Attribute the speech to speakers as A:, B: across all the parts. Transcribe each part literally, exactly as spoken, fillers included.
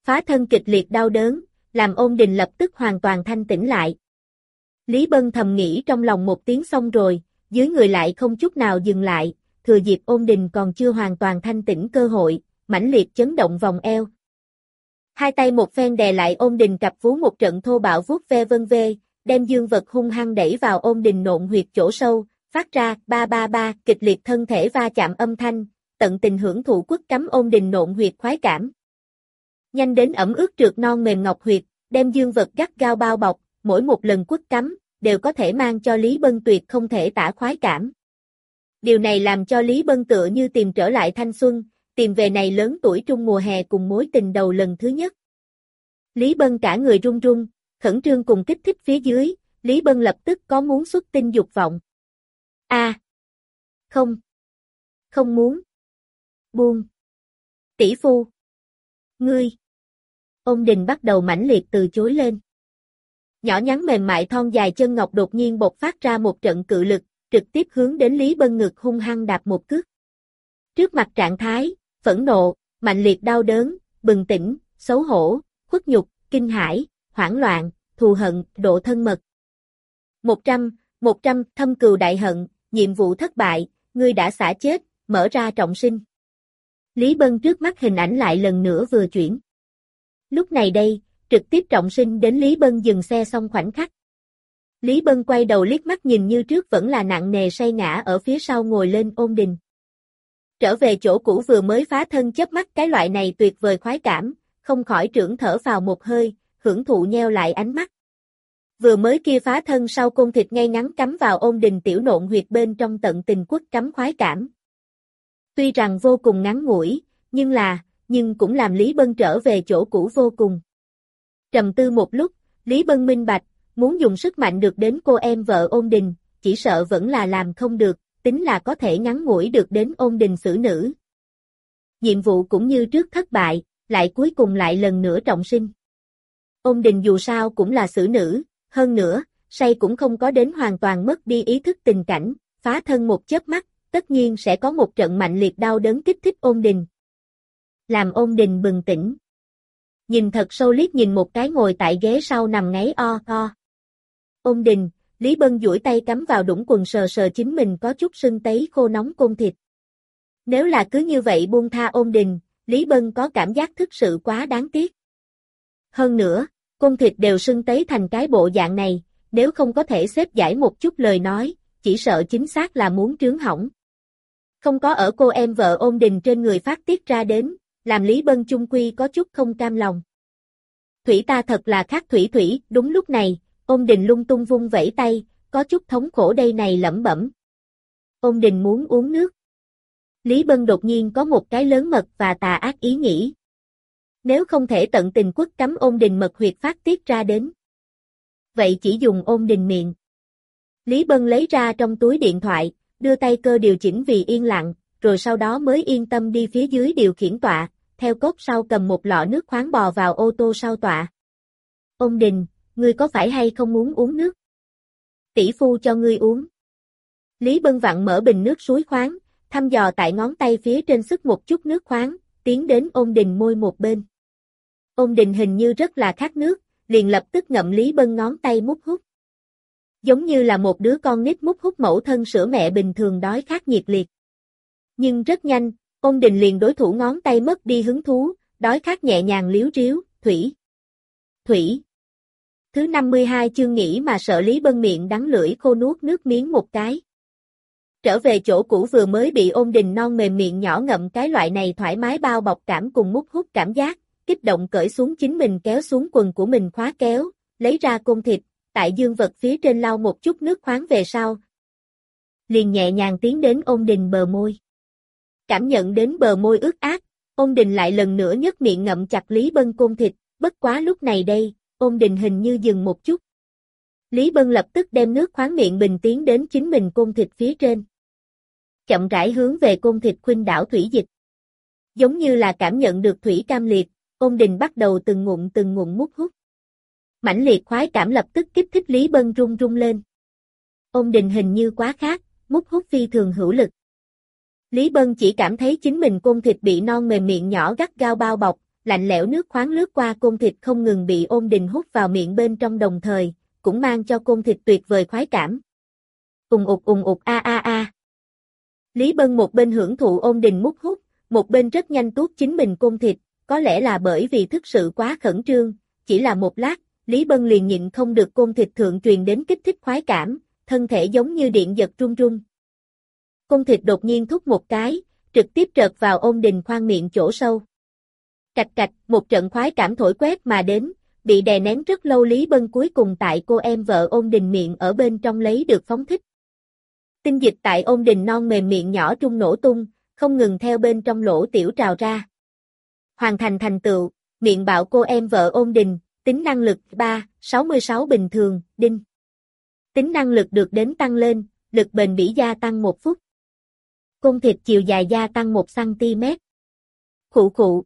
A: phá thân kịch liệt đau đớn, làm Ôn Đình lập tức hoàn toàn thanh tỉnh lại. Lý Bân thầm nghĩ trong lòng một tiếng xong rồi, dưới người lại không chút nào dừng lại, thừa dịp Ôn Đình còn chưa hoàn toàn thanh tỉnh cơ hội, mãnh liệt chấn động vòng eo. Hai tay một phen đè lại Ôn Đình cặp vú một trận thô bạo vuốt ve vân vê, đem dương vật hung hăng đẩy vào Ôn Đình nộn huyệt chỗ sâu, phát ra ba ba ba kịch liệt thân thể va chạm âm thanh, tận tình hưởng thụ quất cắm Ôn Đình nộn huyệt khoái cảm. Nhanh đến ẩm ướt trượt non mềm ngọc huyệt, đem dương vật gắt gao bao bọc, mỗi một lần quất cắm, đều có thể mang cho Lý Bân tuyệt không thể tả khoái cảm. Điều này làm cho Lý Bân tựa như tìm trở lại thanh xuân, tìm về này lớn tuổi trung mùa hè cùng mối tình đầu lần thứ nhất. Lý Bân cả người run run, khẩn trương cùng kích thích phía dưới, Lý Bân lập tức có muốn xuất tinh dục vọng. A, à, không, không muốn. Buông. Tỷ phu. Ngươi. Ôn Đình bắt đầu mãnh liệt từ chối lên. Nhỏ nhắn mềm mại thon dài chân ngọc đột nhiên bộc phát ra một trận cự lực, trực tiếp hướng đến Lý Bân ngực hung hăng đạp một cước. Trước mặt trạng thái, phẫn nộ, mạnh liệt đau đớn, bừng tỉnh, xấu hổ, khuất nhục, kinh hãi, hoảng loạn, thù hận, độ thân mật. một trăm, một trăm, thâm cừu đại hận, nhiệm vụ thất bại, ngươi đã xả chết, mở ra trọng sinh. Lý Bân trước mắt hình ảnh lại lần nữa vừa chuyển. Lúc này đây, trực tiếp trọng sinh đến Lý Bân dừng xe xong khoảnh khắc. Lý Bân quay đầu liếc mắt nhìn như trước vẫn là nặng nề say ngã ở phía sau ngồi lên Ôn Đình. Trở về chỗ cũ vừa mới phá thân chớp mắt cái loại này tuyệt vời khoái cảm, không khỏi trưởng thở vào một hơi, hưởng thụ nheo lại ánh mắt. Vừa mới kia phá thân sau côn thịt ngay ngắn cắm vào Ôn Đình tiểu nộn huyệt bên trong tận tình quất cắm khoái cảm. Tuy rằng vô cùng ngắn ngủi, nhưng là, nhưng cũng làm Lý Bân trở về chỗ cũ vô cùng. Trầm tư một lúc, Lý Bân minh bạch, muốn dùng sức mạnh được đến cô em vợ Ôn Đình, chỉ sợ vẫn là làm không được, tính là có thể ngắn ngủi được đến Ôn Đình xử nữ. Nhiệm vụ cũng như trước thất bại, lại cuối cùng lại lần nữa trọng sinh. Ôn Đình dù sao cũng là xử nữ, hơn nữa, say cũng không có đến hoàn toàn mất đi ý thức tình cảnh, phá thân một chớp mắt, tất nhiên sẽ có một trận mạnh liệt đau đớn kích thích Ôn Đình. Làm Ôn Đình bừng tỉnh. Nhìn thật sâu liếc nhìn một cái ngồi tại ghế sau nằm ngáy o o. Ôn Đình, Lý Bân duỗi tay cắm vào đũng quần sờ sờ chính mình có chút sưng tấy khô nóng côn thịt. Nếu là cứ như vậy buông tha Ôn Đình, Lý Bân có cảm giác thực sự quá đáng tiếc. Hơn nữa, côn thịt đều sưng tấy thành cái bộ dạng này, nếu không có thể xếp giải một chút lời nói, chỉ sợ chính xác là muốn trướng hỏng. Không có ở cô em vợ Ôn Đình trên người phát tiết ra đến, làm Lý Bân chung quy có chút không cam lòng. Thủy ta thật là khác thủy thủy, đúng lúc này, Ôn Đình lung tung vung vẫy tay, có chút thống khổ đây này lẩm bẩm. Ôn Đình muốn uống nước. Lý Bân đột nhiên có một cái lớn mật và tà ác ý nghĩ. Nếu không thể tận tình quất cắm Ôn Đình mật huyệt phát tiết ra đến. Vậy chỉ dùng Ôn Đình miệng. Lý Bân lấy ra trong túi điện thoại, đưa tay cơ điều chỉnh vì yên lặng, rồi sau đó mới yên tâm đi phía dưới điều khiển tọa, theo cốt sau cầm một lọ nước khoáng bò vào ô tô sau tọa. Ôn Đình, ngươi có phải hay không muốn uống nước? Tỷ phu cho ngươi uống. Lý Bân vặn mở bình nước suối khoáng, thăm dò tại ngón tay phía trên sức một chút nước khoáng, tiến đến Ôn Đình môi một bên. Ôn Đình hình như rất là khát nước, liền lập tức ngậm Lý Bân ngón tay mút hút. Giống như là một đứa con nít mút hút mẫu thân sữa mẹ bình thường đói khát nhiệt liệt. Nhưng rất nhanh, Ôn Đình liền đối thủ ngón tay mất đi hứng thú, đói khát nhẹ nhàng liếu riếu, thủy. Thủy. Thứ năm mươi hai chương nghĩ mà sợ Lý Bân miệng đắng lưỡi khô nuốt nước miếng một cái. Trở về chỗ cũ vừa mới bị Ôn Đình non mềm miệng nhỏ ngậm cái loại này thoải mái bao bọc cảm cùng mút hút cảm giác, kích động cởi xuống chính mình kéo xuống quần của mình khóa kéo, lấy ra côn thịt, tại dương vật phía trên lau một chút nước khoáng về sau. Liền nhẹ nhàng tiến đến Ôn Đình bờ môi. Cảm nhận đến bờ môi ướt át, Ôn Đình lại lần nữa nhấc miệng ngậm chặt Lý Bân côn thịt, bất quá lúc này đây, Ôn Đình hình như dừng một chút. Lý Bân lập tức đem nước khoáng miệng bình tiến đến chính mình côn thịt phía trên. Chậm rãi hướng về côn thịt khuynh đảo thủy dịch. Giống như là cảm nhận được thủy cam liệt, Ôn Đình bắt đầu từng ngụm từng ngụm mút hút. Mãnh liệt khoái cảm lập tức kích thích Lý Bân rung rung lên. Ôn Đình hình như quá khát, mút hút phi thường hữu lực. Lý Bân chỉ cảm thấy chính mình côn thịt bị non mềm miệng nhỏ gắt gao bao bọc, lạnh lẽo nước khoáng lướt qua côn thịt không ngừng bị Ôn Đình hút vào miệng bên trong đồng thời, cũng mang cho côn thịt tuyệt vời khoái cảm. Ùng ụt ùng ụt a a a. Lý Bân một bên hưởng thụ Ôn Đình mút hút, một bên rất nhanh tuốt chính mình côn thịt, có lẽ là bởi vì thực sự quá khẩn trương, chỉ là một lát, Lý Bân liền nhịn không được côn thịt thượng truyền đến kích thích khoái cảm, thân thể giống như điện giật run run. Côn thịt đột nhiên thúc một cái, trực tiếp trợt vào Ôn Đình khoang miệng chỗ sâu. Cạch cạch, một trận khoái cảm thổi quét mà đến, bị đè nén rất lâu Lý Bân cuối cùng tại cô em vợ Ôn Đình miệng ở bên trong lấy được phóng thích. Tinh dịch tại Ôn Đình non mềm miệng nhỏ trung nổ tung, không ngừng theo bên trong lỗ tiểu trào ra. Hoàn thành thành tựu, miệng bạo cô em vợ Ôn Đình, tính năng lực ba, sáu mươi sáu bình thường, đinh. Tính năng lực được đến tăng lên, lực bền bỉ gia tăng một phút. Côn thịt chiều dài gia tăng một xăng-ti-mét. Khụ khụ.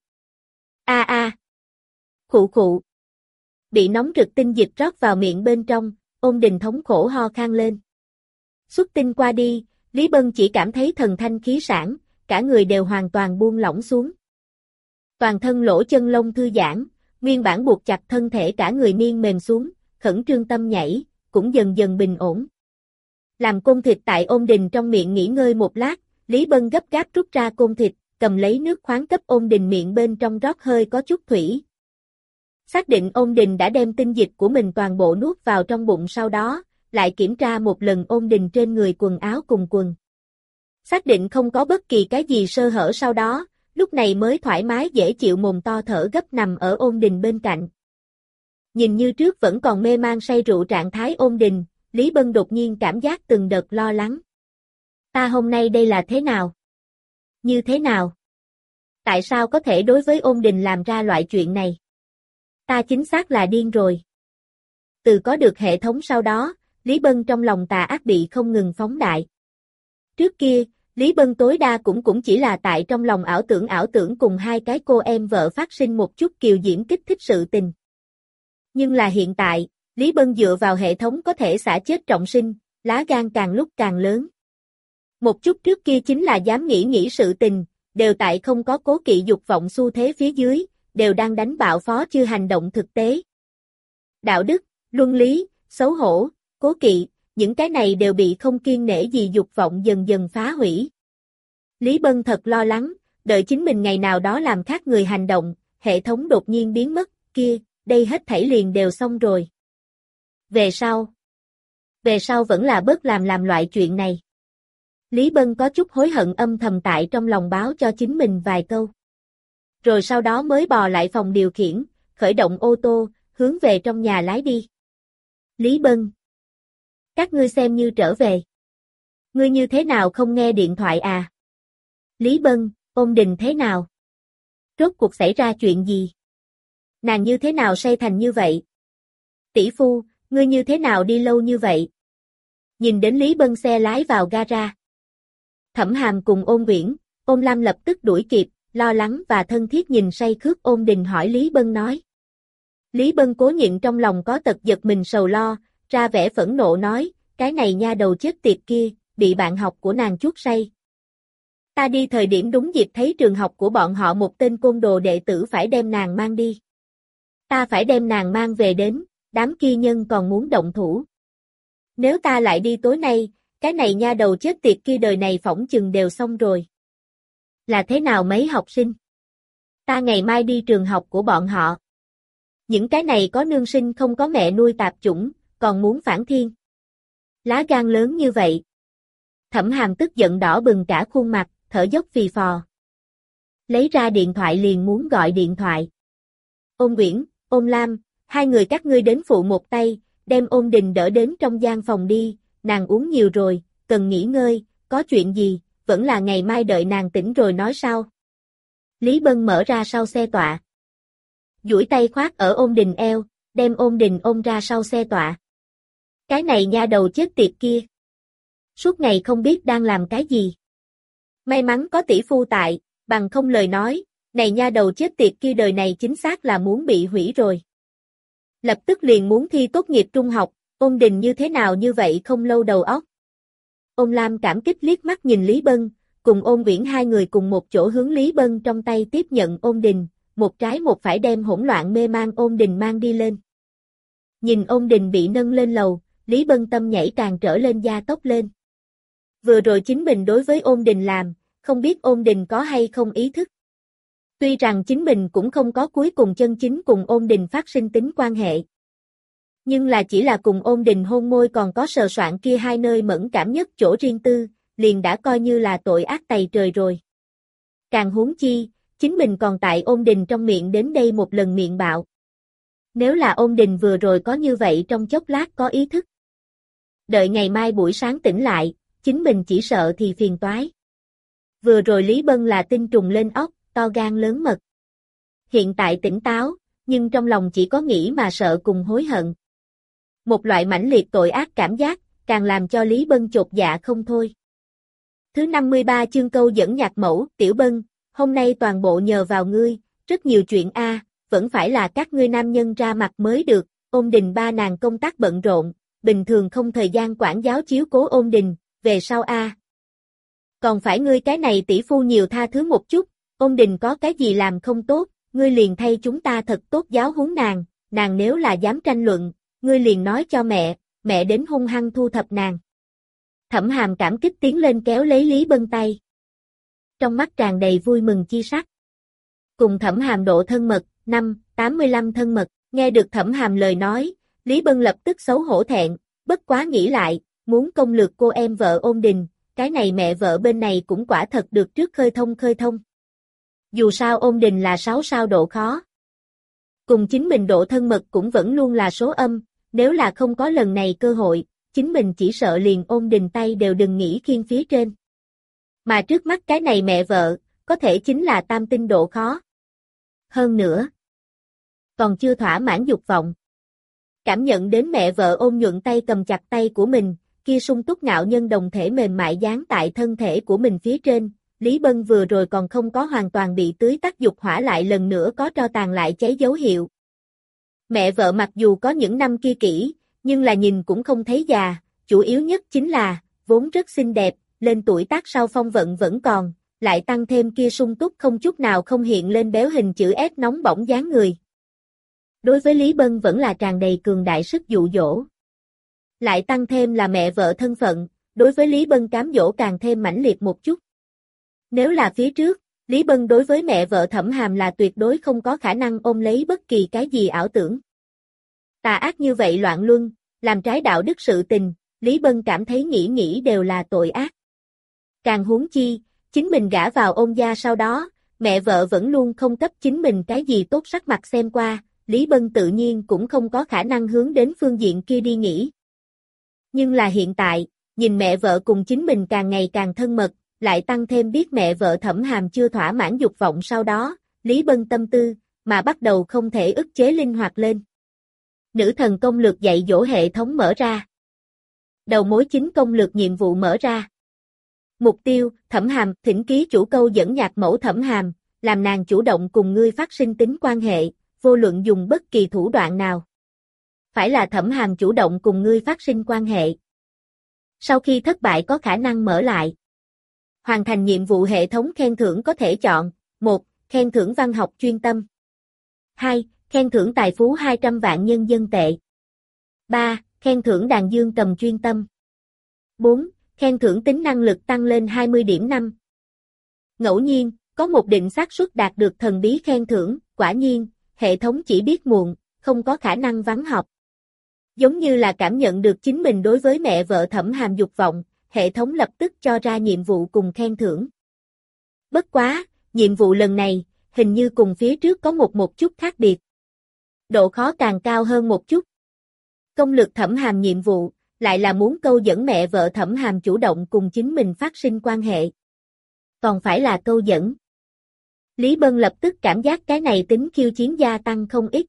A: A a. Khụ khụ. Bị nóng rực tinh dịch rót vào miệng bên trong, Ôn Đình thống khổ ho khan lên. Xuất tinh qua đi, Lý Bân chỉ cảm thấy thần thanh khí sảng, cả người đều hoàn toàn buông lỏng xuống. Toàn thân lỗ chân lông thư giãn, nguyên bản buộc chặt thân thể cả người miên mềm xuống, khẩn trương tâm nhảy, cũng dần dần bình ổn. Làm côn thịt tại Ôn Đình trong miệng nghỉ ngơi một lát, Lý Bân gấp gáp rút ra côn thịt, cầm lấy nước khoáng cấp Ôn Đình miệng bên trong rót hơi có chút thủy. Xác định Ôn Đình đã đem tinh dịch của mình toàn bộ nuốt vào trong bụng sau đó, lại kiểm tra một lần Ôn Đình trên người quần áo cùng quần. Xác định không có bất kỳ cái gì sơ hở sau đó, lúc này mới thoải mái dễ chịu mồm to thở gấp nằm ở Ôn Đình bên cạnh. Nhìn như trước vẫn còn mê man say rượu trạng thái Ôn Đình, Lý Bân đột nhiên cảm giác từng đợt lo lắng. Ta hôm nay đây là thế nào? Như thế nào? Tại sao có thể đối với Ôn Đình làm ra loại chuyện này? Ta chính xác là điên rồi. Từ có được hệ thống sau đó, Lý Bân trong lòng tà ác bị không ngừng phóng đại. Trước kia, Lý Bân tối đa cũng cũng chỉ là tại trong lòng ảo tưởng ảo tưởng cùng hai cái cô em vợ phát sinh một chút kiều diễm kích thích sự tình. Nhưng là hiện tại, Lý Bân dựa vào hệ thống có thể xả chết trọng sinh, lá gan càng lúc càng lớn. Một chút trước kia chính là dám nghĩ nghĩ sự tình, đều tại không có cố kỵ dục vọng xu thế phía dưới, đều đang đánh bạo phó chưa hành động thực tế. Đạo đức, luân lý, xấu hổ, cố kỵ, những cái này đều bị không kiêng nể gì dục vọng dần dần phá hủy. Lý Bân thật lo lắng, đợi chính mình ngày nào đó làm khác người hành động, hệ thống đột nhiên biến mất, kia, đây hết thảy liền đều xong rồi. Về sau. Về sau vẫn là bớt làm làm loại chuyện này. Lý Bân có chút hối hận âm thầm tại trong lòng báo cho chính mình vài câu. Rồi sau đó mới bò lại phòng điều khiển, khởi động ô tô, hướng về trong nhà lái đi. Lý Bân. Các ngươi xem như trở về. Ngươi như thế nào không nghe điện thoại à? Lý Bân, Ôn Đình thế nào? Rốt cuộc xảy ra chuyện gì? Nàng như thế nào say thành như vậy? Tỷ phu, ngươi như thế nào đi lâu như vậy? Nhìn đến Lý Bân xe lái vào gara. Thẩm Hàm cùng Ôn Uyển, Ôn Lam lập tức đuổi kịp, lo lắng và thân thiết nhìn say khướt Ôn Đình hỏi Lý Bân nói. Lý Bân cố nhịn trong lòng có tật giật mình sầu lo, ra vẻ phẫn nộ nói, cái này nha đầu chết tiệt kia, bị bạn học của nàng chuốc say. Ta đi thời điểm đúng dịp thấy trường học của bọn họ một tên côn đồ đệ tử phải đem nàng mang đi. Ta phải đem nàng mang về đến, đám kia nhân còn muốn động thủ. Nếu ta lại đi tối nay, cái này nha đầu chết tiệt kia đời này phỏng chừng đều xong rồi. Là thế nào mấy học sinh? Ta ngày mai đi trường học của bọn họ. Những cái này có nương sinh không có mẹ nuôi tạp chủng, còn muốn phản thiên. Lá gan lớn như vậy. Thẩm Hàm tức giận đỏ bừng cả khuôn mặt, thở dốc phì phò. Lấy ra điện thoại liền muốn gọi điện thoại. Ôn Uyển, Ôn Lam, hai người các ngươi đến phụ một tay, đem Ôn Đình đỡ đến trong gian phòng đi, nàng uống nhiều rồi, cần nghỉ ngơi, có chuyện gì, vẫn là ngày mai đợi nàng tỉnh rồi nói sao. Lý Bân mở ra sau xe tọa. Duỗi tay khoác ở Ôn Đình eo, đem Ôn Đình ôm ra sau xe tọa. Cái này nha đầu chết tiệt kia. Suốt ngày không biết đang làm cái gì. May mắn có tỷ phu tại, bằng không lời nói, này nha đầu chết tiệt kia đời này chính xác là muốn bị hủy rồi. Lập tức liền muốn thi tốt nghiệp trung học, Ôn Đình như thế nào như vậy không lâu đầu óc. Ôn Lam cảm kích liếc mắt nhìn Lý Bân, cùng Ôn Uyển hai người cùng một chỗ hướng Lý Bân trong tay tiếp nhận Ôn Đình, một trái một phải đem hỗn loạn mê mang Ôn Đình mang đi lên. Nhìn Ôn Đình bị nâng lên lầu, Lý Bân tâm nhảy càng trở lên gia tốc lên. Vừa rồi chính mình đối với Ôn Đình làm, không biết Ôn Đình có hay không ý thức. Tuy rằng chính mình cũng không có cuối cùng chân chính cùng Ôn Đình phát sinh tính quan hệ. Nhưng là chỉ là cùng Ôn Đình hôn môi còn có sờ soạn kia hai nơi mẫn cảm nhất chỗ riêng tư, liền đã coi như là tội ác tày trời rồi. Càng huống chi, chính mình còn tại Ôn Đình trong miệng đến đây một lần miệng bạo. Nếu là Ôn Đình vừa rồi có như vậy trong chốc lát có ý thức. Đợi ngày mai buổi sáng tỉnh lại, chính mình chỉ sợ thì phiền toái. Vừa rồi Lý Bân là tinh trùng lên óc, to gan lớn mật. Hiện tại tỉnh táo, nhưng trong lòng chỉ có nghĩ mà sợ cùng hối hận. Một loại mãnh liệt tội ác cảm giác, càng làm cho Lý Bân chột dạ không thôi. Thứ năm mươi ba chương câu dẫn nhạc mẫu, Tiểu Bân, hôm nay toàn bộ nhờ vào ngươi, rất nhiều chuyện a, vẫn phải là các ngươi nam nhân ra mặt mới được, Ôn Đình ba nàng công tác bận rộn, bình thường không thời gian quản giáo chiếu cố Ôn Đình, về sau a. Còn phải ngươi cái này tỷ phu nhiều tha thứ một chút, Ôn Đình có cái gì làm không tốt, ngươi liền thay chúng ta thật tốt giáo huấn nàng, nàng nếu là dám tranh luận, ngươi liền nói cho mẹ, mẹ đến hung hăng thu thập nàng. Thẩm Hàm cảm kích tiến lên kéo lấy Lý Bân tay. Trong mắt tràn đầy vui mừng chi sắc. Cùng Thẩm Hàm độ thân mật, năm, tám mươi lăm thân mật, nghe được Thẩm Hàm lời nói, Lý Bân lập tức xấu hổ thẹn, bất quá nghĩ lại, muốn công lược cô em vợ Ôn Đình, cái này mẹ vợ bên này cũng quả thật được trước khơi thông khơi thông. Dù sao Ôn Đình là sáu sao độ khó. Cùng chính mình độ thân mật cũng vẫn luôn là số âm, nếu là không có lần này cơ hội, chính mình chỉ sợ liền Ôn Đình tay đều đừng nghĩ khiêng phía trên. Mà trước mắt cái này mẹ vợ, có thể chính là tam tinh độ khó. Hơn nữa, còn chưa thỏa mãn dục vọng. Cảm nhận đến mẹ vợ ôn nhuận tay cầm chặt tay của mình, kia sung túc ngạo nhân đồng thể mềm mại dán tại thân thể của mình phía trên, Lý Bân vừa rồi còn không có hoàn toàn bị tưới tắt dục hỏa lại lần nữa có tro tàn lại cháy dấu hiệu. Mẹ vợ mặc dù có những năm kia kỹ, nhưng là nhìn cũng không thấy già, chủ yếu nhất chính là, vốn rất xinh đẹp, lên tuổi tác sau phong vận vẫn còn, lại tăng thêm kia sung túc không chút nào không hiện lên béo hình chữ S nóng bỏng dáng người. Đối với Lý Bân vẫn là tràn đầy cường đại sức dụ dỗ. Lại tăng thêm là mẹ vợ thân phận, đối với Lý Bân cám dỗ càng thêm mãnh liệt một chút. Nếu là phía trước, Lý Bân đối với mẹ vợ Thẩm Hàm là tuyệt đối không có khả năng ôm lấy bất kỳ cái gì ảo tưởng. Tà ác như vậy loạn luân, làm trái đạo đức sự tình, Lý Bân cảm thấy nghĩ nghĩ đều là tội ác. Càng huống chi, chính mình gả vào Ôn gia sau đó, mẹ vợ vẫn luôn không cấp chính mình cái gì tốt sắc mặt xem qua, Lý Bân tự nhiên cũng không có khả năng hướng đến phương diện kia đi nghĩ. Nhưng là hiện tại, nhìn mẹ vợ cùng chính mình càng ngày càng thân mật, lại tăng thêm biết mẹ vợ Thẩm Hàm chưa thỏa mãn dục vọng sau đó, Lý Bân tâm tư, mà bắt đầu không thể ức chế linh hoạt lên. Nữ thần công lược dạy dỗ hệ thống mở ra. Đầu mối chính công lược nhiệm vụ mở ra. Mục tiêu, Thẩm Hàm, thỉnh ký chủ câu dẫn nhạc mẫu Thẩm Hàm, làm nàng chủ động cùng ngươi phát sinh tính quan hệ, vô luận dùng bất kỳ thủ đoạn nào. Phải là Thẩm Hàm chủ động cùng ngươi phát sinh quan hệ. Sau khi thất bại có khả năng mở lại. Hoàn thành nhiệm vụ hệ thống khen thưởng có thể chọn, một. Khen thưởng văn học chuyên tâm. hai. Khen thưởng tài phú hai trăm vạn nhân dân tệ. ba. Khen thưởng đàn dương cầm chuyên tâm. bốn. Khen thưởng tính năng lực tăng lên hai mươi điểm năm. Ngẫu nhiên, có một định xác suất đạt được thần bí khen thưởng, quả nhiên, hệ thống chỉ biết muộn, không có khả năng vắng học. Giống như là cảm nhận được chính mình đối với mẹ vợ Thẩm Hàm dục vọng, hệ thống lập tức cho ra nhiệm vụ cùng khen thưởng. Bất quá, nhiệm vụ lần này, hình như cùng phía trước có một một chút khác biệt. Độ khó càng cao hơn một chút. Công lược Thẩm Hàm nhiệm vụ, lại là muốn câu dẫn mẹ vợ Thẩm Hàm chủ động cùng chính mình phát sinh quan hệ. Còn phải là câu dẫn. Lý Bân lập tức cảm giác cái này tính khiêu chiến gia tăng không ít.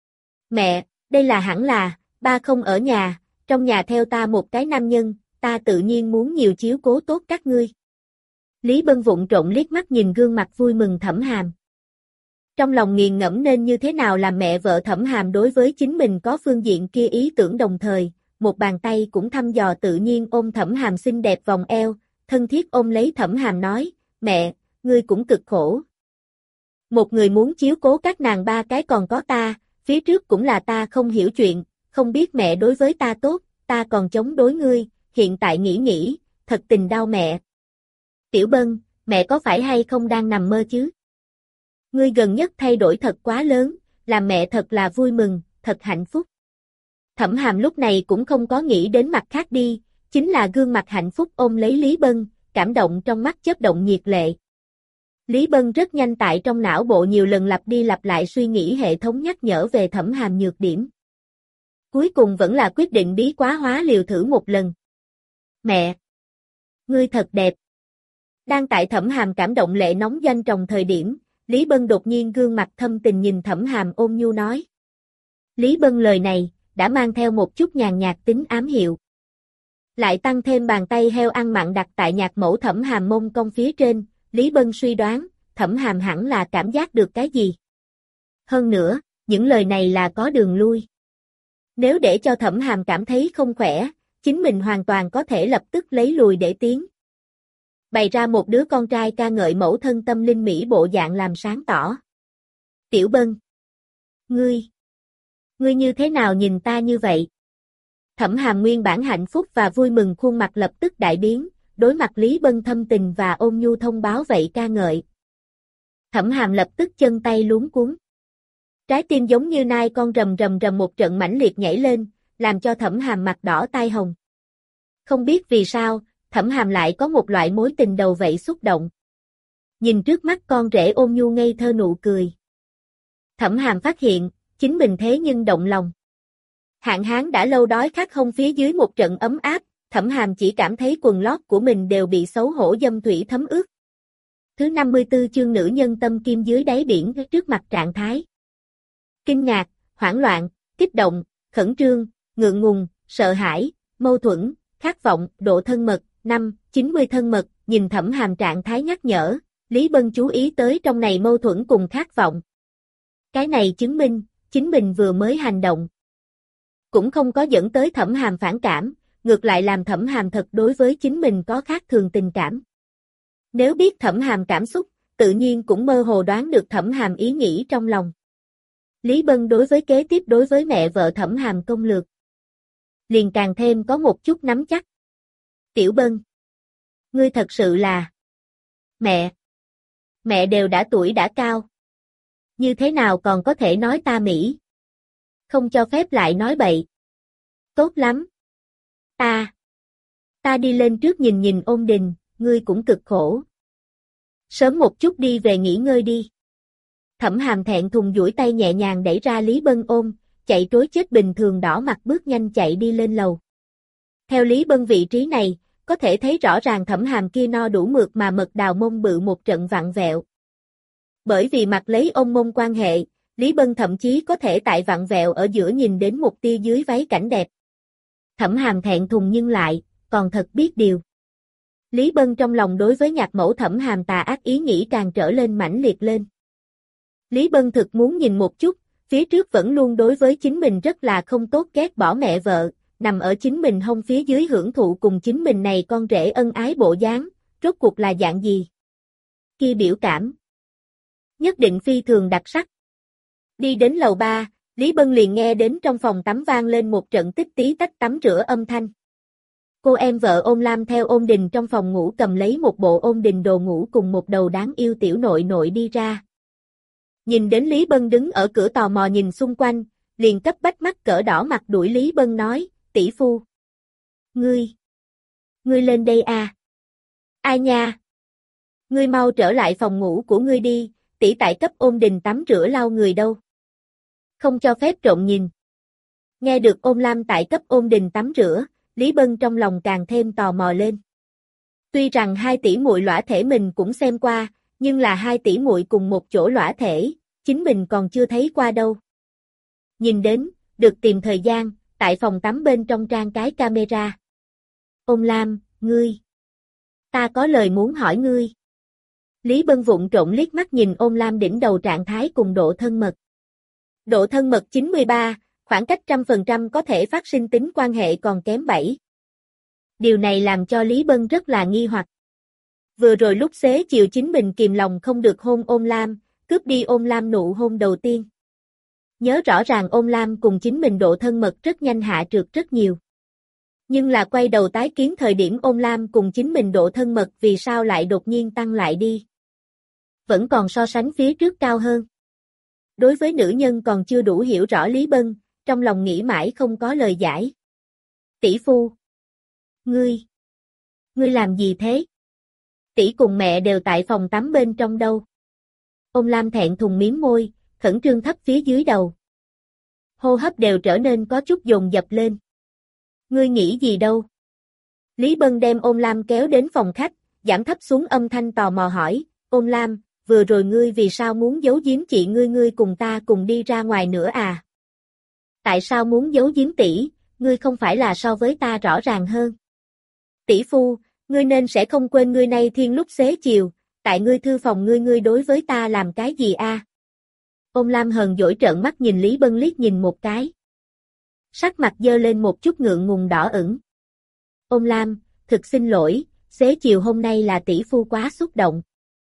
A: Mẹ, đây là hẳn là, ba không ở nhà, trong nhà theo ta một cái nam nhân, ta tự nhiên muốn nhiều chiếu cố tốt các ngươi. Lý Bân vụng trộn liếc mắt nhìn gương mặt vui mừng Thẩm Hàm. Trong lòng nghiền ngẫm nên như thế nào làm mẹ vợ Thẩm Hàm đối với chính mình có phương diện kia ý tưởng đồng thời, một bàn tay cũng thăm dò tự nhiên ôm Thẩm Hàm xinh đẹp vòng eo, thân thiết ôm lấy Thẩm Hàm nói, mẹ, ngươi cũng cực khổ. Một người muốn chiếu cố các nàng ba cái còn có ta, phía trước cũng là ta không hiểu chuyện, không biết mẹ đối với ta tốt, ta còn chống đối ngươi, hiện tại nghĩ nghĩ, thật tình đau mẹ. Tiểu Bân, mẹ có phải hay không đang nằm mơ chứ? Ngươi gần nhất thay đổi thật quá lớn, làm mẹ thật là vui mừng, thật hạnh phúc. Thẩm Hàm lúc này cũng không có nghĩ đến mặt khác đi, chính là gương mặt hạnh phúc ôm lấy Lý Bân, cảm động trong mắt chớp động nhiệt lệ. Lý Bân rất nhanh tại trong não bộ nhiều lần lặp đi lặp lại suy nghĩ hệ thống nhắc nhở về Thẩm Hàm nhược điểm. Cuối cùng vẫn là quyết định bí quá hóa liều thử một lần. Mẹ! Ngươi thật đẹp! Đang tại Thẩm Hàm cảm động lệ nóng doanh tròng thời điểm, Lý Bân đột nhiên gương mặt thâm tình nhìn Thẩm Hàm ôn nhu nói. Lý Bân lời này, đã mang theo một chút nhàn nhạt tính ám hiệu. Lại tăng thêm bàn tay heo ăn mặn đặt tại nhạc mẫu Thẩm Hàm mông cong phía trên, Lý Bân suy đoán, Thẩm Hàm hẳn là cảm giác được cái gì. Hơn nữa, những lời này là có đường lui. Nếu để cho Thẩm Hàm cảm thấy không khỏe, chính mình hoàn toàn có thể lập tức lấy lùi để tiến. Bày ra một đứa con trai ca ngợi mẫu thân tâm linh mỹ bộ dạng làm sáng tỏ. Tiểu Bân! Ngươi! Ngươi như thế nào nhìn ta như vậy? Thẩm Hàm nguyên bản hạnh phúc và vui mừng khuôn mặt lập tức đại biến, đối mặt Lý Bân thâm tình và ôn nhu thông báo vậy ca ngợi. Thẩm Hàm lập tức chân tay luống cuống. Trái tim giống như nai con rầm rầm rầm một trận mãnh liệt nhảy lên, làm cho Thẩm Hàm mặt đỏ tai hồng. Không biết vì sao, Thẩm Hàm lại có một loại mối tình đầu vậy xúc động. Nhìn trước mắt con rể ôn nhu ngây thơ nụ cười. Thẩm Hàm phát hiện, chính mình thế nhưng động lòng. Hạn hán đã lâu đói khát không phía dưới một trận ấm áp, Thẩm Hàm chỉ cảm thấy quần lót của mình đều bị xấu hổ dâm thủy thấm ướt. Thứ năm mươi tư chương nữ nhân tâm kim dưới đáy biển trước mặt trạng thái. Kinh ngạc, hoảng loạn, kích động, khẩn trương, ngượng ngùng, sợ hãi, mâu thuẫn, khát vọng, độ thân mật, năm, chín mươi thân mật, nhìn Thẩm Hàm trạng thái nhắc nhở, Lý Bân chú ý tới trong này mâu thuẫn cùng khát vọng. Cái này chứng minh, chính mình vừa mới hành động. Cũng không có dẫn tới Thẩm Hàm phản cảm, ngược lại làm Thẩm Hàm thật đối với chính mình có khác thường tình cảm. Nếu biết Thẩm Hàm cảm xúc, tự nhiên cũng mơ hồ đoán được Thẩm Hàm ý nghĩ trong lòng. Lý Bân đối với kế tiếp đối với mẹ vợ Thẩm Hàm công lược, liền càng thêm có một chút nắm chắc. Tiểu Bân, ngươi thật sự là... Mẹ! Mẹ đều đã tuổi đã cao. Như thế nào còn có thể nói ta Mỹ? Không cho phép lại nói bậy. Tốt lắm. Ta. Ta đi lên trước nhìn nhìn ôn đình, ngươi cũng cực khổ. Sớm một chút đi về nghỉ ngơi đi. Thẩm Hàm thẹn thùng duỗi tay nhẹ nhàng đẩy ra Lý Bân ôm, chạy trối chết bình thường đỏ mặt bước nhanh chạy đi lên lầu. Theo Lý Bân vị trí này, có thể thấy rõ ràng Thẩm Hàm kia no đủ mượt mà mật đào mông bự một trận vặn vẹo. Bởi vì mặt lấy ôm mông quan hệ, Lý Bân thậm chí có thể tại vặn vẹo ở giữa nhìn đến một tia dưới váy cảnh đẹp. Thẩm Hàm thẹn thùng nhưng lại, còn thật biết điều. Lý Bân trong lòng đối với nhạc mẫu Thẩm Hàm tà ác ý nghĩ càng trở lên mãnh liệt lên. Lý Bân thực muốn nhìn một chút, phía trước vẫn luôn đối với chính mình rất là không tốt ghét bỏ mẹ vợ, nằm ở chính mình hông phía dưới hưởng thụ cùng chính mình này con rể ân ái bộ dáng, rốt cuộc là dạng gì? Kia biểu cảm. Nhất định phi thường đặc sắc. Đi đến lầu ba, Lý Bân liền nghe đến trong phòng tắm vang lên một trận tích tí tách tắm rửa âm thanh. Cô em vợ Ôn Lam theo Ôn Đình trong phòng ngủ cầm lấy một bộ Ôn Đình đồ ngủ cùng một đầu đáng yêu tiểu nội nội đi ra. Nhìn đến Lý Bân đứng ở cửa tò mò nhìn xung quanh, liền cấp bách mắt cỡ đỏ mặt đuổi Lý Bân nói, tỷ phu. Ngươi. Ngươi lên đây à. Ai nha. Ngươi mau trở lại phòng ngủ của ngươi đi, tỷ tại cấp Ôn Đình tắm rửa lau người đâu. Không cho phép trộn nhìn. Nghe được Ôn Lam tại cấp Ôn Đình tắm rửa, Lý Bân trong lòng càng thêm tò mò lên. Tuy rằng hai tỷ muội lõa thể mình cũng xem qua, nhưng là hai tỷ muội cùng một chỗ lõa thể, chính mình còn chưa thấy qua đâu. Nhìn đến, được tìm thời gian, tại phòng tắm bên trong trang cái camera. Ôn Lam, ngươi. Ta có lời muốn hỏi ngươi. Lý Bân vụng trộn liếc mắt nhìn Ôn Lam đỉnh đầu trạng thái cùng độ thân mật. Độ thân mật chín mươi ba, khoảng cách trăm phần trăm có thể phát sinh tính quan hệ còn kém bảy. Điều này làm cho Lý Bân rất là nghi hoặc. Vừa rồi lúc xế chiều chính mình kìm lòng không được hôn Ôn Lam, cướp đi Ôn Lam nụ hôn đầu tiên. Nhớ rõ ràng Ôn Lam cùng chính mình độ thân mật rất nhanh hạ trượt rất nhiều. Nhưng là quay đầu tái kiến thời điểm Ôn Lam cùng chính mình độ thân mật vì sao lại đột nhiên tăng lại đi. Vẫn còn so sánh phía trước cao hơn. Đối với nữ nhân còn chưa đủ hiểu rõ Lý Bân, trong lòng nghĩ mãi không có lời giải. Tỷ phu. Ngươi. Ngươi làm gì thế? Tỷ cùng mẹ đều tại phòng tắm bên trong đâu. Ôn Lam thẹn thùng miếm môi, khẩn trương thấp phía dưới đầu. Hô hấp đều trở nên có chút dồn dập lên. Ngươi nghĩ gì đâu? Lý Bân đem Ôn Lam kéo đến phòng khách, giảm thấp xuống âm thanh tò mò hỏi, Ôn Lam, vừa rồi ngươi vì sao muốn giấu giếm chị ngươi ngươi cùng ta cùng đi ra ngoài nữa à? Tại sao muốn giấu giếm tỷ, ngươi không phải là so với ta rõ ràng hơn? Tỷ phu, ngươi nên sẽ không quên ngươi nay thiên lúc xế chiều, tại ngươi thư phòng ngươi ngươi đối với ta làm cái gì a? À? Ôn Lam hờn dỗi trợn mắt nhìn Lý Bân liếc nhìn một cái. Sắc mặt dơ lên một chút ngượng ngùng đỏ ửng. Ôn Lam, thực xin lỗi, xế chiều hôm nay là tỷ phu quá xúc động.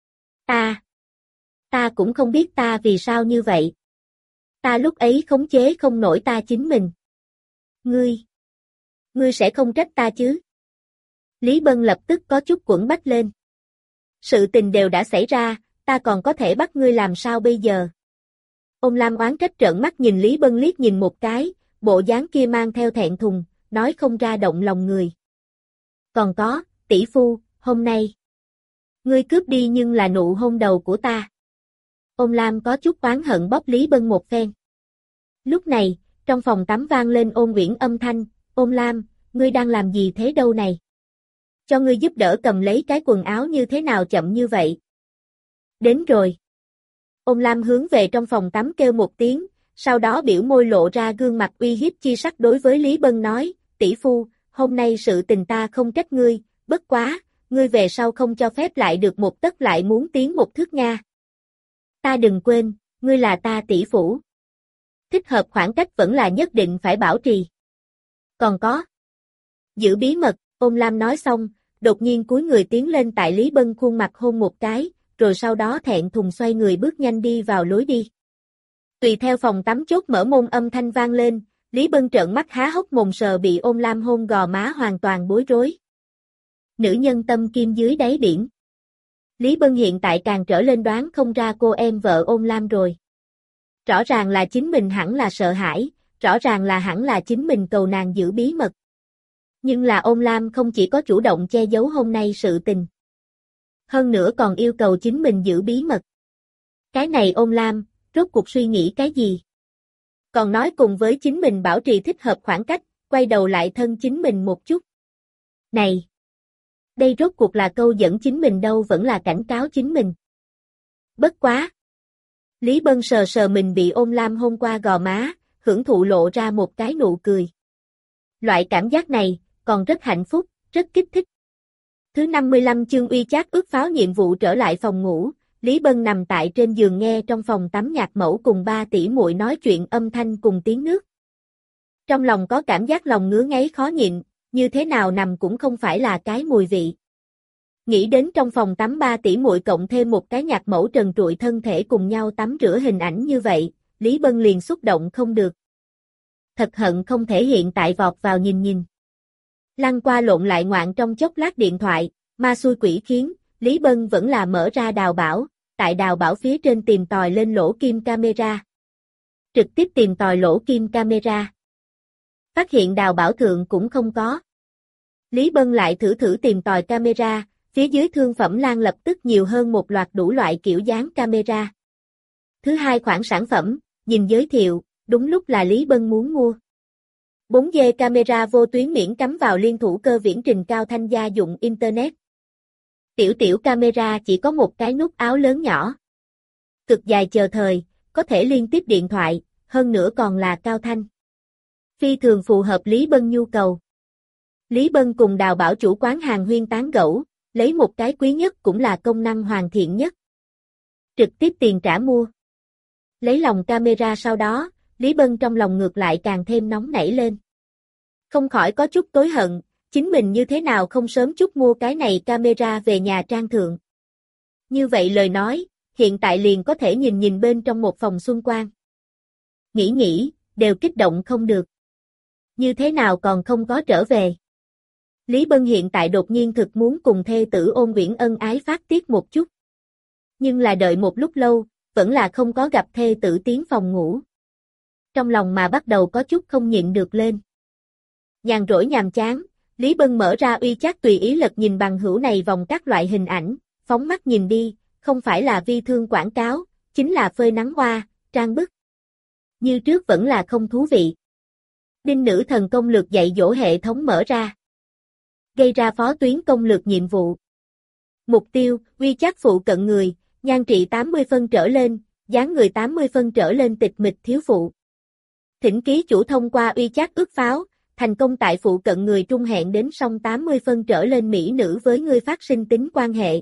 A: Ta, ta cũng không biết ta vì sao như vậy. Ta lúc ấy khống chế không nổi ta chính mình. Ngươi, ngươi sẽ không trách ta chứ? Lý Bân lập tức có chút quẫn bách lên. Sự tình đều đã xảy ra, ta còn có thể bắt ngươi làm sao bây giờ? Ôn Lam oán trách trợn mắt nhìn Lý Bân liếc nhìn một cái, bộ dáng kia mang theo thẹn thùng, nói không ra động lòng người. Còn có, tỷ phu, hôm nay. Ngươi cướp đi nhưng là nụ hôn đầu của ta. Ôn Lam có chút oán hận bóp Lý Bân một phen. Lúc này, trong phòng tắm vang lên Ôn Uyển âm thanh, Ôn Lam, ngươi đang làm gì thế đâu này? Cho ngươi giúp đỡ cầm lấy cái quần áo như thế nào chậm như vậy? Đến rồi. Ôn Lam hướng về trong phòng tắm kêu một tiếng, sau đó biểu môi lộ ra gương mặt uy hiếp chi sắc đối với Lý Bân nói, tỷ phu, hôm nay sự tình ta không trách ngươi, bất quá, ngươi về sau không cho phép lại được một tấc lại muốn tiến một thước nha. Ta đừng quên, ngươi là ta tỷ phủ. Thích hợp khoảng cách vẫn là nhất định phải bảo trì. Còn có. Giữ bí mật, Ôn Lam nói xong, đột nhiên cúi người tiến lên tại Lý Bân khuôn mặt hôn một cái, rồi sau đó thẹn thùng xoay người bước nhanh đi vào lối đi. Tùy theo phòng tắm chốt mở môn âm thanh vang lên, Lý Bân trợn mắt há hốc mồm sờ bị Ôn Lam hôn gò má hoàn toàn bối rối. Nữ nhân tâm kim dưới đáy biển. Lý Bân hiện tại càng trở lên đoán không ra cô em vợ Ôn Lam rồi. Rõ ràng là chính mình hẳn là sợ hãi, rõ ràng là hẳn là chính mình cầu nàng giữ bí mật. Nhưng là Ôn Lam không chỉ có chủ động che giấu hôm nay sự tình. Hơn nữa còn yêu cầu chính mình giữ bí mật. Cái này Ôn Lam, rốt cuộc suy nghĩ cái gì? Còn nói cùng với chính mình bảo trì thích hợp khoảng cách, quay đầu lại thân chính mình một chút. Này! Đây rốt cuộc là câu dẫn chính mình đâu vẫn là cảnh cáo chính mình. Bất quá! Lý Bân sờ sờ mình bị Ôn Lam hôn qua gò má, hưởng thụ lộ ra một cái nụ cười. Loại cảm giác này, còn rất hạnh phúc, rất kích thích. Thứ năm mươi lăm chương uy chát ước pháo nhiệm vụ trở lại phòng ngủ, Lý Bân nằm tại trên giường nghe trong phòng tắm nhạc mẫu cùng ba tỷ muội nói chuyện âm thanh cùng tiếng nước. Trong lòng có cảm giác lòng ngứa ngáy khó nhịn, như thế nào nằm cũng không phải là cái mùi vị. Nghĩ đến trong phòng tắm ba tỷ muội cộng thêm một cái nhạc mẫu trần trụi thân thể cùng nhau tắm rửa hình ảnh như vậy, Lý Bân liền xúc động không được. Thật hận không thể hiện tại vọt vào nhìn nhìn. Lăn qua lộn lại ngoạn trong chốc lát điện thoại, ma xui quỷ khiến, Lý Bân vẫn là mở ra đào bảo, tại đào bảo phía trên tìm tòi lên lỗ kim camera. Trực tiếp tìm tòi lỗ kim camera. Phát hiện đào bảo thượng cũng không có. Lý Bân lại thử thử tìm tòi camera, phía dưới thương phẩm lan lập tức nhiều hơn một loạt đủ loại kiểu dáng camera. Thứ hai khoản sản phẩm, nhìn giới thiệu, đúng lúc là Lý Bân muốn mua. bốn D camera vô tuyến miễn cắm vào liên thủ cơ viễn trình cao thanh gia dụng Internet. Tiểu tiểu camera chỉ có một cái nút áo lớn nhỏ. Cực dài chờ thời, có thể liên tiếp điện thoại, hơn nữa còn là cao thanh. Phi thường phù hợp Lý Bân nhu cầu. Lý Bân cùng Đào Bảo chủ quán hàng huyên tán gẫu, lấy một cái quý nhất cũng là công năng hoàn thiện nhất. Trực tiếp tiền trả mua. Lấy lòng camera sau đó, Lý Bân trong lòng ngược lại càng thêm nóng nảy lên. Không khỏi có chút tối hận, chính mình như thế nào không sớm chút mua cái này camera về nhà trang thượng. Như vậy lời nói, hiện tại liền có thể nhìn nhìn bên trong một phòng xuân quang. Nghĩ nghĩ, đều kích động không được. Như thế nào còn không có trở về? Lý Bân hiện tại đột nhiên thực muốn cùng thê tử Ôn Uyển ân ái phát tiết một chút. Nhưng là đợi một lúc lâu, vẫn là không có gặp thê tử tiến phòng ngủ. Trong lòng mà bắt đầu có chút không nhịn được lên. Nhàn rỗi nhàm chán, Lý Bân mở ra uy chat tùy ý lật nhìn bằng hữu này vòng các loại hình ảnh, phóng mắt nhìn đi, không phải là vi thương quảng cáo, chính là phơi nắng hoa, trang bức. Như trước vẫn là không thú vị. Đinh nữ thần công lược dạy dỗ hệ thống mở ra. Gây ra phó tuyến công lược nhiệm vụ. Mục tiêu, uy chat phụ cận người, nhan trị tám mươi phân trở lên, dáng người tám mươi phân trở lên tịch mịch thiếu phụ. Thỉnh ký chủ thông qua uy chat ước pháo, thành công tại phụ cận người trung hẹn đến song tám mươi phân trở lên mỹ nữ với người phát sinh tính quan hệ.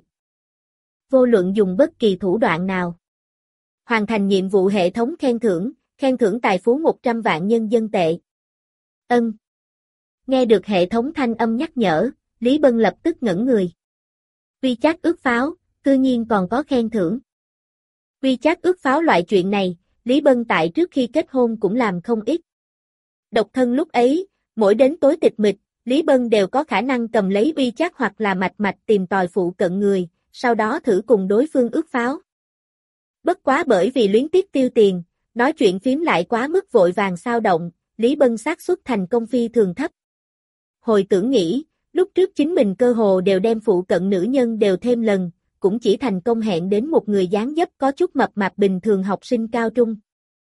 A: Vô luận dùng bất kỳ thủ đoạn nào. Hoàn thành nhiệm vụ hệ thống khen thưởng, khen thưởng tài phú một trăm vạn nhân dân tệ. Ân. Nghe được hệ thống thanh âm nhắc nhở, Lý Bân lập tức ngẩn người. Uy chat ước pháo, cư nhiên còn có khen thưởng. Uy chat ước pháo loại chuyện này, Lý Bân tại trước khi kết hôn cũng làm không ít. Độc thân lúc ấy, mỗi đến tối tịch mịch, Lý Bân đều có khả năng cầm lấy uy chat hoặc là mạch mạch tìm tòi phụ cận người, sau đó thử cùng đối phương ước pháo. Bất quá bởi vì luyến tiếc tiêu tiền, nói chuyện phím lại quá mức vội vàng sao động, Lý Bân xác suất thành công phi thường thấp. Hồi tưởng nghĩ, lúc trước chính mình cơ hồ đều đem phụ cận nữ nhân đều thêm lần, cũng chỉ thành công hẹn đến một người dáng dấp có chút mập mạp bình thường học sinh cao trung.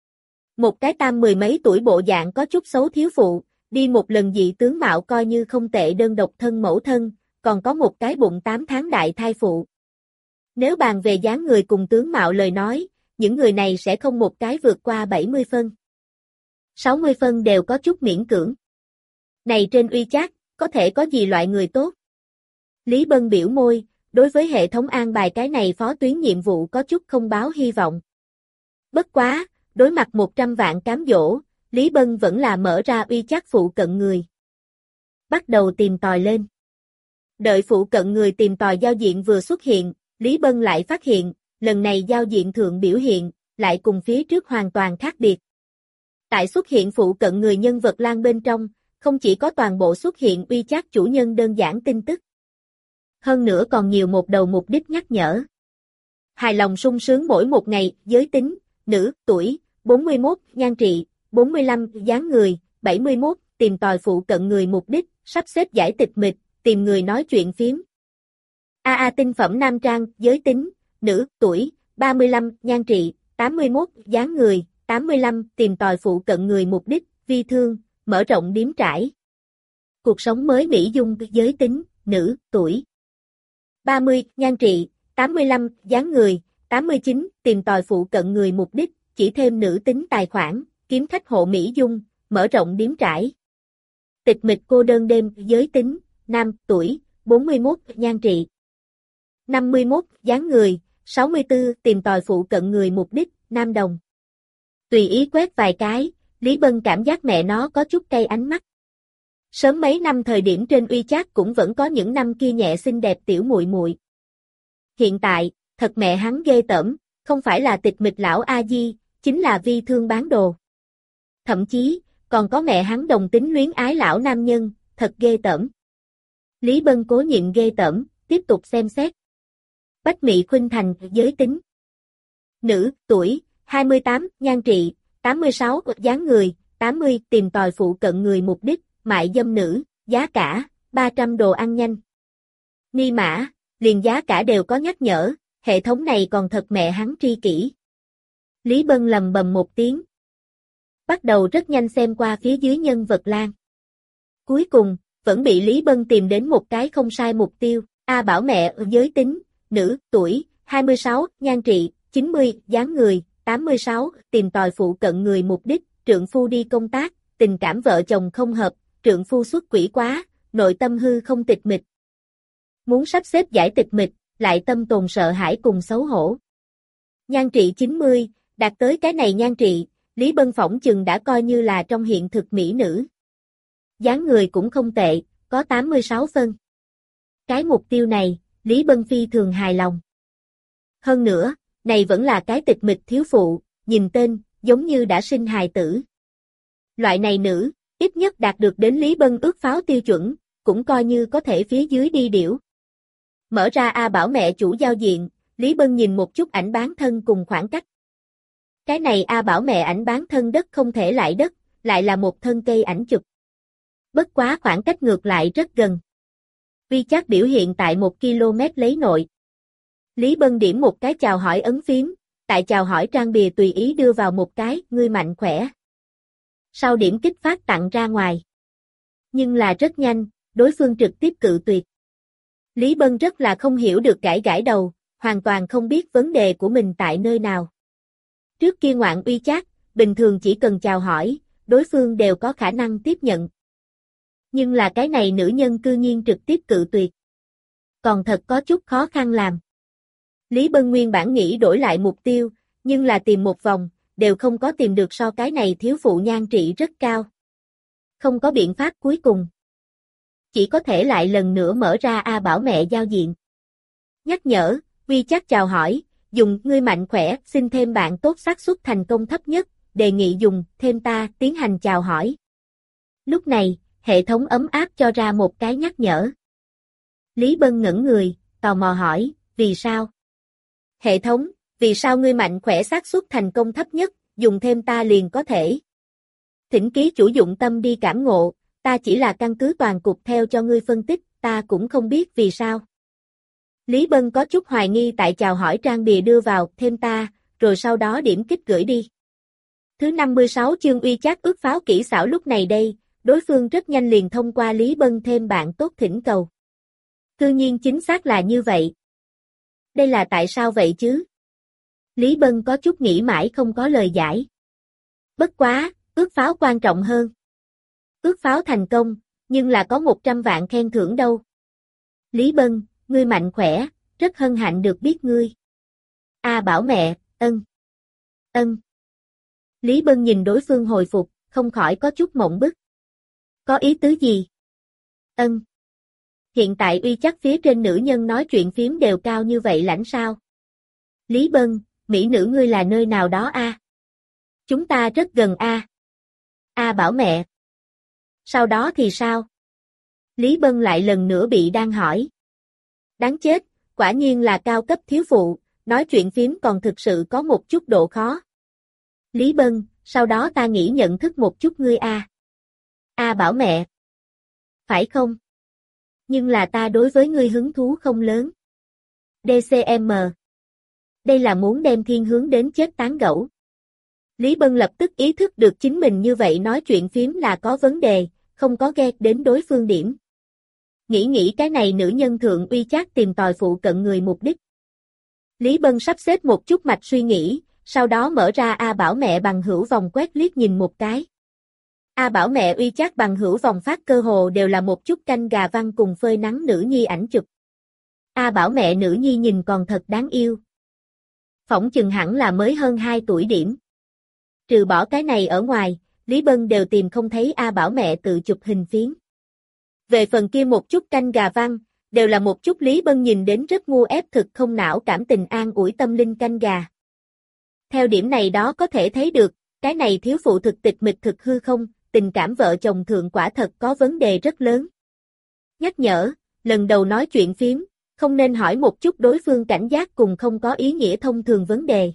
A: Một cái tam mười mấy tuổi bộ dạng có chút xấu thiếu phụ, đi một lần dị tướng mạo coi như không tệ đơn độc thân mẫu thân, còn có một cái bụng tám tháng đại thai phụ. Nếu bàn về dáng người cùng tướng mạo lời nói, những người này sẽ không một cái vượt qua bảy mươi phân. sáu mươi phân đều có chút miễn cưỡng. Này trên uy chat, có thể có gì loại người tốt? Lý Bân biểu môi, đối với hệ thống an bài cái này phó tuyến nhiệm vụ có chút không báo hy vọng. Bất quá, đối mặt một trăm vạn cám dỗ, Lý Bân vẫn là mở ra uy chat phụ cận người. Bắt đầu tìm tòi lên. Đợi phụ cận người tìm tòi giao diện vừa xuất hiện, Lý Bân lại phát hiện, lần này giao diện thượng biểu hiện, lại cùng phía trước hoàn toàn khác biệt. Tại xuất hiện phụ cận người nhân vật lan bên trong, không chỉ có toàn bộ xuất hiện uy chat chủ nhân đơn giản tin tức. Hơn nữa còn nhiều một đầu mục đích nhắc nhở. Hài lòng sung sướng mỗi một ngày, giới tính, nữ, tuổi, bốn mươi mốt, nhan trị, bốn mươi lăm, dáng người, bảy mươi mốt, tìm tòi phụ cận người mục đích, sắp xếp giải tịch mịch, tìm người nói chuyện phím. a a tinh phẩm nam trang, giới tính, nữ, tuổi, ba mươi lăm, nhan trị, tám mươi mốt, dáng người, tám mươi lăm, tìm tòi phụ cận người mục đích, vi thương, mở rộng điếm trải. Cuộc sống mới mỹ dung, giới tính, nữ, tuổi. ba mươi, nhan trị, tám mươi lăm, dáng người, tám mươi chín, tìm tòi phụ cận người mục đích, chỉ thêm nữ tính tài khoản, kiếm khách hộ mỹ dung, mở rộng điếm trải. Tịch mịch cô đơn đêm, giới tính, nam, tuổi, bốn mươi mốt, nhan trị. năm mươi mốt, dáng người, sáu mươi tư, tìm tòi phụ cận người mục đích, nam đồng. Tùy ý quét vài cái, Lý Bân cảm giác mẹ nó có chút cay ánh mắt. Sớm mấy năm thời điểm trên uy chat cũng vẫn có những năm kia nhẹ xinh đẹp tiểu muội muội. Hiện tại, thật mẹ hắn ghê tởm, không phải là tịch mịch lão A Di, chính là vi thương bán đồ. Thậm chí, còn có mẹ hắn đồng tính luyến ái lão nam nhân, thật ghê tởm. Lý Bân cố nhịn ghê tởm, tiếp tục xem xét. Bách Mị Khuynh Thành, giới tính. Nữ, tuổi, hai mươi tám, nhan trị, tám mươi sáu, dáng người, tám mươi, tìm tòi phụ cận người mục đích, mại dâm nữ, giá cả, ba trăm đồ ăn nhanh. Ni mã, liền giá cả đều có nhắc nhở, hệ thống này còn thật mẹ hắn tri kỷ. Lý Bân lầm bầm một tiếng. Bắt đầu rất nhanh xem qua phía dưới nhân vật lan. Cuối cùng, vẫn bị Lý Bân tìm đến một cái không sai mục tiêu, A bảo mẹ, giới tính, nữ, tuổi, hai mươi sáu, nhan trị, chín mươi, dáng người, tám mươi sáu, tìm tòi phụ cận người mục đích, trượng phu đi công tác, tình cảm vợ chồng không hợp, trượng phu xuất quỷ quá, nội tâm hư không tịch mịch. Muốn sắp xếp giải tịch mịch, lại tâm tồn sợ hãi cùng xấu hổ. Nhan trị chín mươi, đạt tới cái này nhan trị, Lý Bân phỏng chừng đã coi như là trong hiện thực mỹ nữ. Dáng người cũng không tệ, có tám mươi sáu phân. Cái mục tiêu này, Lý Bân phi thường hài lòng. Hơn nữa, này vẫn là cái tịch mịch thiếu phụ, nhìn tên, giống như đã sinh hài tử. Loại này nữ, ít nhất đạt được đến Lý Bân ước pháo tiêu chuẩn, cũng coi như có thể phía dưới đi điểu. Mở ra A Bảo mẹ chủ giao diện, Lý Bân nhìn một chút ảnh bán thân cùng khoảng cách. Cái này A Bảo mẹ ảnh bán thân đất không thể lại đất, lại là một thân cây ảnh chụp. Bất quá khoảng cách ngược lại rất gần. WeChat biểu hiện tại một ki lô mét lấy nội. Lý Bân điểm một cái chào hỏi ấn phím, tại chào hỏi trang bìa tùy ý đưa vào một cái, ngươi mạnh khỏe. Sau điểm kích phát tặng ra ngoài. Nhưng là rất nhanh, đối phương trực tiếp cự tuyệt. Lý Bân rất là không hiểu được gãi gãi đầu, hoàn toàn không biết vấn đề của mình tại nơi nào. Trước kia ngoạn WeChat, bình thường chỉ cần chào hỏi, đối phương đều có khả năng tiếp nhận. Nhưng là cái này nữ nhân cư nhiên trực tiếp cự tuyệt. Còn thật có chút khó khăn làm. Lý Bân nguyên bản nghĩ đổi lại mục tiêu, nhưng là tìm một vòng, đều không có tìm được so cái này thiếu phụ nhan trị rất cao. Không có biện pháp cuối cùng. Chỉ có thể lại lần nữa mở ra A Bảo mẹ giao diện. Nhắc nhở, WeChat chào hỏi, dùng ngươi mạnh khỏe, xin thêm bạn tốt xác suất thành công thấp nhất, đề nghị dùng thêm ta tiến hành chào hỏi. Lúc này, hệ thống ấm áp cho ra một cái nhắc nhở. Lý Bân ngẩn người, tò mò hỏi, vì sao? Hệ thống, vì sao ngươi mạnh khỏe xác suất thành công thấp nhất, dùng thêm ta liền có thể. Thỉnh ký chủ dụng tâm đi cảm ngộ, ta chỉ là căn cứ toàn cục theo cho ngươi phân tích, ta cũng không biết vì sao. Lý Bân có chút hoài nghi tại chào hỏi trang bìa đưa vào thêm ta, rồi sau đó điểm kích gửi đi. Thứ năm mươi sáu chương WeChat ước pháo kỹ xảo lúc này đây, đối phương rất nhanh liền thông qua Lý Bân thêm bạn tốt thỉnh cầu. Cư nhiên chính xác là như vậy. Đây là tại sao vậy chứ? Lý Bân có chút nghĩ mãi không có lời giải. Bất quá, ước pháo quan trọng hơn. Ước pháo thành công, nhưng là có một trăm vạn khen thưởng đâu. Lý Bân, ngươi mạnh khỏe, rất hân hạnh được biết ngươi. A Bảo mẹ, ân. Ân. Lý Bân nhìn đối phương hồi phục, không khỏi có chút mộng bức. Có ý tứ gì? Ân. Hiện tại WeChat phía trên nữ nhân nói chuyện phím đều cao như vậy lãnh sao? Lý Bân, mỹ nữ ngươi là nơi nào đó a? À? Chúng ta rất gần a. À? A Bảo mẹ. Sau đó thì sao? Lý Bân lại lần nữa bị đang hỏi. Đáng chết, quả nhiên là cao cấp thiếu phụ, nói chuyện phím còn thực sự có một chút độ khó. Lý Bân, sau đó ta nghĩ nhận thức một chút ngươi a. A Bảo mẹ. Phải không? Nhưng là ta đối với ngươi hứng thú không lớn. đê xê em. Đây là muốn đem thiên hướng đến chết tán gẫu. Lý Bân lập tức ý thức được chính mình như vậy nói chuyện phím là có vấn đề, không có ghét đến đối phương điểm. Nghĩ nghĩ cái này nữ nhân thượng WeChat tìm tòi phụ cận người mục đích. Lý Bân sắp xếp một chút mạch suy nghĩ, sau đó mở ra A Bảo mẹ bằng hữu vòng quét liếc nhìn một cái. A Bảo mẹ WeChat bằng hữu vòng phát cơ hồ đều là một chút canh gà văn cùng phơi nắng nữ nhi ảnh chụp. A Bảo mẹ nữ nhi nhìn còn thật đáng yêu. Phỏng chừng hẳn là mới hơn hai tuổi điểm. Trừ bỏ cái này ở ngoài, Lý Bân đều tìm không thấy A Bảo mẹ tự chụp hình phiến. Về phần kia một chút canh gà văn, đều là một chút Lý Bân nhìn đến rất ngu ép thực không não cảm tình an ủi tâm linh canh gà. Theo điểm này đó có thể thấy được, cái này thiếu phụ thực tịch mịch thực hư không, tình cảm vợ chồng thượng quả thật có vấn đề rất lớn. Nhắc nhở, lần đầu nói chuyện phím, không nên hỏi một chút đối phương cảnh giác cùng không có ý nghĩa thông thường vấn đề.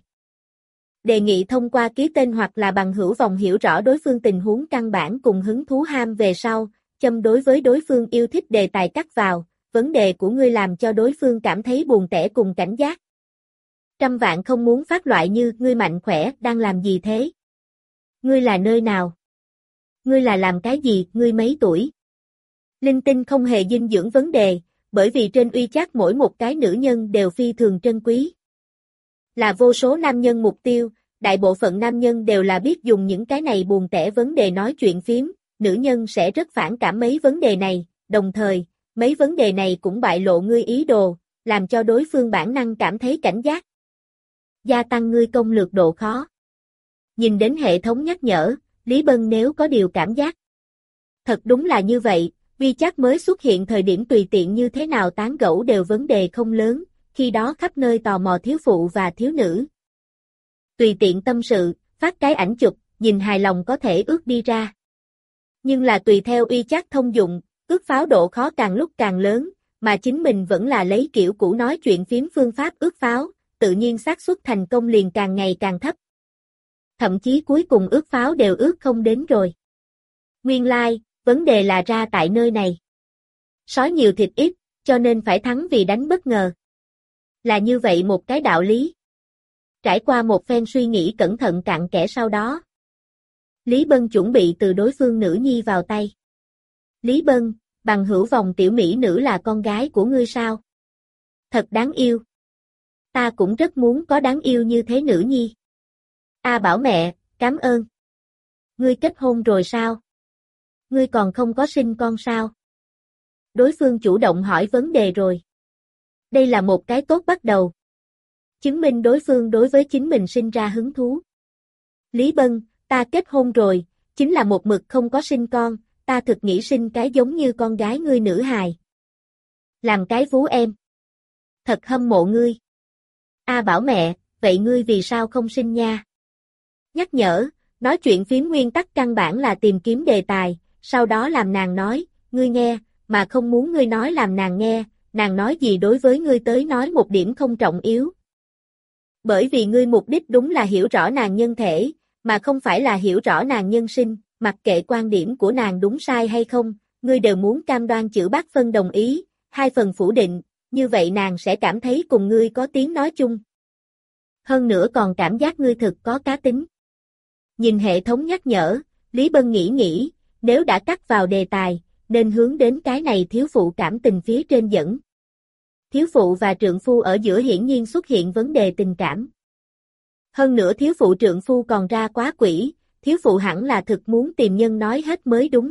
A: Đề nghị thông qua ký tên hoặc là bằng hữu vòng hiểu rõ đối phương tình huống căn bản cùng hứng thú ham về sau, châm đối với đối phương yêu thích đề tài cắt vào, vấn đề của ngươi làm cho đối phương cảm thấy buồn tẻ cùng cảnh giác. Trăm vạn không muốn phát loại như ngươi mạnh khỏe đang làm gì thế? Ngươi là nơi nào? Ngươi là làm cái gì, ngươi mấy tuổi? Linh tinh không hề dinh dưỡng vấn đề, bởi vì trên WeChat mỗi một cái nữ nhân đều phi thường trân quý. Là vô số nam nhân mục tiêu, đại bộ phận nam nhân đều là biết dùng những cái này buồn tẻ vấn đề nói chuyện phím, nữ nhân sẽ rất phản cảm mấy vấn đề này, đồng thời, mấy vấn đề này cũng bại lộ ngươi ý đồ, làm cho đối phương bản năng cảm thấy cảnh giác. Gia tăng ngươi công lược độ khó. Nhìn đến hệ thống nhắc nhở, Lý Bân nếu có điều cảm giác. Thật đúng là như vậy, WeChat mới xuất hiện thời điểm tùy tiện như thế nào tán gẫu đều vấn đề không lớn, khi đó khắp nơi tò mò thiếu phụ và thiếu nữ. Tùy tiện tâm sự, phát cái ảnh chụp, nhìn hài lòng có thể ước đi ra. Nhưng là tùy theo uy chắc thông dụng, ước pháo độ khó càng lúc càng lớn, mà chính mình vẫn là lấy kiểu cũ nói chuyện phím phương pháp ước pháo, tự nhiên xác suất thành công liền càng ngày càng thấp. Thậm chí cuối cùng ước pháo đều ước không đến rồi. Nguyên lai, like, vấn đề là ra tại nơi này. Sói nhiều thịt ít, cho nên phải thắng vì đánh bất ngờ. Là như vậy một cái đạo lý. Trải qua một phen suy nghĩ cẩn thận cặn kẽ sau đó. Lý Bân chuẩn bị từ đối phương nữ nhi vào tay. Lý Bân, bằng hữu vòng tiểu mỹ nữ là con gái của ngươi sao? Thật đáng yêu. Ta cũng rất muốn có đáng yêu như thế nữ nhi. A Bảo mẹ, cảm ơn. Ngươi kết hôn rồi sao? Ngươi còn không có sinh con sao? Đối phương chủ động hỏi vấn đề rồi. Đây là một cái tốt bắt đầu. Chứng minh đối phương đối với chính mình sinh ra hứng thú. Lý Bân, ta kết hôn rồi, chính là một mực không có sinh con, ta thực nghĩ sinh cái giống như con gái ngươi nữ hài. Làm cái vú em. Thật hâm mộ ngươi. A Bảo mẹ, vậy ngươi vì sao không sinh nha? Nhắc nhở, nói chuyện phím nguyên tắc căn bản là tìm kiếm đề tài, sau đó làm nàng nói, ngươi nghe, mà không muốn ngươi nói làm nàng nghe, nàng nói gì đối với ngươi tới nói một điểm không trọng yếu. Bởi vì ngươi mục đích đúng là hiểu rõ nàng nhân thể, mà không phải là hiểu rõ nàng nhân sinh, mặc kệ quan điểm của nàng đúng sai hay không, ngươi đều muốn cam đoan chữ bát phân đồng ý, hai phần phủ định, như vậy nàng sẽ cảm thấy cùng ngươi có tiếng nói chung. Hơn nữa còn cảm giác ngươi thực có cá tính. Nhìn hệ thống nhắc nhở, Lý Bân nghĩ nghĩ, nếu đã cắt vào đề tài, nên hướng đến cái này thiếu phụ cảm tình phía trên dẫn. Thiếu phụ và trượng phu ở giữa hiển nhiên xuất hiện vấn đề tình cảm. Hơn nữa thiếu phụ trượng phu còn ra quá quỷ, thiếu phụ hẳn là thực muốn tìm nhân nói hết mới đúng.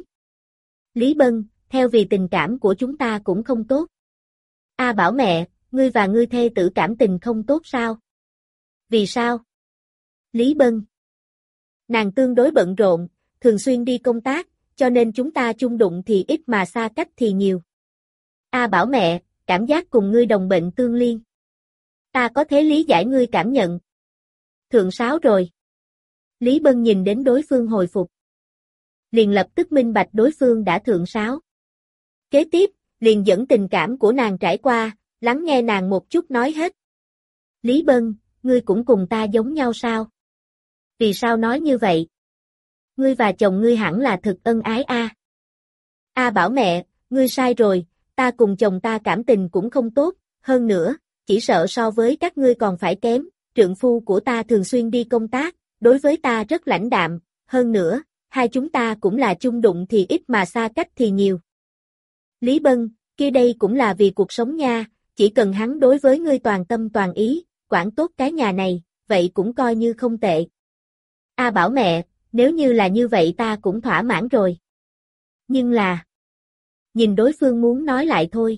A: Lý Bân, theo vì tình cảm của chúng ta cũng không tốt. A Bảo mẹ, ngươi và ngươi thê tử cảm tình không tốt sao? Vì sao? Lý Bân. Nàng tương đối bận rộn, thường xuyên đi công tác, cho nên chúng ta chung đụng thì ít mà xa cách thì nhiều. A Bảo mẹ, cảm giác cùng ngươi đồng bệnh tương liên. Ta có thể lý giải ngươi cảm nhận. Thượng sáo rồi. Lý Bân nhìn đến đối phương hồi phục. Liền lập tức minh bạch đối phương đã thượng sáo. Kế tiếp, liền dẫn tình cảm của nàng trải qua, lắng nghe nàng một chút nói hết. Lý Bân, ngươi cũng cùng ta giống nhau sao? Vì sao nói như vậy? Ngươi và chồng ngươi hẳn là thực ân ái a. A Bảo mẹ, ngươi sai rồi, ta cùng chồng ta cảm tình cũng không tốt, hơn nữa, chỉ sợ so với các ngươi còn phải kém, trượng phu của ta thường xuyên đi công tác, đối với ta rất lãnh đạm, hơn nữa, hai chúng ta cũng là chung đụng thì ít mà xa cách thì nhiều. Lý Bân, kia đây cũng là vì cuộc sống nha, chỉ cần hắn đối với ngươi toàn tâm toàn ý, quản tốt cái nhà này, vậy cũng coi như không tệ. A Bảo mẹ, nếu như là như vậy ta cũng thỏa mãn rồi. Nhưng là... Nhìn đối phương muốn nói lại thôi.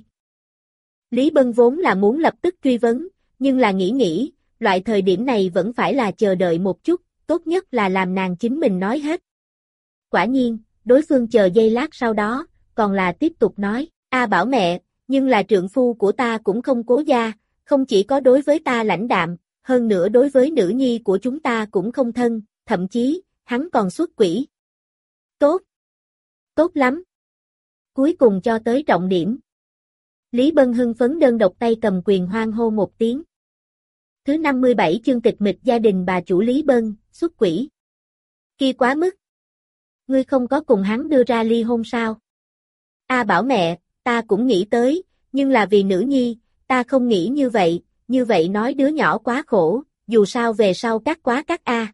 A: Lý Bân vốn là muốn lập tức truy vấn, nhưng là nghĩ nghĩ, loại thời điểm này vẫn phải là chờ đợi một chút, tốt nhất là làm nàng chính mình nói hết. Quả nhiên, đối phương chờ giây lát sau đó, còn là tiếp tục nói, A Bảo mẹ, nhưng là trượng phu của ta cũng không cố gia, không chỉ có đối với ta lãnh đạm, hơn nữa đối với nữ nhi của chúng ta cũng không thân, thậm chí, hắn còn xuất quỷ. Tốt. Tốt lắm. Cuối cùng cho tới trọng điểm. Lý Bân hưng phấn đơn độc tay cầm quyền hoan hô một tiếng. Thứ năm mươi bảy chương tịch mịch gia đình bà chủ Lý Bân, xuất quỷ. Kia quá mức. Ngươi không có cùng hắn đưa ra ly hôn sao? A Bảo mẹ, ta cũng nghĩ tới, nhưng là vì nữ nhi, ta không nghĩ như vậy, như vậy nói đứa nhỏ quá khổ, dù sao về sau cắt quá cắt A.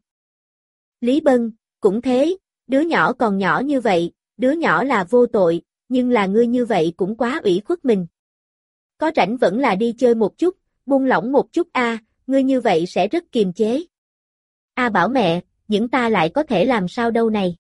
A: Lý Bân, cũng thế, đứa nhỏ còn nhỏ như vậy, đứa nhỏ là vô tội, nhưng là ngươi như vậy cũng quá ủy khuất mình. Có rảnh vẫn là đi chơi một chút, buông lỏng một chút A, ngươi như vậy sẽ rất kiềm chế. A Bảo mẹ, những ta lại có thể làm sao đâu này.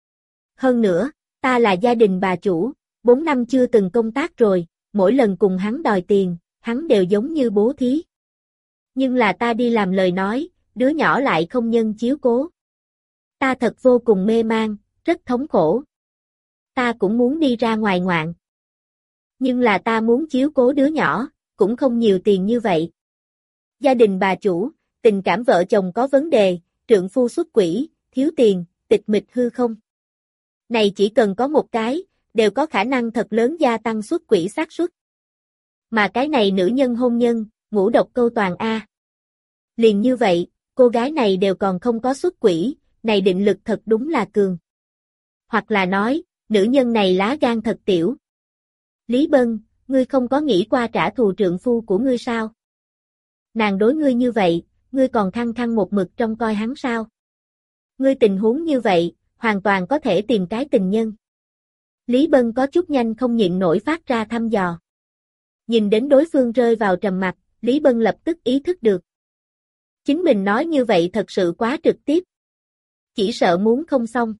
A: Hơn nữa, ta là gia đình bà chủ, bốn năm chưa từng công tác rồi, mỗi lần cùng hắn đòi tiền, hắn đều giống như bố thí. Nhưng là ta đi làm lời nói, đứa nhỏ lại không nhân chiếu cố. Ta thật vô cùng mê man, rất thống khổ. Ta cũng muốn đi ra ngoài ngoạn. Nhưng là ta muốn chiếu cố đứa nhỏ, cũng không nhiều tiền như vậy. Gia đình bà chủ, tình cảm vợ chồng có vấn đề, trượng phu xuất quỹ, thiếu tiền, tịch mịch hư không. Này chỉ cần có một cái, đều có khả năng thật lớn gia tăng xuất quỹ xác suất. Mà cái này nữ nhân hôn nhân, ngũ độc câu toàn A. Liền như vậy, cô gái này đều còn không có xuất quỹ, này định lực thật đúng là cường. Hoặc là nói, nữ nhân này lá gan thật tiểu. Lý Bân, ngươi không có nghĩ qua trả thù trượng phu của ngươi sao? Nàng đối ngươi như vậy, ngươi còn khăng khăng một mực trông coi hắn sao? Ngươi tình huống như vậy, hoàn toàn có thể tìm cái tình nhân. Lý Bân có chút nhanh không nhịn nổi phát ra thăm dò. Nhìn đến đối phương rơi vào trầm mặc, Lý Bân lập tức ý thức được. Chính mình nói như vậy thật sự quá trực tiếp. Chỉ sợ muốn không xong.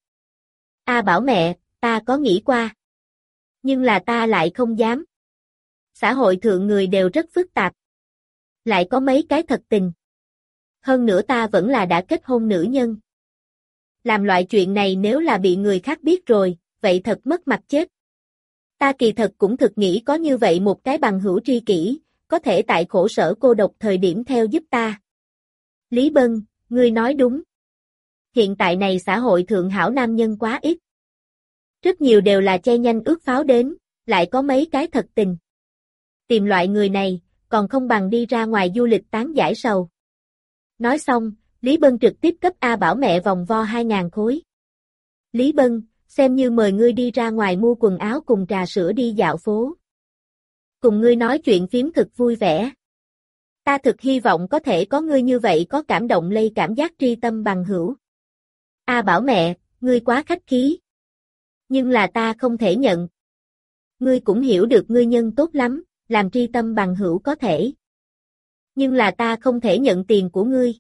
A: A bảo mẹ, ta có nghĩ qua. Nhưng là ta lại không dám. Xã hội thượng người đều rất phức tạp. Lại có mấy cái thật tình. Hơn nữa ta vẫn là đã kết hôn nữ nhân. Làm loại chuyện này nếu là bị người khác biết rồi, vậy thật mất mặt chết. Ta kỳ thật cũng thực nghĩ có như vậy một cái bằng hữu tri kỷ, có thể tại khổ sở cô độc thời điểm theo giúp ta. Lý Bân, ngươi nói đúng. Hiện tại này xã hội thượng hảo nam nhân quá ít. Rất nhiều đều là che nhanh ước pháo đến, lại có mấy cái thật tình. Tìm loại người này, còn không bằng đi ra ngoài du lịch tán giải sầu. Nói xong, Lý Bân trực tiếp cấp A bảo mẹ vòng vo hai ngàn khối. Lý Bân, xem như mời ngươi đi ra ngoài mua quần áo cùng trà sữa đi dạo phố. Cùng ngươi nói chuyện phím thực vui vẻ. Ta thực hy vọng có thể có ngươi như vậy có cảm động lây cảm giác tri tâm bằng hữu. A bảo mẹ, ngươi quá khách khí. Nhưng là ta không thể nhận. Ngươi cũng hiểu được ngươi nhân tốt lắm, làm tri tâm bằng hữu có thể. Nhưng là ta không thể nhận tiền của ngươi.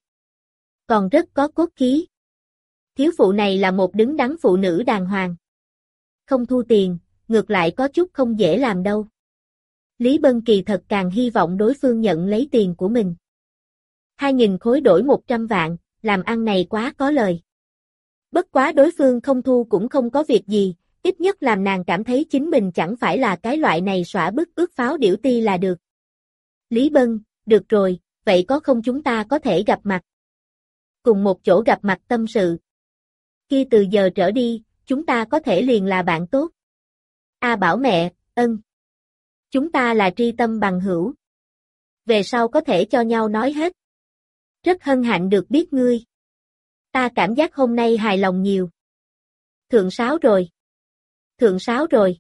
A: Còn rất có cốt khí. Thiếu phụ này là một đứng đắn phụ nữ đàng hoàng. Không thu tiền, ngược lại có chút không dễ làm đâu. Lý Bân kỳ thật càng hy vọng đối phương nhận lấy tiền của mình. Hai nghìn khối đổi một trăm vạn, làm ăn này quá có lời. Bất quá đối phương không thu cũng không có việc gì, ít nhất làm nàng cảm thấy chính mình chẳng phải là cái loại này xõa bức ước pháo điểu ti là được. Lý Bân, được rồi, vậy có không chúng ta có thể gặp mặt? Cùng một chỗ gặp mặt tâm sự. Khi từ giờ trở đi, chúng ta có thể liền là bạn tốt. A bảo mẹ, ân. Chúng ta là tri tâm bằng hữu. Về sau có thể cho nhau nói hết. Rất hân hạnh được biết ngươi. Ta cảm giác hôm nay hài lòng nhiều. Thượng sáo rồi. Thượng sáo rồi.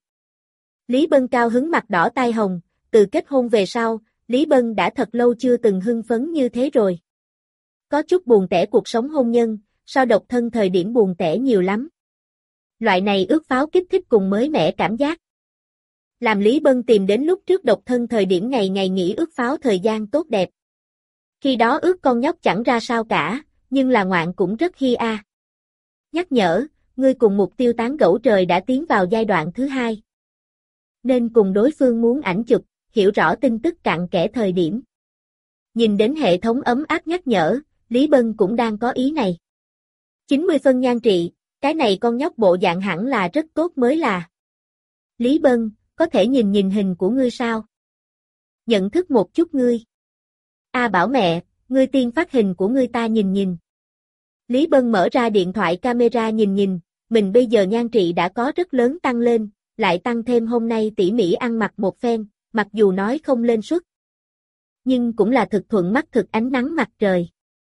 A: Lý Bân cao hứng mặt đỏ tai hồng, từ kết hôn về sau, Lý Bân đã thật lâu chưa từng hưng phấn như thế rồi. Có chút buồn tẻ cuộc sống hôn nhân, so độc thân thời điểm buồn tẻ nhiều lắm. Loại này ước pháo kích thích cùng mới mẻ cảm giác. Làm Lý Bân tìm đến lúc trước độc thân thời điểm ngày ngày nghỉ ước pháo thời gian tốt đẹp. Khi đó ước con nhóc chẳng ra sao cả, nhưng là ngoạn cũng rất hi a. Nhắc nhở, ngươi cùng mục tiêu tán gẫu trời đã tiến vào giai đoạn thứ hai. Nên cùng đối phương muốn ảnh chụp, hiểu rõ tin tức cặn kẽ thời điểm. Nhìn đến hệ thống ấm áp nhắc nhở, Lý Bân cũng đang có ý này. chín mươi phân nhan trị, cái này con nhóc bộ dạng hẳn là rất tốt mới là. Lý Bân, có thể nhìn nhìn hình của ngươi sao? Nhận thức một chút ngươi. A bảo mẹ, ngươi tiên phát hình của ngươi ta nhìn nhìn. Lý Bân mở ra điện thoại camera nhìn nhìn, mình bây giờ nhan trị đã có rất lớn tăng lên, lại tăng thêm hôm nay tỉ mỉ ăn mặc một phen, mặc dù nói không lên suất. Nhưng cũng là thực thuận mắt thực ánh nắng mặt trời.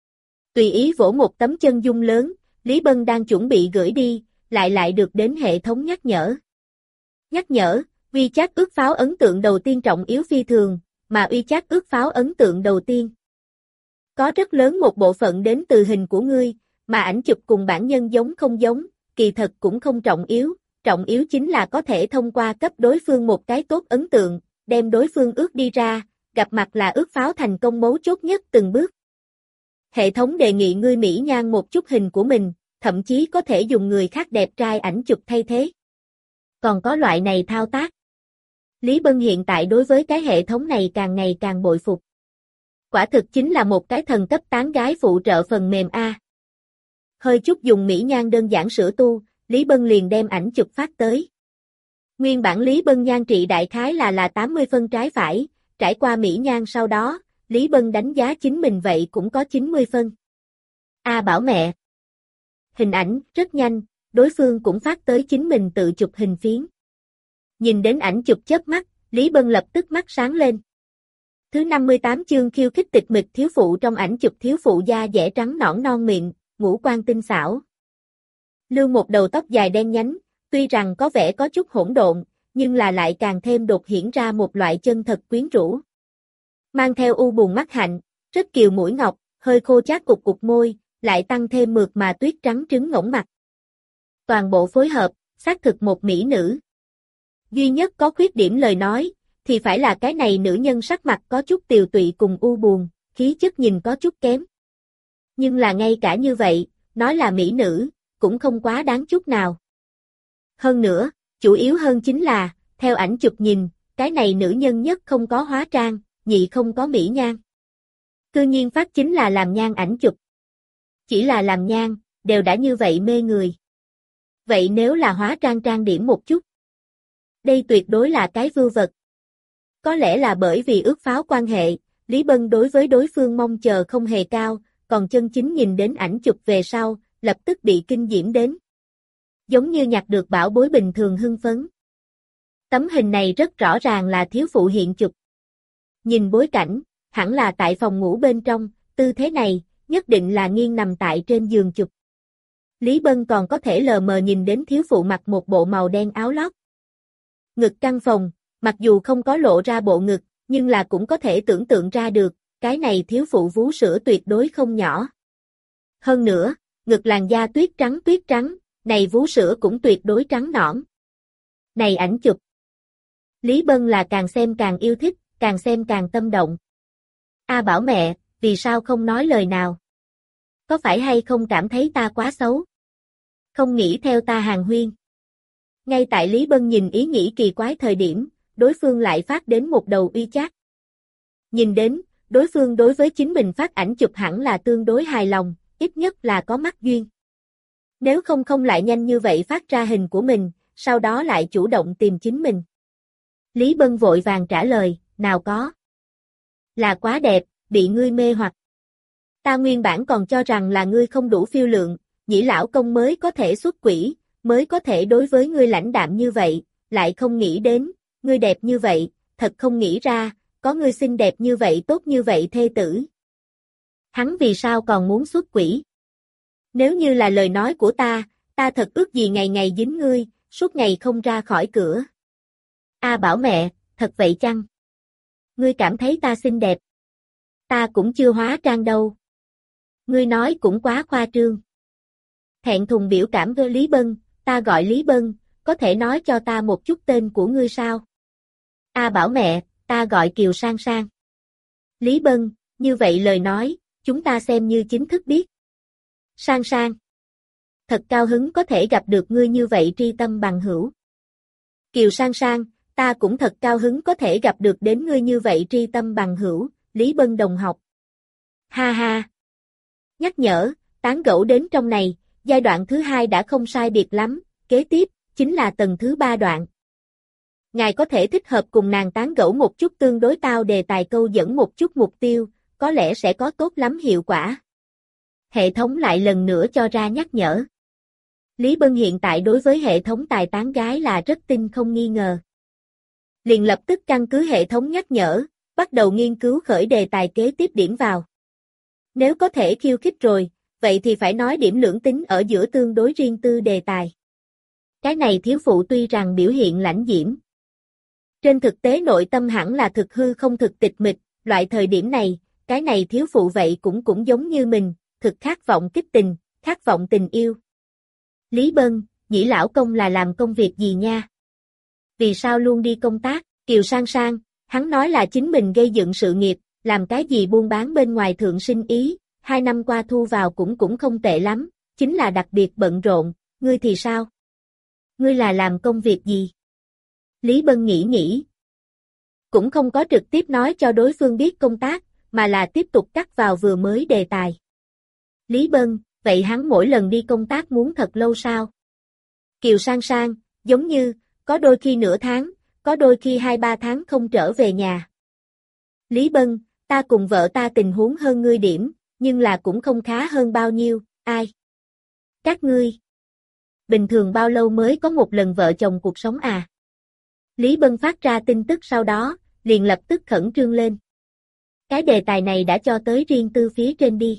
A: Tùy ý vỗ một tấm chân dung lớn, Lý Bân đang chuẩn bị gửi đi, lại lại được đến hệ thống nhắc nhở. Nhắc nhở, WeChat ước pháo ấn tượng đầu tiên trọng yếu phi thường, mà WeChat ước pháo ấn tượng đầu tiên. Có rất lớn một bộ phận đến từ hình của ngươi, mà ảnh chụp cùng bản nhân giống không giống, kỳ thật cũng không trọng yếu, trọng yếu chính là có thể thông qua cấp đối phương một cái tốt ấn tượng, đem đối phương ước đi ra, gặp mặt là ước pháo thành công mấu chốt nhất từng bước. Hệ thống đề nghị ngươi mỹ nhan một chút hình của mình, thậm chí có thể dùng người khác đẹp trai ảnh chụp thay thế. Còn có loại này thao tác. Lý Bân hiện tại đối với cái hệ thống này càng ngày càng bội phục. Quả thực chính là một cái thần cấp tán gái phụ trợ phần mềm A. Hơi chút dùng mỹ nhan đơn giản sửa tu, Lý Bân liền đem ảnh chụp phát tới. Nguyên bản Lý Bân nhan trị đại khái là là tám mươi phân trái phải, trải qua mỹ nhan sau đó, Lý Bân đánh giá chính mình vậy cũng có chín mươi phân. A bảo mẹ. Hình ảnh, rất nhanh, đối phương cũng phát tới chính mình tự chụp hình phiến. Nhìn đến ảnh chụp chớp mắt, Lý Bân lập tức mắt sáng lên. Thứ năm mươi tám chương khiêu khích tịch mịch thiếu phụ trong ảnh chụp thiếu phụ da dẻ trắng nõn non mịn, ngũ quan tinh xảo. Lưu một đầu tóc dài đen nhánh, tuy rằng có vẻ có chút hỗn độn, nhưng là lại càng thêm đột hiển ra một loại chân thật quyến rũ. Mang theo u buồn mắt hạnh, rất kiều mũi ngọc, hơi khô chát cục cục môi, lại tăng thêm mượt mà tuyết trắng trứng ngỗng mặt. Toàn bộ phối hợp, xác thực một mỹ nữ. Duy nhất có khuyết điểm lời nói, thì phải là cái này nữ nhân sắc mặt có chút tiều tụy cùng u buồn, khí chất nhìn có chút kém. Nhưng là ngay cả như vậy, nói là mỹ nữ, cũng không quá đáng chút nào. Hơn nữa, chủ yếu hơn chính là, theo ảnh chụp nhìn, cái này nữ nhân nhất không có hóa trang, nhị không có mỹ nhan. Cư nhiên phát chính là làm nhan ảnh chụp. Chỉ là làm nhan, đều đã như vậy mê người. Vậy nếu là hóa trang trang điểm một chút? Đây tuyệt đối là cái vưu vật. Có lẽ là bởi vì ước pháo quan hệ, Lý Bân đối với đối phương mong chờ không hề cao, còn chân chính nhìn đến ảnh chụp về sau, lập tức bị kinh diễm đến. Giống như nhặt được bảo bối bình thường hưng phấn. Tấm hình này rất rõ ràng là thiếu phụ hiện chụp. Nhìn bối cảnh, hẳn là tại phòng ngủ bên trong, tư thế này, nhất định là nghiêng nằm tại trên giường chụp. Lý Bân còn có thể lờ mờ nhìn đến thiếu phụ mặc một bộ màu đen áo lót. Ngực căng phồng, mặc dù không có lộ ra bộ ngực, nhưng là cũng có thể tưởng tượng ra được, cái này thiếu phụ vú sữa tuyệt đối không nhỏ. Hơn nữa, ngực làn da tuyết trắng tuyết trắng, này vú sữa cũng tuyệt đối trắng nõn. Này ảnh chụp. Lý Bân là càng xem càng yêu thích, càng xem càng tâm động. A bảo mẹ, vì sao không nói lời nào? Có phải hay không cảm thấy ta quá xấu? Không nghĩ theo ta hàng huyên. Ngay tại Lý Bân nhìn ý nghĩ kỳ quái thời điểm, đối phương lại phát đến một đầu uy chat. Nhìn đến, đối phương đối với chính mình phát ảnh chụp hẳn là tương đối hài lòng, ít nhất là có mắt duyên. Nếu không không lại nhanh như vậy phát ra hình của mình, sau đó lại chủ động tìm chính mình. Lý Bân vội vàng trả lời, nào có. Là quá đẹp, bị ngươi mê hoặc. Ta nguyên bản còn cho rằng là ngươi không đủ phiêu lượng, nhĩ lão công mới có thể xuất quỷ, mới có thể đối với ngươi lãnh đạm như vậy, lại không nghĩ đến, ngươi đẹp như vậy, thật không nghĩ ra, có ngươi xinh đẹp như vậy tốt như vậy thê tử. Hắn vì sao còn muốn xuất quỷ? Nếu như là lời nói của ta, ta thật ước gì ngày ngày dính ngươi, suốt ngày không ra khỏi cửa. A bảo mẹ, thật vậy chăng? Ngươi cảm thấy ta xinh đẹp? Ta cũng chưa hóa trang đâu. Ngươi nói cũng quá khoa trương. Thẹn thùng biểu cảm với Lý Bân, ta gọi Lý Bân, có thể nói cho ta một chút tên của ngươi sao? A bảo mẹ, ta gọi Kiều Sang Sang. Lý Bân, như vậy lời nói, chúng ta xem như chính thức biết. Sang Sang. Thật cao hứng có thể gặp được ngươi như vậy tri tâm bằng hữu. Kiều Sang Sang, ta cũng thật cao hứng có thể gặp được đến ngươi như vậy tri tâm bằng hữu, Lý Bân đồng học. Ha ha. Nhắc nhở, tán gẫu đến trong này, giai đoạn thứ hai đã không sai biệt lắm, kế tiếp, chính là tầng thứ ba đoạn. Ngài có thể thích hợp cùng nàng tán gẫu một chút tương đối tao đề tài câu dẫn một chút mục tiêu, có lẽ sẽ có tốt lắm hiệu quả. Hệ thống lại lần nữa cho ra nhắc nhở. Lý Bân hiện tại đối với hệ thống tài tán gái là rất tin không nghi ngờ. Liền lập tức căn cứ hệ thống nhắc nhở, bắt đầu nghiên cứu khởi đề tài kế tiếp điểm vào. Nếu có thể khiêu khích rồi, vậy thì phải nói điểm lưỡng tính ở giữa tương đối riêng tư đề tài. Cái này thiếu phụ tuy rằng biểu hiện lãnh diễm. Trên thực tế nội tâm hẳn là thực hư không thực tịch mịch, loại thời điểm này, cái này thiếu phụ vậy cũng cũng giống như mình, thực khát vọng kích tình, khát vọng tình yêu. Lý Bân, nhĩ lão công là làm công việc gì nha? Vì sao luôn đi công tác? Kiều Sang Sang, hắn nói là chính mình gây dựng sự nghiệp, làm cái gì buôn bán bên ngoài thượng sinh ý, hai năm qua thu vào cũng cũng không tệ lắm, chính là đặc biệt bận rộn, ngươi thì sao? Ngươi là làm công việc gì? Lý Bân nghĩ nghĩ. Cũng không có trực tiếp nói cho đối phương biết công tác, mà là tiếp tục cắt vào vừa mới đề tài. Lý Bân, vậy hắn mỗi lần đi công tác muốn thật lâu sao? Kiều Sang Sang, giống như, có đôi khi nửa tháng, có đôi khi hai ba tháng không trở về nhà. Lý Bân, ta cùng vợ ta tình huống hơn ngươi điểm, nhưng là cũng không khá hơn bao nhiêu, ai? Các ngươi. Bình thường bao lâu mới có một lần vợ chồng cuộc sống à? Lý Bân phát ra tin tức sau đó, liền lập tức khẩn trương lên. Cái đề tài này đã cho tới riêng tư phía trên đi.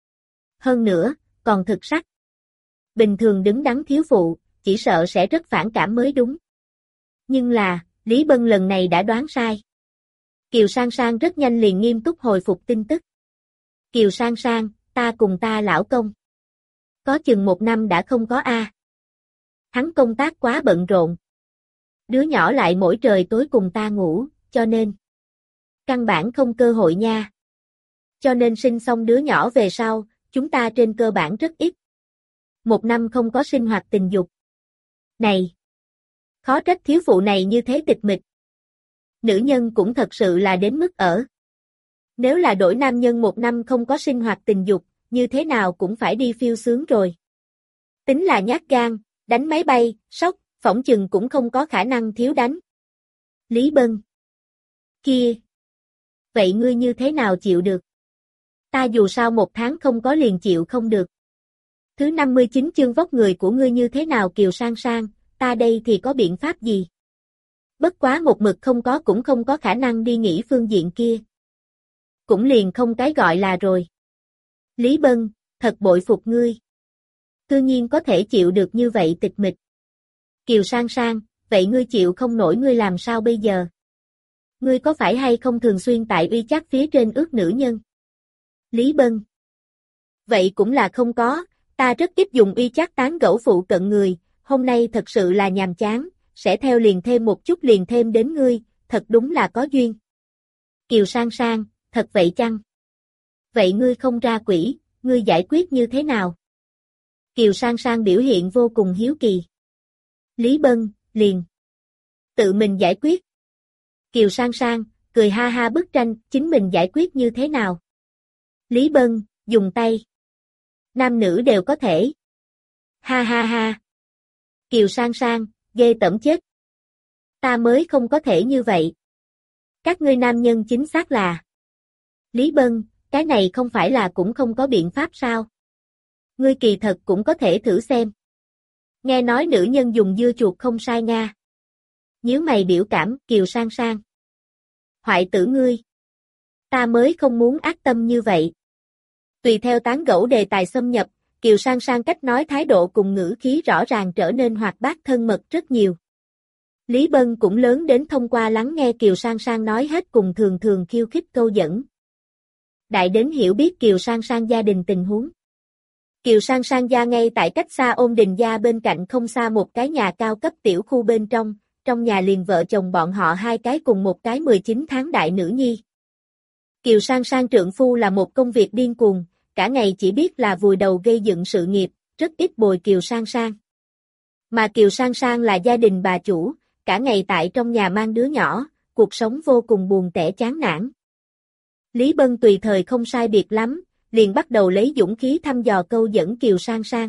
A: Hơn nữa, còn thực sắc. Bình thường đứng đắn thiếu phụ, chỉ sợ sẽ rất phản cảm mới đúng. Nhưng là, Lý Bân lần này đã đoán sai. Kiều Sang Sang rất nhanh liền nghiêm túc hồi phục tin tức. Kiều Sang Sang, ta cùng ta lão công. Có chừng một năm đã không có A. Hắn công tác quá bận rộn. Đứa nhỏ lại mỗi trời tối cùng ta ngủ, cho nên. Căn bản không cơ hội nha. Cho nên sinh xong đứa nhỏ về sau, chúng ta trên cơ bản rất ít. Một năm không có sinh hoạt tình dục. Này! Khó trách thiếu phụ này như thế tịch mịch. Nữ nhân cũng thật sự là đến mức ở. Nếu là đổi nam nhân một năm không có sinh hoạt tình dục, như thế nào cũng phải đi phiêu sướng rồi. Tính là nhát gan, đánh máy bay, sốc, phỏng chừng cũng không có khả năng thiếu đánh. Lý Bân. Kia. Vậy ngươi như thế nào chịu được? Ta dù sao một tháng không có liền chịu không được. Thứ năm mươi chín chương vóc người của ngươi như thế nào Kiều Sang Sang, ta đây thì có biện pháp gì? Bất quá một mực không có cũng không có khả năng đi nghĩ phương diện kia. Cũng liền không cái gọi là rồi. Lý Bân, thật bội phục ngươi. Tự nhiên có thể chịu được như vậy tịch mịch. Kiều Sang Sang, vậy ngươi chịu không nổi ngươi làm sao bây giờ? Ngươi có phải hay không thường xuyên tại uy chắc phía trên ước nữ nhân? Lý Bân. Vậy cũng là không có, ta rất ít dùng uy chắc tán gẫu phụ cận người, hôm nay thật sự là nhàm chán, sẽ theo liền thêm một chút liền thêm đến ngươi, thật đúng là có duyên. Kiều Sang Sang, thật vậy chăng? Vậy ngươi không ra quỷ, ngươi giải quyết như thế nào? Kiều Sang Sang biểu hiện vô cùng hiếu kỳ. Lý Bân, liền. Tự mình giải quyết. Kiều Sang Sang, cười ha ha bức tranh, chính mình giải quyết như thế nào? Lý Bân, dùng tay. Nam nữ đều có thể. Ha ha ha. Kiều Sang Sang, ghê tởm chết. Ta mới không có thể như vậy. Các ngươi nam nhân chính xác là. Lý Bân, cái này không phải là cũng không có biện pháp sao? Ngươi kỳ thật cũng có thể thử xem. Nghe nói nữ nhân dùng dưa chuột không sai nga. Nhíu mày biểu cảm, Kiều Sang Sang. Hoại tử ngươi. Ta mới không muốn ác tâm như vậy. Tùy theo tán gẫu đề tài xâm nhập, Kiều Sang Sang cách nói thái độ cùng ngữ khí rõ ràng trở nên hoạt bát thân mật rất nhiều. Lý Bân cũng lớn đến thông qua lắng nghe Kiều Sang Sang nói hết cùng thường thường khiêu khích câu dẫn. Đại đến hiểu biết Kiều Sang Sang gia đình tình huống. Kiều Sang Sang gia ngay tại cách xa Ôn Đình gia bên cạnh không xa một cái nhà cao cấp tiểu khu bên trong, trong nhà liền vợ chồng bọn họ hai cái cùng một cái mười chín tháng đại nữ nhi. Kiều Sang Sang trượng phu là một công việc điên cuồng, cả ngày chỉ biết là vùi đầu gây dựng sự nghiệp, rất ít bồi Kiều Sang Sang. Mà Kiều Sang Sang là gia đình bà chủ, cả ngày tại trong nhà mang đứa nhỏ, cuộc sống vô cùng buồn tẻ chán nản. Lý Bân tùy thời không sai biệt lắm, liền bắt đầu lấy dũng khí thăm dò câu dẫn Kiều Sang Sang.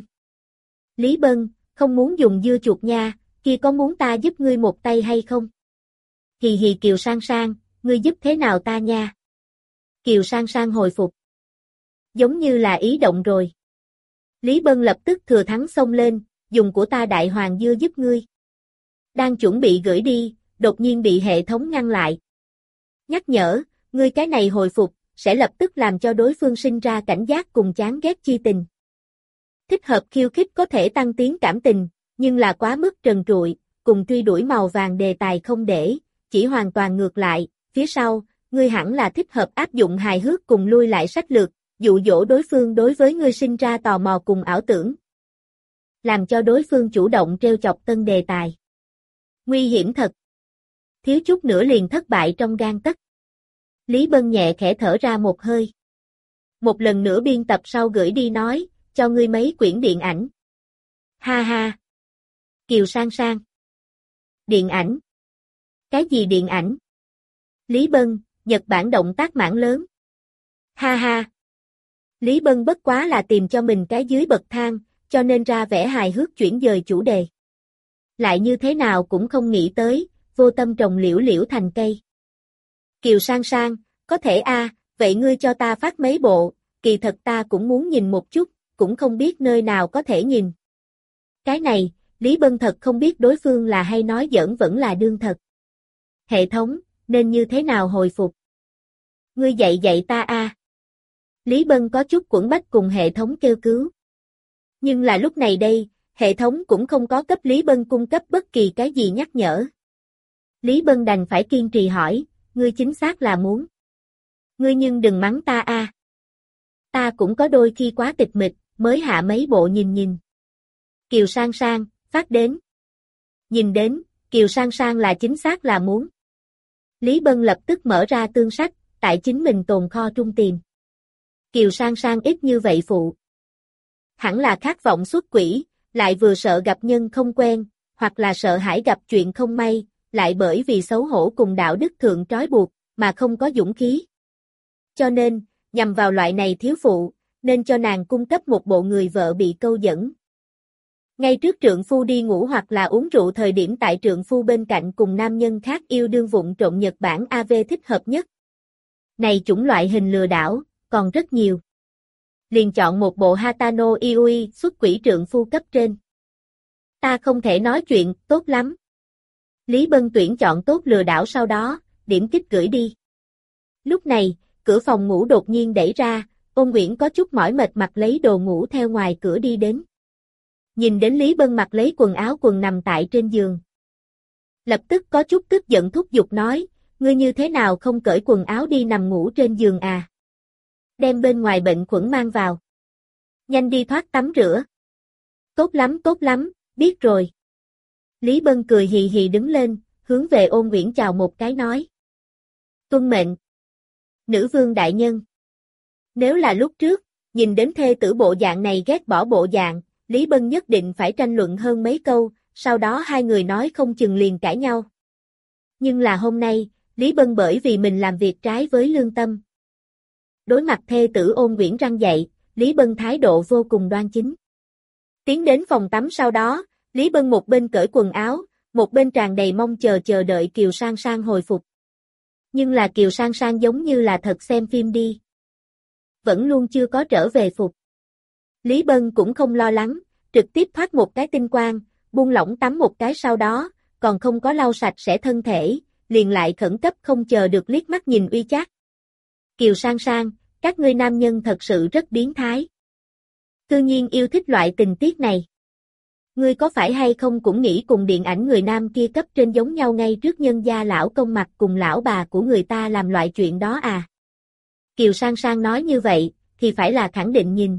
A: Lý Bân, không muốn dùng dưa chuột nha, kia có muốn ta giúp ngươi một tay hay không? Hì hì Kiều Sang Sang, ngươi giúp thế nào ta nha? Kiều Sang Sang hồi phục. Giống như là ý động rồi. Lý Bân lập tức thừa thắng xông lên, dùng của ta đại hoàng dưa giúp ngươi. Đang chuẩn bị gửi đi, đột nhiên bị hệ thống ngăn lại. Nhắc nhở, ngươi cái này hồi phục, sẽ lập tức làm cho đối phương sinh ra cảnh giác cùng chán ghét chi tình. Thích hợp khiêu khích có thể tăng tiến cảm tình, nhưng là quá mức trần trụi, cùng truy đuổi màu vàng đề tài không để, chỉ hoàn toàn ngược lại, phía sau, ngươi hẳn là thích hợp áp dụng hài hước cùng lui lại sách lược, dụ dỗ đối phương đối với ngươi sinh ra tò mò cùng ảo tưởng. Làm cho đối phương chủ động trêu chọc tân đề tài. Nguy hiểm thật. Thiếu chút nữa liền thất bại trong gang tấc. Lý Bân nhẹ khẽ thở ra một hơi. Một lần nữa biên tập sau gửi đi nói, cho ngươi mấy quyển điện ảnh. Ha ha. Kiều Sang Sang. Điện ảnh. Cái gì điện ảnh? Lý Bân, Nhật Bản động tác mảng lớn. Ha ha. Lý Bân bất quá là tìm cho mình cái dưới bậc thang, cho nên ra vẻ hài hước chuyển dời chủ đề. Lại như thế nào cũng không nghĩ tới, vô tâm trồng liễu liễu thành cây. Kiều Sang Sang, Có thể a, vậy ngươi cho ta phát mấy bộ, kỳ thật ta cũng muốn nhìn một chút, cũng không biết nơi nào có thể nhìn. Cái này, Lý Bân thật không biết đối phương là hay nói giỡn vẫn là đương thật. Hệ thống, nên như thế nào hồi phục? Ngươi dạy dạy ta a. Lý Bân có chút quẫn bách cùng hệ thống kêu cứu. Nhưng là lúc này đây, hệ thống cũng không có cấp Lý Bân cung cấp bất kỳ cái gì nhắc nhở. Lý Bân đành phải kiên trì hỏi, ngươi chính xác là muốn. Ngươi nhưng đừng mắng ta a. Ta cũng có đôi khi quá tịch mịch, mới hạ mấy bộ nhìn nhìn. Kiều Sang Sang, phát đến. Nhìn đến, Kiều Sang Sang là chính xác là muốn. Lý Bân lập tức mở ra tương sách, tại chính mình tồn kho trung tìm. Kiều Sang Sang ít như vậy phụ. Hẳn là khát vọng xuất quỷ, lại vừa sợ gặp nhân không quen, hoặc là sợ hãi gặp chuyện không may, lại bởi vì xấu hổ cùng đạo đức thượng trói buộc, mà không có dũng khí. Cho nên, nhằm vào loại này thiếu phụ, nên cho nàng cung cấp một bộ người vợ bị câu dẫn. Ngay trước trượng phu đi ngủ hoặc là uống rượu thời điểm tại trượng phu bên cạnh cùng nam nhân khác yêu đương vụng trộm Nhật Bản a vê thích hợp nhất. Này chủng loại hình lừa đảo, còn rất nhiều. Liền chọn một bộ Hatano Iui xuất quỷ trượng phu cấp trên. Ta không thể nói chuyện, tốt lắm. Lý Bân tuyển chọn tốt lừa đảo sau đó, điểm kích gửi đi. Lúc này, cửa phòng ngủ đột nhiên đẩy ra, Ôn Nguyễn có chút mỏi mệt mặc lấy đồ ngủ theo ngoài cửa đi đến. Nhìn đến Lý Bân mặc lấy quần áo quần nằm tại trên giường. Lập tức có chút tức giận thúc giục nói, ngươi như thế nào không cởi quần áo đi nằm ngủ trên giường à? Đem bên ngoài bệnh khuẩn mang vào. Nhanh đi thoát tắm rửa. Tốt lắm tốt lắm, biết rồi. Lý Bân cười hì hì đứng lên, hướng về Ôn Nguyễn chào một cái nói. Tuân mệnh. Nữ vương đại nhân. Nếu là lúc trước, nhìn đến thê tử bộ dạng này ghét bỏ bộ dạng, Lý Bân nhất định phải tranh luận hơn mấy câu, sau đó hai người nói không chừng liền cãi nhau. Nhưng là hôm nay, Lý Bân bởi vì mình làm việc trái với lương tâm. Đối mặt thê tử Ôn Nguyễn răng dậy, Lý Bân thái độ vô cùng đoan chính. Tiến đến phòng tắm sau đó, Lý Bân một bên cởi quần áo, một bên tràn đầy mong chờ chờ đợi Kiều Sang Sang hồi phục. Nhưng là Kiều Sang Sang giống như là thật xem phim đi. Vẫn luôn chưa có trở về phục. Lý Bân cũng không lo lắng, trực tiếp thoát một cái tinh quang, buông lỏng tắm một cái sau đó, còn không có lau sạch sẽ thân thể, liền lại khẩn cấp không chờ được liếc mắt nhìn Uy Trác. Kiều Sang Sang, các ngươi nam nhân thật sự rất biến thái. Tự nhiên yêu thích loại tình tiết này. Ngươi có phải hay không cũng nghĩ cùng điện ảnh người nam kia cấp trên giống nhau ngay trước nhân gia lão công mặt cùng lão bà của người ta làm loại chuyện đó à? Kiều Sang Sang nói như vậy, thì phải là khẳng định nhìn.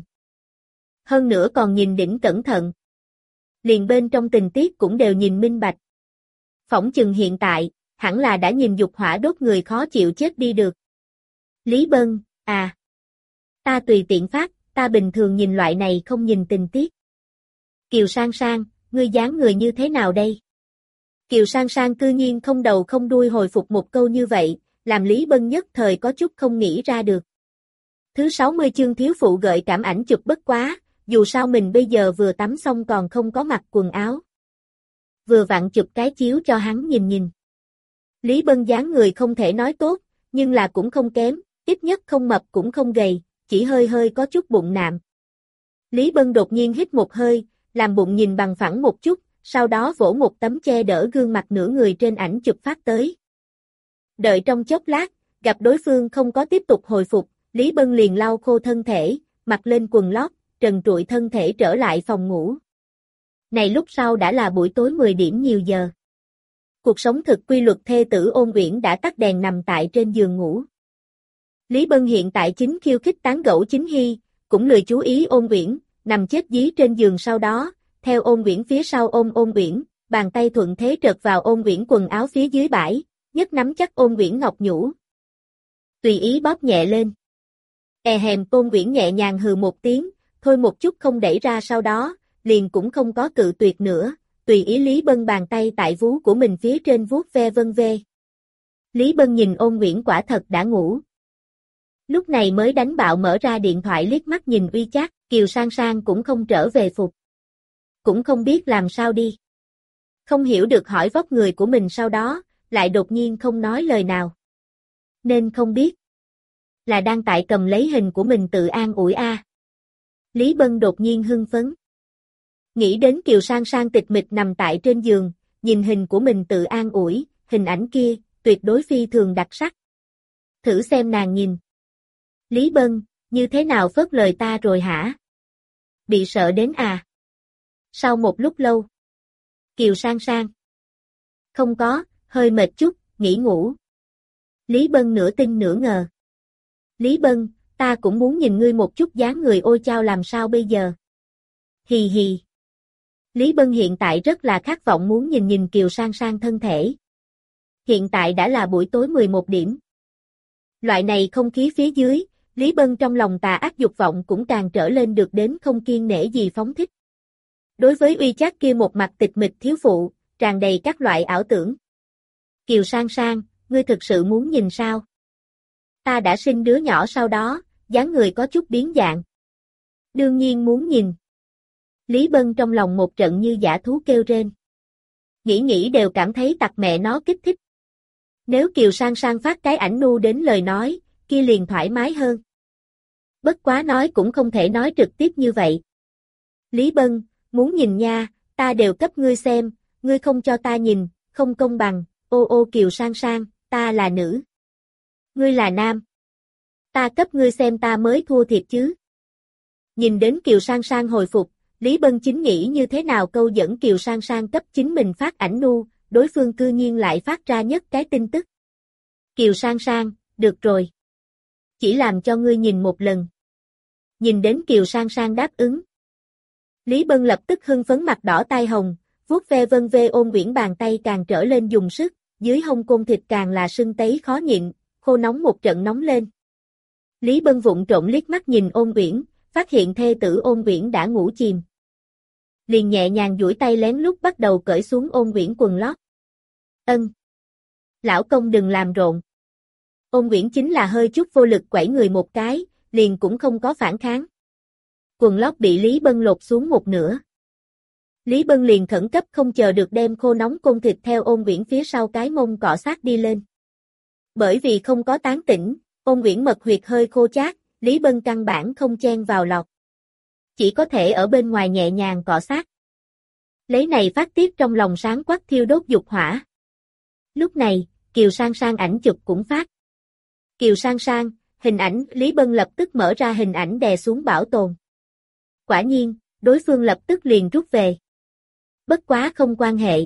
A: Hơn nữa còn nhìn đỉnh cẩn thận. Liền bên trong tình tiết cũng đều nhìn minh bạch. Phỏng chừng hiện tại, hẳn là đã nhìn dục hỏa đốt người khó chịu chết đi được. Lý Bân, à. Ta tùy tiện phát, ta bình thường nhìn loại này không nhìn tình tiết. Kiều Sang Sang, ngươi dáng người như thế nào đây? Kiều Sang Sang cư nhiên không đầu không đuôi hồi phục một câu như vậy, làm Lý Bân nhất thời có chút không nghĩ ra được. Thứ sáu mươi chương thiếu phụ gợi cảm ảnh chụp bất quá, dù sao mình bây giờ vừa tắm xong còn không có mặc quần áo. Vừa vặn chụp cái chiếu cho hắn nhìn nhìn. Lý Bân dáng người không thể nói tốt, nhưng là cũng không kém, ít nhất không mập cũng không gầy, chỉ hơi hơi có chút bụng nạm. Lý Bân đột nhiên hít một hơi, làm bụng nhìn bằng phẳng một chút, sau đó vỗ một tấm che đỡ gương mặt nửa người trên ảnh chụp phát tới. Đợi trong chốc lát, gặp đối phương không có tiếp tục hồi phục, Lý Bân liền lau khô thân thể, mặc lên quần lót, trần trụi thân thể trở lại phòng ngủ. Này lúc sau đã là buổi tối mười điểm nhiều giờ. Cuộc sống thực quy luật thê tử Ôn Uyển đã tắt đèn nằm tại trên giường ngủ. Lý Bân hiện tại chính khiêu khích tán gẫu chính hy, cũng lười chú ý Ôn Uyển, nằm chết dí trên giường sau đó, theo Ôn Uyển phía sau ôm Ôn Uyển, bàn tay thuận thế trượt vào Ôn Uyển quần áo phía dưới bãi, nhất nắm chắc Ôn Uyển ngọc nhũ. Tùy ý bóp nhẹ lên. E hèm Ôn Uyển nhẹ nhàng hừ một tiếng, thôi một chút không đẩy ra sau đó, liền cũng không có cự tuyệt nữa, tùy ý Lý Bân bàn tay tại vú của mình phía trên vuốt ve vân vê. Lý Bân nhìn Ôn Uyển quả thật đã ngủ. Lúc này mới đánh bạo mở ra điện thoại liếc mắt nhìn Uy Trác, Kiều Sang Sang cũng không trở về phục. Cũng không biết làm sao đi. Không hiểu được hỏi vóc người của mình sau đó, lại đột nhiên không nói lời nào. Nên không biết. Là đang tại cầm lấy hình của mình tự an ủi a. Lý Bân đột nhiên hưng phấn. Nghĩ đến Kiều Sang Sang tịch mịch nằm tại trên giường, nhìn hình của mình tự an ủi, hình ảnh kia, tuyệt đối phi thường đặc sắc. Thử xem nàng nhìn. Lý Bân, như thế nào phớt lời ta rồi hả? Bị sợ đến à? Sau một lúc lâu. Kiều Sang Sang. Không có, hơi mệt chút, nghỉ ngủ. Lý Bân nửa tin nửa ngờ. Lý Bân, ta cũng muốn nhìn ngươi một chút dáng người ôi chao làm sao bây giờ? Hì hì. Lý Bân hiện tại rất là khát vọng muốn nhìn nhìn Kiều Sang Sang thân thể. Hiện tại đã là buổi tối mười một điểm. Loại này không khí phía dưới, Lý Bân trong lòng tà ác dục vọng cũng càng trở lên được đến không kiêng nể gì phóng thích. Đối với uy chát kia một mặt tịch mịch thiếu phụ, tràn đầy các loại ảo tưởng. Kiều Sang Sang, ngươi thực sự muốn nhìn sao? Ta đã sinh đứa nhỏ sau đó, dáng người có chút biến dạng. Đương nhiên muốn nhìn. Lý Bân trong lòng một trận như dã thú kêu rên. Nghĩ nghĩ đều cảm thấy tặc mẹ nó kích thích. Nếu Kiều Sang Sang phát cái ảnh nu đến lời nói, kia liền thoải mái hơn. Bất quá nói cũng không thể nói trực tiếp như vậy. Lý Bân, muốn nhìn nha, ta đều cấp ngươi xem, ngươi không cho ta nhìn, không công bằng, ô ô Kiều Sang Sang, ta là nữ. Ngươi là nam. Ta cấp ngươi xem ta mới thua thiệt chứ. Nhìn đến Kiều Sang Sang hồi phục, Lý Bân chính nghĩ như thế nào câu dẫn Kiều Sang Sang cấp chính mình phát ảnh nu, đối phương cư nhiên lại phát ra nhất cái tin tức. Kiều Sang Sang, được rồi. Chỉ làm cho ngươi nhìn một lần. Nhìn đến Kiều Sang Sang đáp ứng. Lý Bân lập tức hưng phấn mặt đỏ tai hồng, vuốt ve vân vê ôm uyển bàn tay càng trở lên dùng sức, dưới hông côn thịt càng là sưng tấy khó nhịn, khô nóng một trận nóng lên. Lý Bân vụng trộm liếc mắt nhìn ôn uyển, phát hiện thê tử ôn uyển đã ngủ chìm. Liền nhẹ nhàng duỗi tay lén lút bắt đầu cởi xuống ôn uyển quần lót. Ân. Lão công đừng làm rộn. Ôn uyển chính là hơi chút vô lực quẩy người một cái, liền cũng không có phản kháng. Quần lót bị Lý Bân lột xuống một nửa. Lý Bân liền khẩn cấp không chờ được đem khô nóng côn thịt theo ôn uyển phía sau cái mông cọ sát đi lên. Bởi vì không có tán tỉnh, ôn uyển mật huyệt hơi khô chát, Lý Bân căn bản không chen vào lọt. Chỉ có thể ở bên ngoài nhẹ nhàng cọ sát. Lấy này phát tiết trong lòng sáng quắc thiêu đốt dục hỏa. Lúc này, Kiều Sang Sang ảnh chụp cũng phát. Kiều Sang Sang, hình ảnh, Lý Bân lập tức mở ra hình ảnh đè xuống bảo tồn. Quả nhiên, đối phương lập tức liền rút về. Bất quá không quan hệ.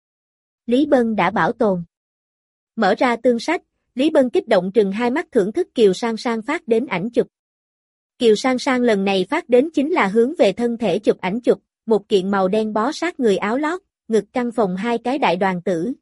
A: Lý Bân đã bảo tồn. Mở ra tương sách, Lý Bân kích động trừng hai mắt thưởng thức Kiều Sang Sang phát đến ảnh chụp. Kiều Sang Sang lần này phát đến chính là hướng về thân thể chụp ảnh chụp, một kiện màu đen bó sát người áo lót, ngực căng phồng hai cái đại đoàn tử.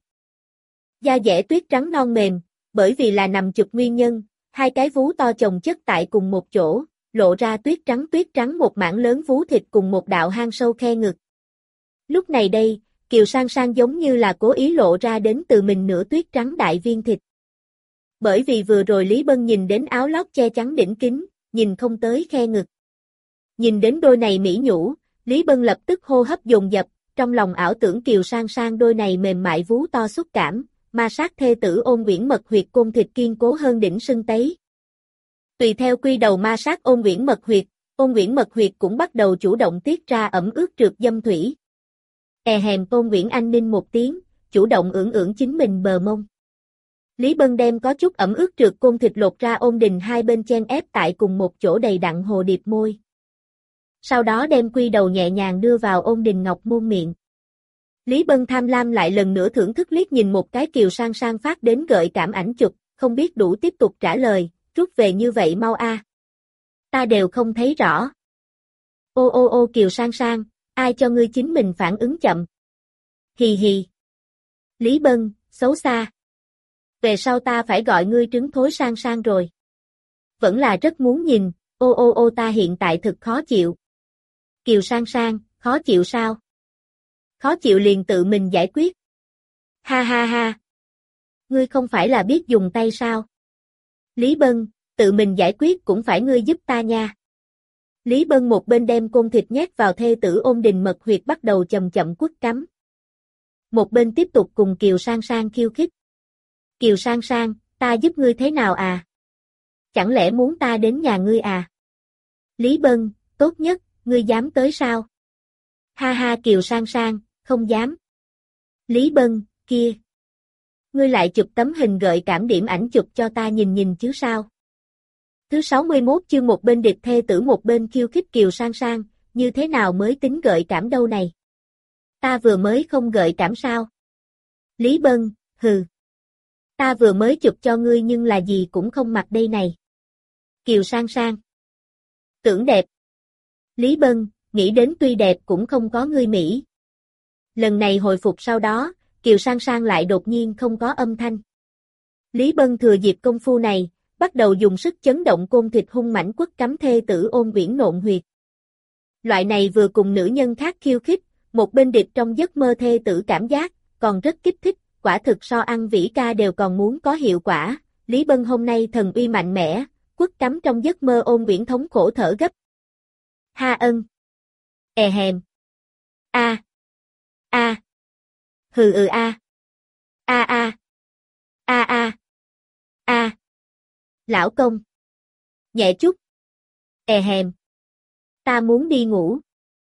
A: Da dẻ tuyết trắng non mềm, bởi vì là nằm chụp nguyên nhân, hai cái vú to chồng chất tại cùng một chỗ, lộ ra tuyết trắng tuyết trắng một mảng lớn vú thịt cùng một đạo hang sâu khe ngực. Lúc này đây, Kiều Sang Sang giống như là cố ý lộ ra đến từ mình nửa tuyết trắng đại viên thịt. Bởi vì vừa rồi Lý Bân nhìn đến áo lót che chắn đỉnh kính, nhìn không tới khe ngực. Nhìn đến đôi này mỹ nhũ, Lý Bân lập tức hô hấp dồn dập, trong lòng ảo tưởng Kiều Sang Sang đôi này mềm mại vú to xúc cảm, ma sát thê tử ôn uyển mật huyệt côn thịt kiên cố hơn đỉnh sưng tấy. Tùy theo quy đầu ma sát ôn uyển mật huyệt, ôn uyển mật huyệt cũng bắt đầu chủ động tiết ra ẩm ướt trượt dâm thủy. E hèm ôn uyển anh ninh một tiếng, chủ động ưỡn ưỡn chính mình bờ mông. Lý Bân đem có chút ẩm ướt trượt côn thịt lột ra ôn đình hai bên chen ép tại cùng một chỗ đầy đặn hồ điệp môi. Sau đó đem quy đầu nhẹ nhàng đưa vào ôn đình ngọc môn miệng. Lý Bân tham lam lại lần nữa thưởng thức liếc nhìn một cái Kiều Sang Sang phát đến gợi cảm ảnh chụp, không biết đủ tiếp tục trả lời, rút về như vậy mau a. Ta đều không thấy rõ. Ô ô ô Kiều Sang Sang, ai cho ngươi chính mình phản ứng chậm. Hì hì. Lý Bân, xấu xa. Về sau ta phải gọi ngươi trứng thối Sang Sang rồi. Vẫn là rất muốn nhìn, ô ô ô ta hiện tại thực khó chịu. Kiều Sang Sang, khó chịu sao? Khó chịu liền tự mình giải quyết. Ha ha ha. Ngươi không phải là biết dùng tay sao? Lý Bân, tự mình giải quyết cũng phải ngươi giúp ta nha. Lý Bân một bên đem côn thịt nhét vào thê tử ôn đình mật huyệt bắt đầu chậm chậm quất cắm. Một bên tiếp tục cùng Kiều Sang Sang khiêu khích. Kiều Sang Sang, ta giúp ngươi thế nào à? Chẳng lẽ muốn ta đến nhà ngươi à? Lý Bân, tốt nhất, ngươi dám tới sao? Ha ha Kiều Sang Sang, không dám. Lý Bân, kia. Ngươi lại chụp tấm hình gợi cảm điểm ảnh chụp cho ta nhìn nhìn chứ sao? Thứ sáu mươi mốt chương một bên địch thê tử một bên khiêu khích Kiều Sang Sang, như thế nào mới tính gợi cảm đâu này? Ta vừa mới không gợi cảm sao? Lý Bân, hừ. Ta vừa mới chụp cho ngươi nhưng là gì cũng không mặc đây này. Kiều Sang Sang. Tưởng đẹp. Lý Bân, nghĩ đến tuy đẹp cũng không có ngươi Mỹ. Lần này hồi phục sau đó, Kiều Sang Sang lại đột nhiên không có âm thanh. Lý Bân thừa dịp công phu này, bắt đầu dùng sức chấn động côn thịt hung mãnh quất cắm thê tử Ôn Uyển nộn huyệt. Loại này vừa cùng nữ nhân khác khiêu khích, một bên điệp trong giấc mơ thê tử cảm giác, còn rất kích thích, quả thực so ăn vĩ ca đều còn muốn có hiệu quả. Lý Bân hôm nay thần uy mạnh mẽ, quất cắm trong giấc mơ Ôn Uyển thống khổ thở gấp. Ha ân. E hèm. A. A. Hừ ừ a. A a. A a. A. Lão công. Nhẹ chút. E hèm. Ta muốn đi ngủ.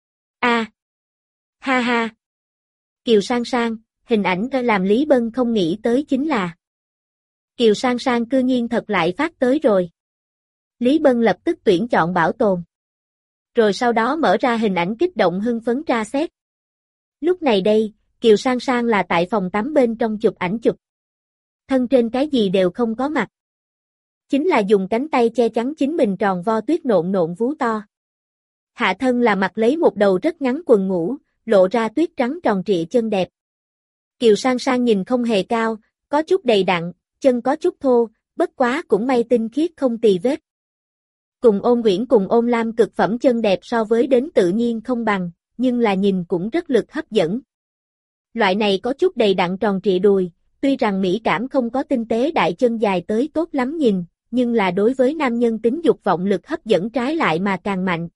A: A. Ha ha. Kiều Sang Sang, hình ảnh làm Lý Bân không nghĩ tới chính là Kiều Sang Sang cư nhiên thật lại phát tới rồi. Lý Bân lập tức tuyển chọn bảo tồn. Rồi sau đó mở ra hình ảnh kích động hưng phấn tra xét. Lúc này đây, Kiều Sang Sang là tại phòng tắm bên trong chụp ảnh chụp. Thân trên cái gì đều không có mặt. Chính là dùng cánh tay che chắn chính mình tròn vo tuyết nộn nộn vú to. Hạ thân là mặc lấy một đầu rất ngắn quần ngủ, lộ ra tuyết trắng tròn trịa chân đẹp. Kiều Sang Sang nhìn không hề cao, có chút đầy đặn, chân có chút thô, bất quá cũng may tinh khiết không tì vết. Cùng Ôn Uyển cùng Ôn Lam cực phẩm chân đẹp so với đến tự nhiên không bằng, nhưng là nhìn cũng rất lực hấp dẫn. Loại này có chút đầy đặn tròn trịa đùi, tuy rằng mỹ cảm không có tinh tế đại chân dài tới tốt lắm nhìn, nhưng là đối với nam nhân tính dục vọng lực hấp dẫn trái lại mà càng mạnh.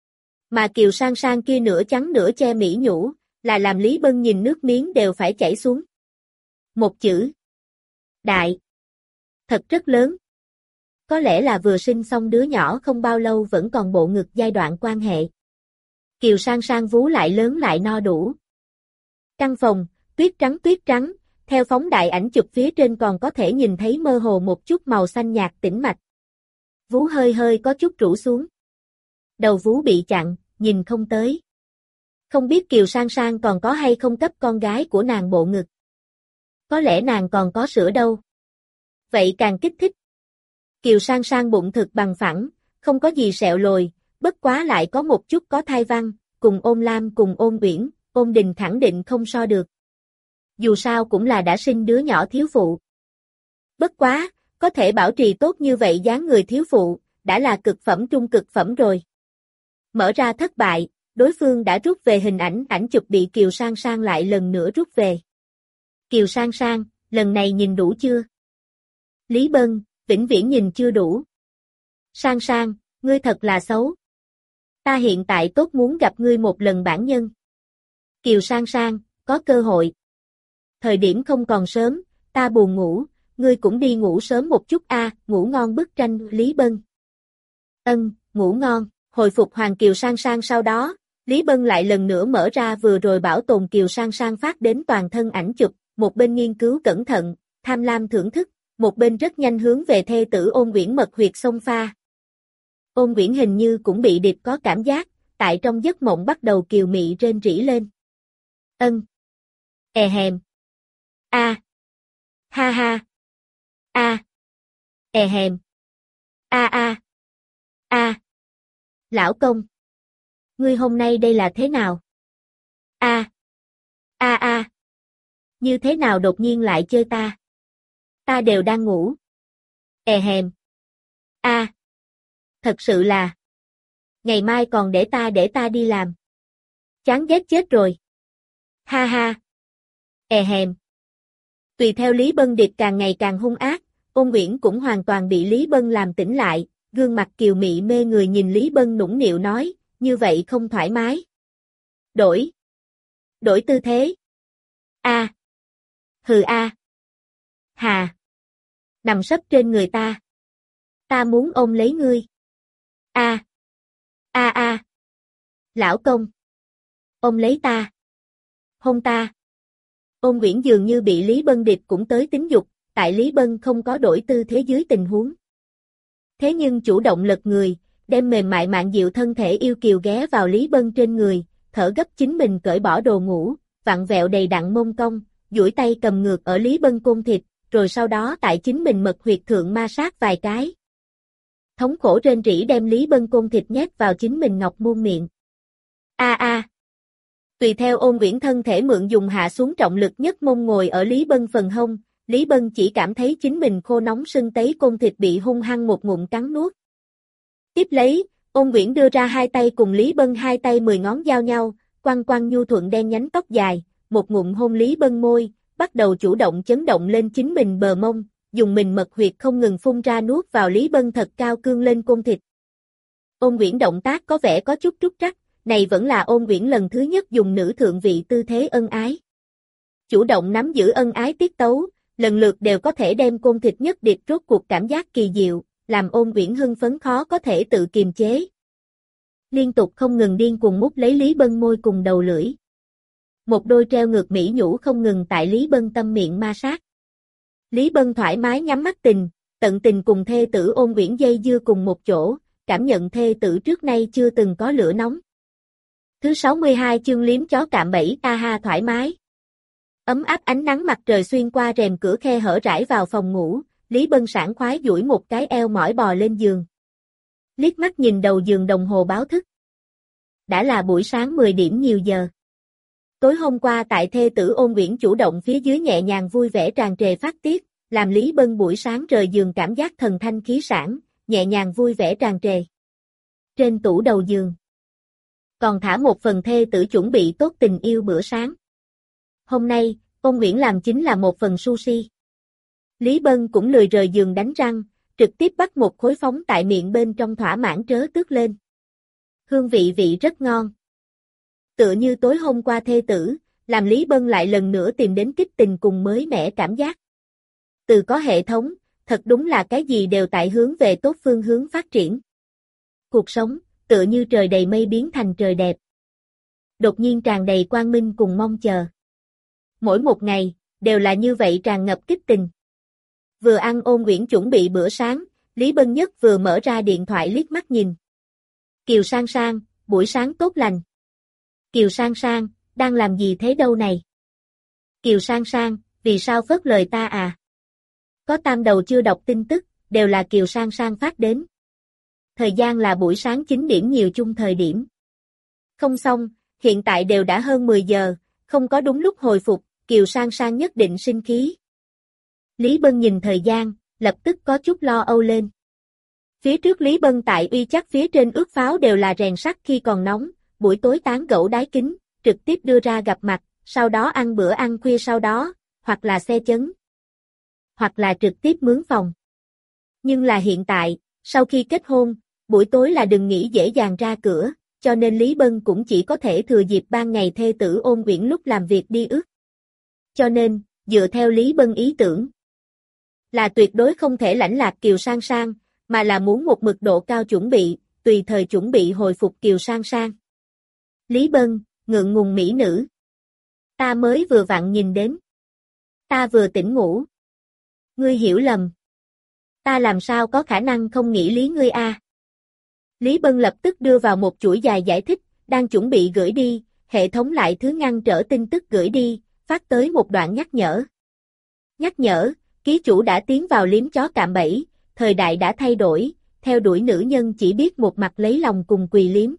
A: Mà Kiều Sang Sang kia nửa trắng nửa che mỹ nhũ, là làm Lý Bân nhìn nước miếng đều phải chảy xuống. Một chữ. Đại. Thật rất lớn. Có lẽ là vừa sinh xong đứa nhỏ không bao lâu vẫn còn bộ ngực giai đoạn quan hệ. Kiều Sang Sang vú lại lớn lại no đủ. Căn phòng, tuyết trắng tuyết trắng, theo phóng đại ảnh chụp phía trên còn có thể nhìn thấy mơ hồ một chút màu xanh nhạt tĩnh mạch. Vú hơi hơi có chút rũ xuống. Đầu vú bị chặn, nhìn không tới. Không biết Kiều Sang Sang còn có hay không cấp con gái của nàng bộ ngực. Có lẽ nàng còn có sữa đâu. Vậy càng kích thích. Kiều Sang Sang bụng thực bằng phẳng, không có gì sẹo lồi, bất quá lại có một chút có thai văn, cùng Ôn Lam cùng Ôn Uyển, Ôn Đình khẳng định không so được. Dù sao cũng là đã sinh đứa nhỏ thiếu phụ. Bất quá, có thể bảo trì tốt như vậy dáng người thiếu phụ, đã là cực phẩm trung cực phẩm rồi. Mở ra thất bại, đối phương đã rút về hình ảnh, ảnh chụp bị Kiều Sang Sang lại lần nữa rút về. Kiều Sang Sang, lần này nhìn đủ chưa? Lý Bân, vĩnh viễn nhìn chưa đủ. Sang Sang, ngươi thật là xấu. Ta hiện tại tốt muốn gặp ngươi một lần bản nhân. Kiều Sang Sang, có cơ hội. Thời điểm không còn sớm, ta buồn ngủ, ngươi cũng đi ngủ sớm một chút a, à, ngủ ngon bức tranh, Lý Bân. Ân, ngủ ngon, hồi phục Hoàng Kiều Sang Sang sau đó, Lý Bân lại lần nữa mở ra vừa rồi bảo tồn Kiều Sang Sang phát đến toàn thân ảnh chụp, một bên nghiên cứu cẩn thận, tham lam thưởng thức, một bên rất nhanh hướng về thê tử Ôn Uyển mật huyệt xông pha. Ôn Uyển hình như cũng bị điệp có cảm giác, tại trong giấc mộng bắt đầu kiều mị rên rỉ lên. Ân. E hèm. A. Ha ha. A. E hèm. A a. A. Lão công. Ngươi hôm nay đây là thế nào? A. A a. Như thế nào đột nhiên lại chơi ta? Ta đều đang ngủ. E hèm. A. Thật sự là. Ngày mai còn để ta để ta đi làm. Chán ghét chết rồi. Ha ha. E hèm. Tùy theo Lý Bân Điệp càng ngày càng hung ác, Ôn Uyển cũng hoàn toàn bị Lý Bân làm tỉnh lại, gương mặt kiều mị mê người nhìn Lý Bân nũng nịu nói, như vậy không thoải mái. Đổi. Đổi tư thế. A. Hừ a. Hà. Nằm sấp trên người ta. Ta muốn ôm lấy ngươi. A. A a. Lão công. Ôm lấy ta. Hôn ta. Ôn Uyển dường như bị Lý Bân điệp cũng tới tính dục, tại Lý Bân không có đổi tư thế dưới tình huống. Thế nhưng chủ động lật người, đem mềm mại mạn dịu thân thể yêu kiều ghé vào Lý Bân trên người, thở gấp chính mình cởi bỏ đồ ngủ, vặn vẹo đầy đặn mông cong, duỗi tay cầm ngược ở Lý Bân côn thịt, rồi sau đó tại chính mình mật huyệt thượng ma sát vài cái. Thống khổ rên rỉ đem Lý Bân côn thịt nhét vào chính mình ngọc muôn miệng. A a. Tùy theo Ôn Uyển thân thể mượn dùng hạ xuống trọng lực nhất mông ngồi ở Lý Bân phần hông, Lý Bân chỉ cảm thấy chính mình khô nóng sưng tấy côn thịt bị hung hăng một ngụm cắn nuốt. Tiếp lấy, Ôn Uyển đưa ra hai tay cùng Lý Bân hai tay mười ngón giao nhau, quăng quăng nhu thuận đen nhánh tóc dài, một ngụm hôn Lý Bân môi, bắt đầu chủ động chấn động lên chính mình bờ mông, dùng mình mật huyệt không ngừng phun ra nuốt vào Lý Bân thật cao cương lên côn thịt. Ôn Uyển động tác có vẻ có chút trúc trắc, này vẫn là Ôn Uyển lần thứ nhất dùng nữ thượng vị tư thế ân ái. Chủ động nắm giữ ân ái tiết tấu, lần lượt đều có thể đem côn thịt nhất điệp rốt cuộc cảm giác kỳ diệu, làm Ôn Uyển hưng phấn khó có thể tự kiềm chế. Liên tục không ngừng điên cuồng mút lấy Lý Bân môi cùng đầu lưỡi. Một đôi treo ngược mỹ nhũ không ngừng tại Lý Bân tâm miệng ma sát. Lý Bân thoải mái nhắm mắt tình, tận tình cùng thê tử Ôn Uyển dây dưa cùng một chỗ, cảm nhận thê tử trước nay chưa từng có lửa nóng. Thứ sáu mươi hai chương liếm chó cạm bẫy, a ha thoải mái. Ấm áp ánh nắng mặt trời xuyên qua rèm cửa khe hở rải vào phòng ngủ, Lý Bân sảng khoái duỗi một cái eo mỏi bò lên giường. Liếc mắt nhìn đầu giường đồng hồ báo thức. Đã là buổi sáng mười điểm nhiều giờ. Tối hôm qua tại thê tử Ôn Uyển chủ động phía dưới nhẹ nhàng vui vẻ tràn trề phát tiết, làm Lý Bân buổi sáng rời giường cảm giác thần thanh khí sảng, nhẹ nhàng vui vẻ tràn trề. Trên tủ đầu giường còn thả một phần thê tử chuẩn bị tốt tình yêu bữa sáng. Hôm nay, Ôn Uyển làm chính là một phần sushi. Lý Bân cũng lười rời giường đánh răng, trực tiếp bắt một khối phóng tại miệng bên trong thỏa mãn trớ tước lên. Hương vị vị rất ngon. Tựa như tối hôm qua thê tử, làm Lý Bân lại lần nữa tìm đến kích tình cùng mới mẻ cảm giác. Từ có hệ thống, thật đúng là cái gì đều tại hướng về tốt phương hướng phát triển. Cuộc sống, tựa như trời đầy mây biến thành trời đẹp. Đột nhiên tràn đầy quang minh cùng mong chờ. Mỗi một ngày, đều là như vậy tràn ngập kích tình. Vừa ăn Ôn Uyển chuẩn bị bữa sáng, Lý Bân Nhất vừa mở ra điện thoại liếc mắt nhìn. Kiều Sang Sang, buổi sáng tốt lành. Kiều Sang Sang, đang làm gì thế đâu này? Kiều Sang Sang, vì sao phớt lời ta à? Có tam đầu chưa đọc tin tức, đều là Kiều Sang Sang phát đến. Thời gian là buổi sáng chín điểm nhiều chung thời điểm. Không xong, hiện tại đều đã hơn mười giờ, không có đúng lúc hồi phục, Kiều Sang Sang nhất định sinh khí. Lý Bân nhìn thời gian, lập tức có chút lo âu lên. Phía trước Lý Bân tại uy chắc phía trên ước pháo đều là rèn sắt khi còn nóng, buổi tối tán gẫu đái kính, trực tiếp đưa ra gặp mặt, sau đó ăn bữa ăn khuya sau đó, hoặc là xe chấn, hoặc là trực tiếp mướn phòng. Nhưng là hiện tại, sau khi kết hôn, buổi tối là đừng nghĩ dễ dàng ra cửa, cho nên Lý Bân cũng chỉ có thể thừa dịp ban ngày thê tử Ôn Uyển lúc làm việc đi ước. Cho nên, dựa theo Lý Bân ý tưởng, là tuyệt đối không thể lãnh lạc Kiều Sang Sang, mà là muốn một mực độ cao chuẩn bị, tùy thời chuẩn bị hồi phục Kiều Sang Sang. Lý Bân, ngượng ngùng mỹ nữ. Ta mới vừa vặn nhìn đến. Ta vừa tỉnh ngủ. Ngươi hiểu lầm. Ta làm sao có khả năng không nghĩ lý ngươi a? Lý Bân lập tức đưa vào một chuỗi dài giải thích, đang chuẩn bị gửi đi, hệ thống lại thứ ngăn trở tin tức gửi đi, phát tới một đoạn nhắc nhở. Nhắc nhở, ký chủ đã tiến vào liếm chó cạm bẫy, thời đại đã thay đổi, theo đuổi nữ nhân chỉ biết một mặt lấy lòng cùng quỳ liếm.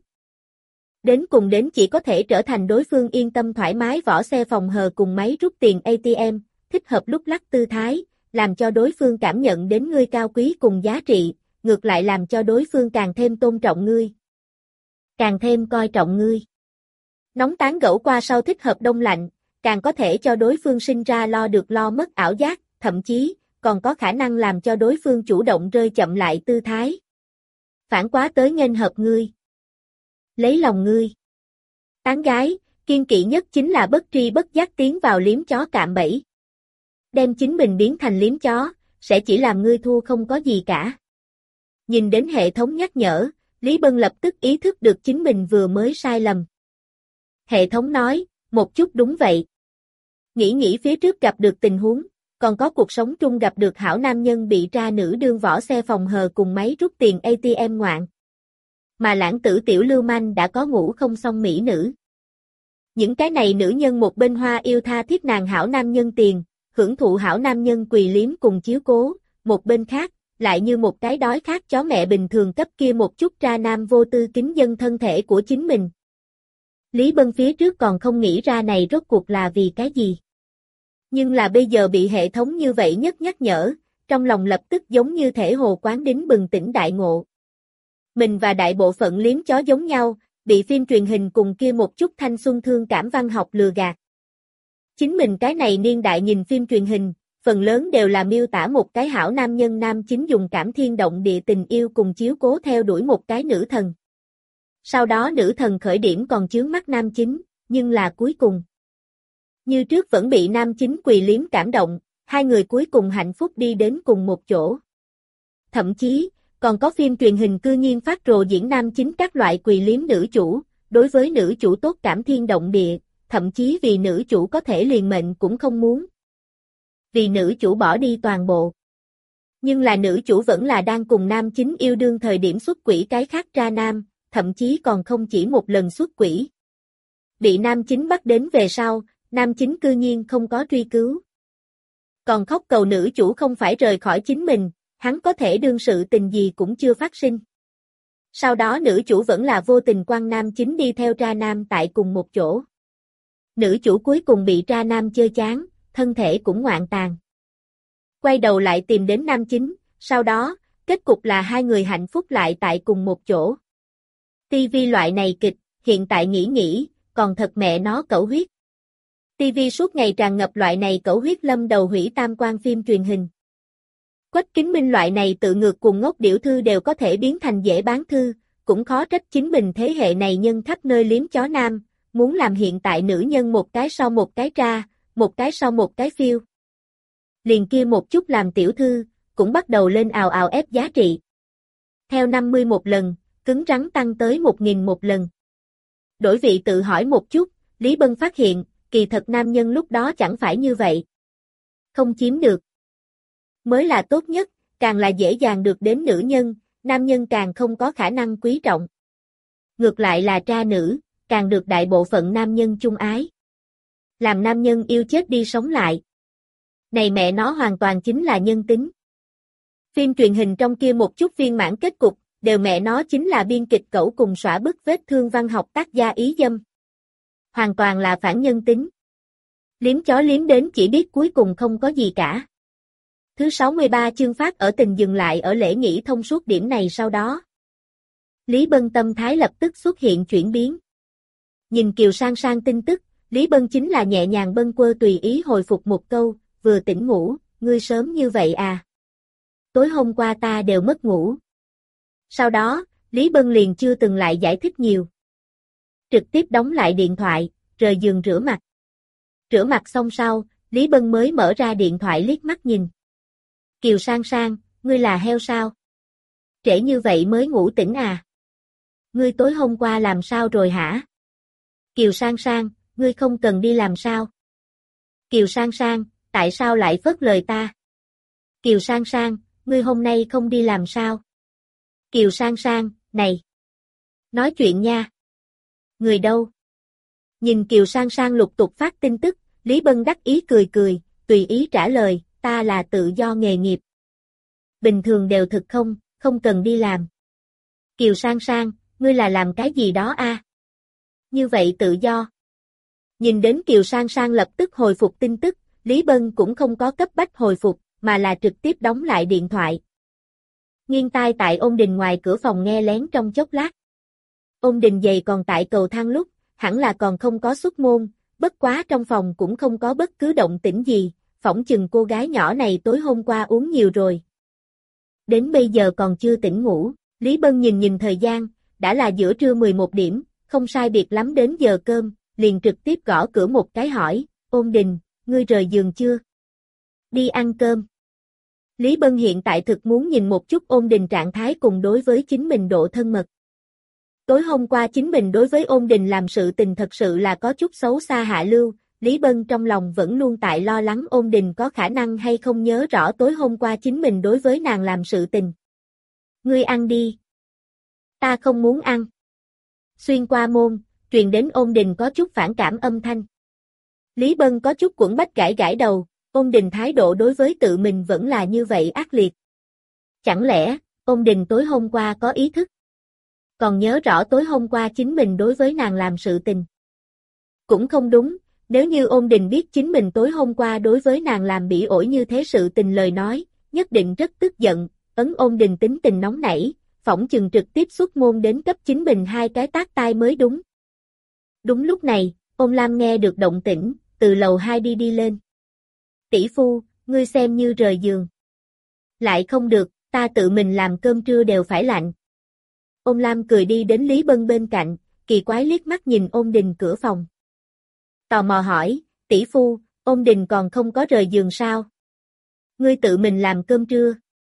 A: Đến cùng đến chỉ có thể trở thành đối phương yên tâm thoải mái vỏ xe phòng hờ cùng máy rút tiền a tê em, thích hợp lúc lắc tư thái, làm cho đối phương cảm nhận đến ngươi cao quý cùng giá trị, ngược lại làm cho đối phương càng thêm tôn trọng ngươi. Càng thêm coi trọng ngươi. Nóng tán gẫu qua sau thích hợp đông lạnh, càng có thể cho đối phương sinh ra lo được lo mất ảo giác, thậm chí, còn có khả năng làm cho đối phương chủ động rơi chậm lại tư thái. Phản quá tới nghênh hợp ngươi. Lấy lòng ngươi. Tán gái, kiên kỵ nhất chính là bất tri bất giác tiến vào liếm chó cạm bẫy. Đem chính mình biến thành liếm chó, sẽ chỉ làm ngươi thua không có gì cả. Nhìn đến hệ thống nhắc nhở, Lý Bân lập tức ý thức được chính mình vừa mới sai lầm. Hệ thống nói, một chút đúng vậy. Nghĩ nghĩ phía trước gặp được tình huống, còn có cuộc sống trung gặp được hảo nam nhân bị tra nữ đương võ xe phòng hờ cùng máy rút tiền a tê em ngoạn. Mà lãng tử tiểu lưu manh đã có ngủ không xong mỹ nữ. Những cái này nữ nhân một bên hoa yêu tha thiết nàng hảo nam nhân tiền, hưởng thụ hảo nam nhân quỳ liếm cùng chiếu cố, một bên khác, lại như một cái đói khát chó mẹ bình thường cấp kia một chút tra nam vô tư kính dân thân thể của chính mình. Lý Bân phía trước còn không nghĩ ra này rốt cuộc là vì cái gì. Nhưng là bây giờ bị hệ thống như vậy nhất nhắc nhở, trong lòng lập tức giống như thể hồ quán đính bừng tỉnh đại ngộ. Mình và đại bộ phận liếm chó giống nhau, bị phim truyền hình cùng kia một chút thanh xuân thương cảm văn học lừa gạt. Chính mình cái này niên đại nhìn phim truyền hình, phần lớn đều là miêu tả một cái hảo nam nhân nam chính dùng cảm thiên động địa tình yêu cùng chiếu cố theo đuổi một cái nữ thần. Sau đó nữ thần khởi điểm còn chướng mắt nam chính, nhưng là cuối cùng. Như trước vẫn bị nam chính quỳ liếm cảm động, hai người cuối cùng hạnh phúc đi đến cùng một chỗ. Thậm chí, còn có phim truyền hình cư nhiên phát rồ diễn nam chính các loại quỳ liếm nữ chủ, đối với nữ chủ tốt cảm thiên động địa, thậm chí vì nữ chủ có thể liền mệnh cũng không muốn. Vì nữ chủ bỏ đi toàn bộ. Nhưng là nữ chủ vẫn là đang cùng nam chính yêu đương thời điểm xuất quỷ cái khác ra nam, thậm chí còn không chỉ một lần xuất quỷ. Bị nam chính bắt đến về sau, nam chính cư nhiên không có truy cứu. Còn khóc cầu nữ chủ không phải rời khỏi chính mình, hắn có thể đương sự tình gì cũng chưa phát sinh. Sau đó nữ chủ vẫn là vô tình quăng nam chính đi theo tra nam tại cùng một chỗ. Nữ chủ cuối cùng bị tra nam chơi chán, thân thể cũng ngoạn tàn. Quay đầu lại tìm đến nam chính, sau đó, kết cục là hai người hạnh phúc lại tại cùng một chỗ. ti vi loại này kịch, hiện tại nghĩ nghĩ, còn thật mẹ nó cẩu huyết. ti vi suốt ngày tràn ngập loại này cẩu huyết lâm đầu hủy tam quan phim truyền hình. Quách Kính Minh loại này tự ngược cùng ngốc điểu thư đều có thể biến thành dễ bán thư, cũng khó trách chính mình thế hệ này nhân khắp nơi liếm chó nam, muốn làm hiện tại nữ nhân một cái sau một cái tra, một cái sau một cái phiêu. Liền kia một chút làm tiểu thư, cũng bắt đầu lên ào ào ép giá trị. Theo năm mươi một lần, cứng rắn tăng tới một nghìn một lần. Đổi vị tự hỏi một chút, Lý Bân phát hiện, kỳ thật nam nhân lúc đó chẳng phải như vậy. Không chiếm được. Mới là tốt nhất, càng là dễ dàng được đến nữ nhân, nam nhân càng không có khả năng quý trọng. Ngược lại là tra nữ, càng được đại bộ phận nam nhân chung ái. Làm nam nhân yêu chết đi sống lại. Này mẹ nó hoàn toàn chính là nhân tính. Phim truyền hình trong kia một chút viên mãn kết cục, đều mẹ nó chính là biên kịch cẩu cùng xõa bức vết thương văn học tác gia ý dâm. Hoàn toàn là phản nhân tính. Liếm chó liếm đến chỉ biết cuối cùng không có gì cả. Thứ sáu mươi ba chương phát ở tình dừng lại ở lễ nghĩ thông suốt điểm này sau đó. Lý Bân tâm thái lập tức xuất hiện chuyển biến. Nhìn Kiều Sang Sang tin tức, Lý Bân chính là nhẹ nhàng bâng quơ tùy ý hồi phục một câu, vừa tỉnh ngủ, ngươi sớm như vậy à? Tối hôm qua ta đều mất ngủ. Sau đó, Lý Bân liền chưa từng lại giải thích nhiều. Trực tiếp đóng lại điện thoại, rời giường rửa mặt. Rửa mặt xong sau, Lý Bân mới mở ra điện thoại liếc mắt nhìn. Kiều Sang Sang, ngươi là heo sao? Trễ như vậy mới ngủ tỉnh à? Ngươi tối hôm qua làm sao rồi hả? Kiều Sang Sang, ngươi không cần đi làm sao? Kiều Sang Sang, tại sao lại phớt lời ta? Kiều Sang Sang, ngươi hôm nay không đi làm sao? Kiều Sang Sang, này! Nói chuyện nha! Người đâu? Nhìn Kiều Sang Sang lục tục phát tin tức, Lý Bân đắc ý cười cười, tùy ý trả lời, ta là tự do nghề nghiệp. Bình thường đều thực không, không cần đi làm. Kiều Sang Sang, ngươi là làm cái gì đó a? À? Như vậy tự do. Nhìn đến Kiều Sang Sang lập tức hồi phục tin tức, Lý Bân cũng không có cấp bách hồi phục, mà là trực tiếp đóng lại điện thoại. Nghiêng tai tại Ôn Đình ngoài cửa phòng nghe lén trong chốc lát. Ôn Đình giày còn tại cầu thang lúc, hẳn là còn không có xuất môn, bất quá trong phòng cũng không có bất cứ động tĩnh gì, phỏng chừng cô gái nhỏ này tối hôm qua uống nhiều rồi. Đến bây giờ còn chưa tỉnh ngủ, Lý Bân nhìn nhìn thời gian, đã là giữa trưa mười một điểm, không sai biệt lắm đến giờ cơm, liền trực tiếp gõ cửa một cái hỏi, Ôn Đình, ngươi rời giường chưa? Đi ăn cơm. Lý Bân hiện tại thực muốn nhìn một chút Ôn Đình trạng thái cùng đối với chính mình độ thân mật. Tối hôm qua chính mình đối với Ôn Đình làm sự tình thật sự là có chút xấu xa hạ lưu, Lý Bân trong lòng vẫn luôn tại lo lắng Ôn Đình có khả năng hay không nhớ rõ tối hôm qua chính mình đối với nàng làm sự tình. Ngươi ăn đi. Ta không muốn ăn. Xuyên qua môn, truyền đến Ôn Đình có chút phản cảm âm thanh. Lý Bân có chút quẫn bách gãi gãi đầu, Ôn Đình thái độ đối với tự mình vẫn là như vậy ác liệt. Chẳng lẽ, Ôn Đình tối hôm qua có ý thức? Còn nhớ rõ tối hôm qua chính mình đối với nàng làm sự tình. Cũng không đúng, nếu như Ôn Đình biết chính mình tối hôm qua đối với nàng làm bỉ ổi như thế sự tình lời nói, nhất định rất tức giận, ấn Ôn Đình tính tình nóng nảy, phỏng chừng trực tiếp xuất môn đến cấp chính mình hai cái tát tai mới đúng. Đúng lúc này, Ôn Lam nghe được động tĩnh, từ lầu hai đi đi lên. Tỷ phu, ngươi xem như rời giường. Lại không được, ta tự mình làm cơm trưa đều phải lạnh. Ôn Lam cười đi đến Lý Bân bên cạnh, kỳ quái liếc mắt nhìn Ôn Đình cửa phòng. Tò mò hỏi, tỷ phu, Ôn Đình còn không có rời giường sao? Ngươi tự mình làm cơm trưa.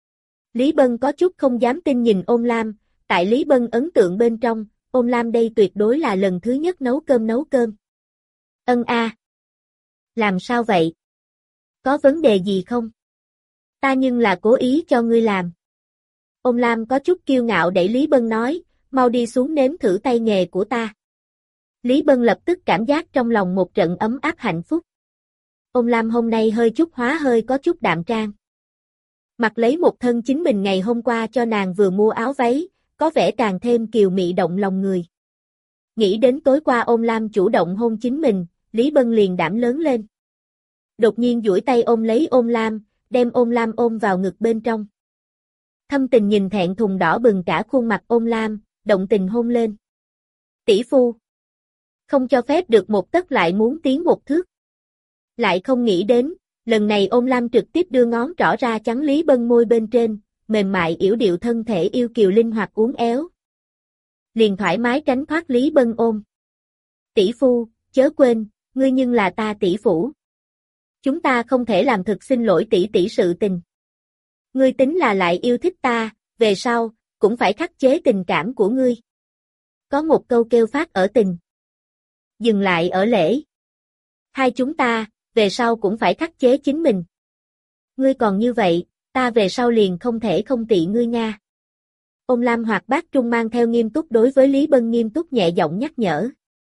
A: Lý Bân có chút không dám tin nhìn Ôn Lam, tại Lý Bân ấn tượng bên trong, Ôn Lam đây tuyệt đối là lần thứ nhất nấu cơm nấu cơm. Ân a. À. Làm sao vậy? Có vấn đề gì không? Ta nhưng là cố ý cho ngươi làm. Ôn Lam có chút kiêu ngạo đẩy Lý Bân nói, mau đi xuống nếm thử tay nghề của ta. Lý Bân lập tức cảm giác trong lòng một trận ấm áp hạnh phúc. Ôn Lam hôm nay hơi chút hóa hơi có chút đạm trang. Mặc lấy một thân chính mình ngày hôm qua cho nàng vừa mua áo váy, có vẻ càng thêm kiều mị động lòng người. Nghĩ đến tối qua Ôn Lam chủ động hôn chính mình, Lý Bân liền đảm lớn lên. Đột nhiên duỗi tay ôm lấy Ôn Lam, đem Ôn Lam ôm vào ngực bên trong. Thâm tình nhìn thẹn thùng đỏ bừng cả khuôn mặt Ôn Lam, động tình hôn lên. Tỷ phu. Không cho phép được một tấc lại muốn tiến một thước. Lại không nghĩ đến, lần này Ôn Lam trực tiếp đưa ngón trỏ ra chắn Lý Bân môi bên trên, mềm mại yểu điệu thân thể yêu kiều linh hoạt uốn éo. Liền thoải mái tránh thoát Lý Bân ôm. Tỷ phu, chớ quên, ngươi nhưng là ta tỷ phủ. Chúng ta không thể làm thực xin lỗi tỷ tỷ sự tình. Ngươi tính là lại yêu thích ta, về sau, cũng phải khắc chế tình cảm của ngươi. Có một câu kêu phát ở tình. Dừng lại ở lễ. Hai chúng ta, về sau cũng phải khắc chế chính mình. Ngươi còn như vậy, ta về sau liền không thể không tị ngươi nha. Ôn Lam hoạt bát trung mang theo nghiêm túc đối với Lý Bân nghiêm túc nhẹ giọng nhắc nhở.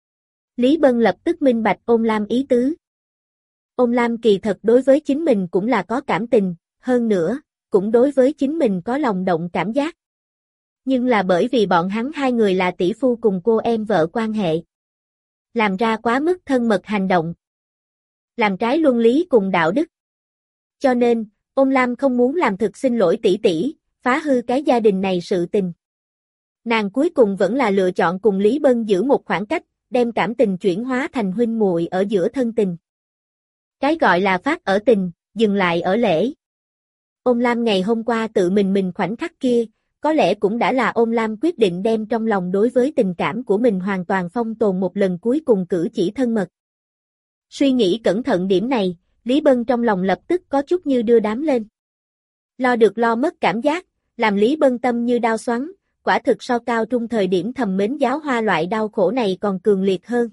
A: Lý Bân lập tức minh bạch Ôn Lam ý tứ. Ôn Lam kỳ thật đối với chính mình cũng là có cảm tình, hơn nữa, cũng đối với chính mình có lòng động cảm giác. Nhưng là bởi vì bọn hắn hai người là tỷ phu cùng cô em vợ quan hệ. Làm ra quá mức thân mật hành động. Làm trái luân lý cùng đạo đức. Cho nên, Ôn Lam không muốn làm thực xin lỗi tỷ tỷ, phá hư cái gia đình này sự tình. Nàng cuối cùng vẫn là lựa chọn cùng Lý Bân giữ một khoảng cách, đem cảm tình chuyển hóa thành huynh muội ở giữa thân tình. Cái gọi là phát ở tình, dừng lại ở lễ. Ôn Lam ngày hôm qua tự mình mình khoảnh khắc kia, có lẽ cũng đã là Ôn Lam quyết định đem trong lòng đối với tình cảm của mình hoàn toàn phong tồn một lần cuối cùng cử chỉ thân mật. Suy nghĩ cẩn thận điểm này, Lý Bân trong lòng lập tức có chút như đưa đám lên. Lo được lo mất cảm giác, làm Lý Bân tâm như đao xoắn, quả thực so cao trung thời điểm thầm mến giáo hoa loại đau khổ này còn cường liệt hơn.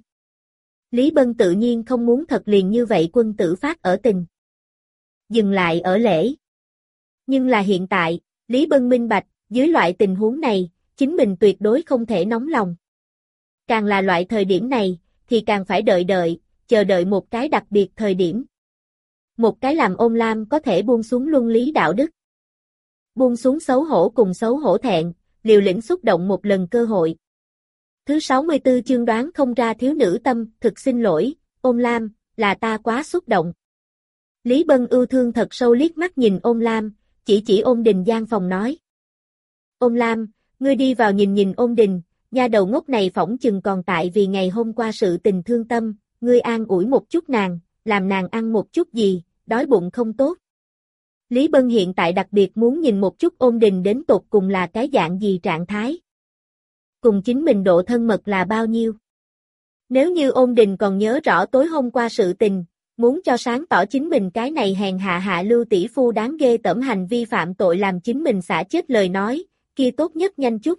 A: Lý Bân tự nhiên không muốn thật liền như vậy quân tử phát ở tình. Dừng lại ở lễ. Nhưng là hiện tại, Lý Bân minh bạch, dưới loại tình huống này, chính mình tuyệt đối không thể nóng lòng. Càng là loại thời điểm này, thì càng phải đợi đợi, chờ đợi một cái đặc biệt thời điểm. Một cái làm Ôn Lam có thể buông xuống luân lý đạo đức. Buông xuống xấu hổ cùng xấu hổ thẹn, liều lĩnh xúc động một lần cơ hội. Thứ sáu mươi tư chương đoán không ra thiếu nữ tâm, thực xin lỗi, Ôn Lam, là ta quá xúc động. Lý Bân ưu thương thật sâu liếc mắt nhìn Ôn Lam, chỉ chỉ Ôn Đình gian phòng nói. Ôn Lam, ngươi đi vào nhìn nhìn Ôn Đình, nha đầu ngốc này phỏng chừng còn tại vì ngày hôm qua sự tình thương tâm, ngươi an ủi một chút nàng, làm nàng ăn một chút gì, đói bụng không tốt. Lý Bân hiện tại đặc biệt muốn nhìn một chút Ôn Đình đến tột cùng là cái dạng gì trạng thái. Cùng chính mình độ thân mật là bao nhiêu. Nếu như Ôn Đình còn nhớ rõ tối hôm qua sự tình, muốn cho sáng tỏ chính mình cái này hèn hạ hạ lưu tỷ phu đáng ghê tởm hành vi phạm tội làm chính mình xả chết lời nói, kia tốt nhất nhanh chút.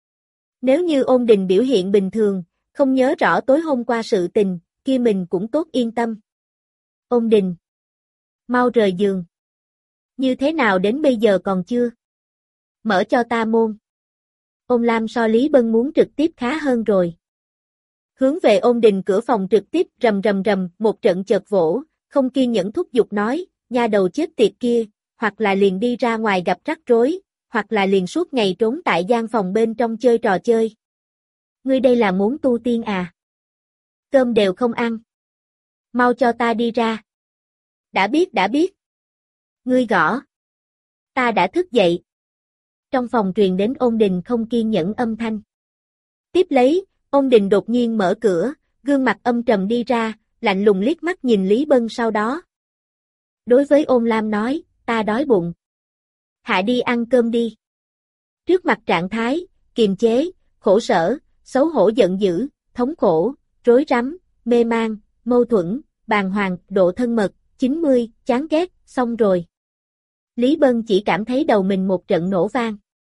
A: Nếu như Ôn Đình biểu hiện bình thường, không nhớ rõ tối hôm qua sự tình, kia mình cũng tốt yên tâm. Ôn Đình, mau rời giường. Như thế nào đến bây giờ còn chưa? Mở cho ta môn. Ôn Lam so Lý Bân muốn trực tiếp khá hơn rồi. Hướng về Ôn Đình cửa phòng trực tiếp rầm rầm rầm một trận chợt vỗ, không kiên nhẫn thúc giục nói, nha đầu chết tiệt kia, hoặc là liền đi ra ngoài gặp rắc rối, hoặc là liền suốt ngày trốn tại gian phòng bên trong chơi trò chơi. Ngươi đây là muốn tu tiên à? Cơm đều không ăn. Mau cho ta đi ra. Đã biết đã biết. Ngươi gõ. Ta đã thức dậy. Trong phòng truyền đến Ôn Đình không kiên nhẫn âm thanh. Tiếp lấy, Ôn Đình đột nhiên mở cửa, gương mặt âm trầm đi ra, lạnh lùng liếc mắt nhìn Lý Bân sau đó. Đối với Ôn Lam nói, ta đói bụng. Hạ đi ăn cơm đi. Trước mặt trạng thái, kiềm chế, khổ sở, xấu hổ giận dữ, thống khổ, rối rắm, mê man, mâu thuẫn, bàng hoàng, độ thân mật, chín mươi, chán ghét, xong rồi. Lý Bân chỉ cảm thấy đầu mình một trận nổ vang.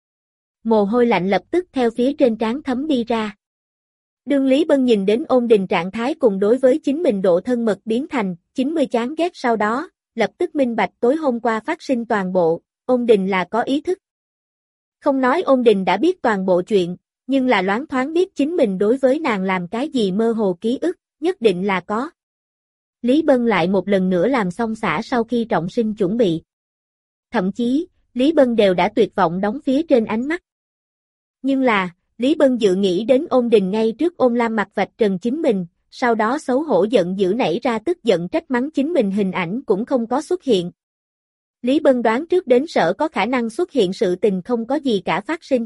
A: Mồ hôi lạnh lập tức theo phía trên trán thấm đi ra. Đương Lý Bân nhìn đến Ôn Đình trạng thái cùng đối với chính mình độ thân mật biến thành chín mươi chán ghét sau đó, lập tức minh bạch tối hôm qua phát sinh toàn bộ, Ôn Đình là có ý thức. Không nói Ôn Đình đã biết toàn bộ chuyện, nhưng là loáng thoáng biết chính mình đối với nàng làm cái gì mơ hồ ký ức, nhất định là có. Lý Bân lại một lần nữa làm xong xả sau khi trọng sinh chuẩn bị. Thậm chí, Lý Bân đều đã tuyệt vọng đóng phía trên ánh mắt. Nhưng là, Lý Bân dự nghĩ đến Ôn Đình ngay trước Ôn Lam mặt vạch trần chính mình, sau đó xấu hổ giận dữ nảy ra tức giận trách mắng chính mình hình ảnh cũng không có xuất hiện. Lý Bân đoán trước đến sợ có khả năng xuất hiện sự tình không có gì cả phát sinh.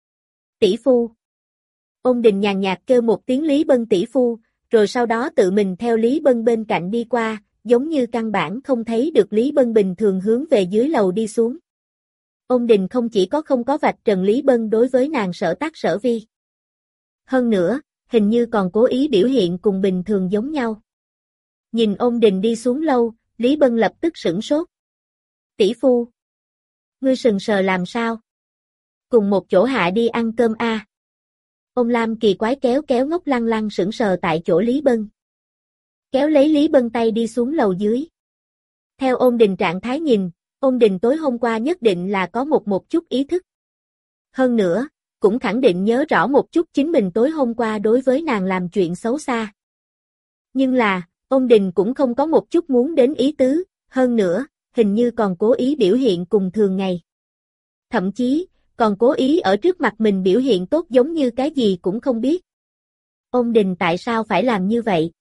A: Tỷ phu. Ôn Đình nhàn nhạt kêu một tiếng Lý Bân tỷ phu, rồi sau đó tự mình theo Lý Bân bên cạnh đi qua, giống như căn bản không thấy được Lý Bân bình thường hướng về dưới lầu đi xuống. Ôn Đình không chỉ có không có vạch trần Lý Bân đối với nàng sở tác sở vi. Hơn nữa, hình như còn cố ý biểu hiện cùng bình thường giống nhau. Nhìn Ôn Đình đi xuống lâu, Lý Bân lập tức sửng sốt. Tỷ phu. Ngươi sừng sờ làm sao? Cùng một chỗ hạ đi ăn cơm a. À. Ôn Lam kỳ quái kéo kéo ngốc lăng lăng sững sờ tại chỗ Lý Bân. Kéo lấy Lý Bân tay đi xuống lầu dưới. Theo Ôn Đình trạng thái nhìn, Ôn Đình tối hôm qua nhất định là có một một chút ý thức. Hơn nữa, cũng khẳng định nhớ rõ một chút chính mình tối hôm qua đối với nàng làm chuyện xấu xa. Nhưng là, Ôn Đình cũng không có một chút muốn đến ý tứ, hơn nữa, hình như còn cố ý biểu hiện cùng thường ngày. Thậm chí, còn cố ý ở trước mặt mình biểu hiện tốt giống như cái gì cũng không biết. Ôn Đình tại sao phải làm như vậy?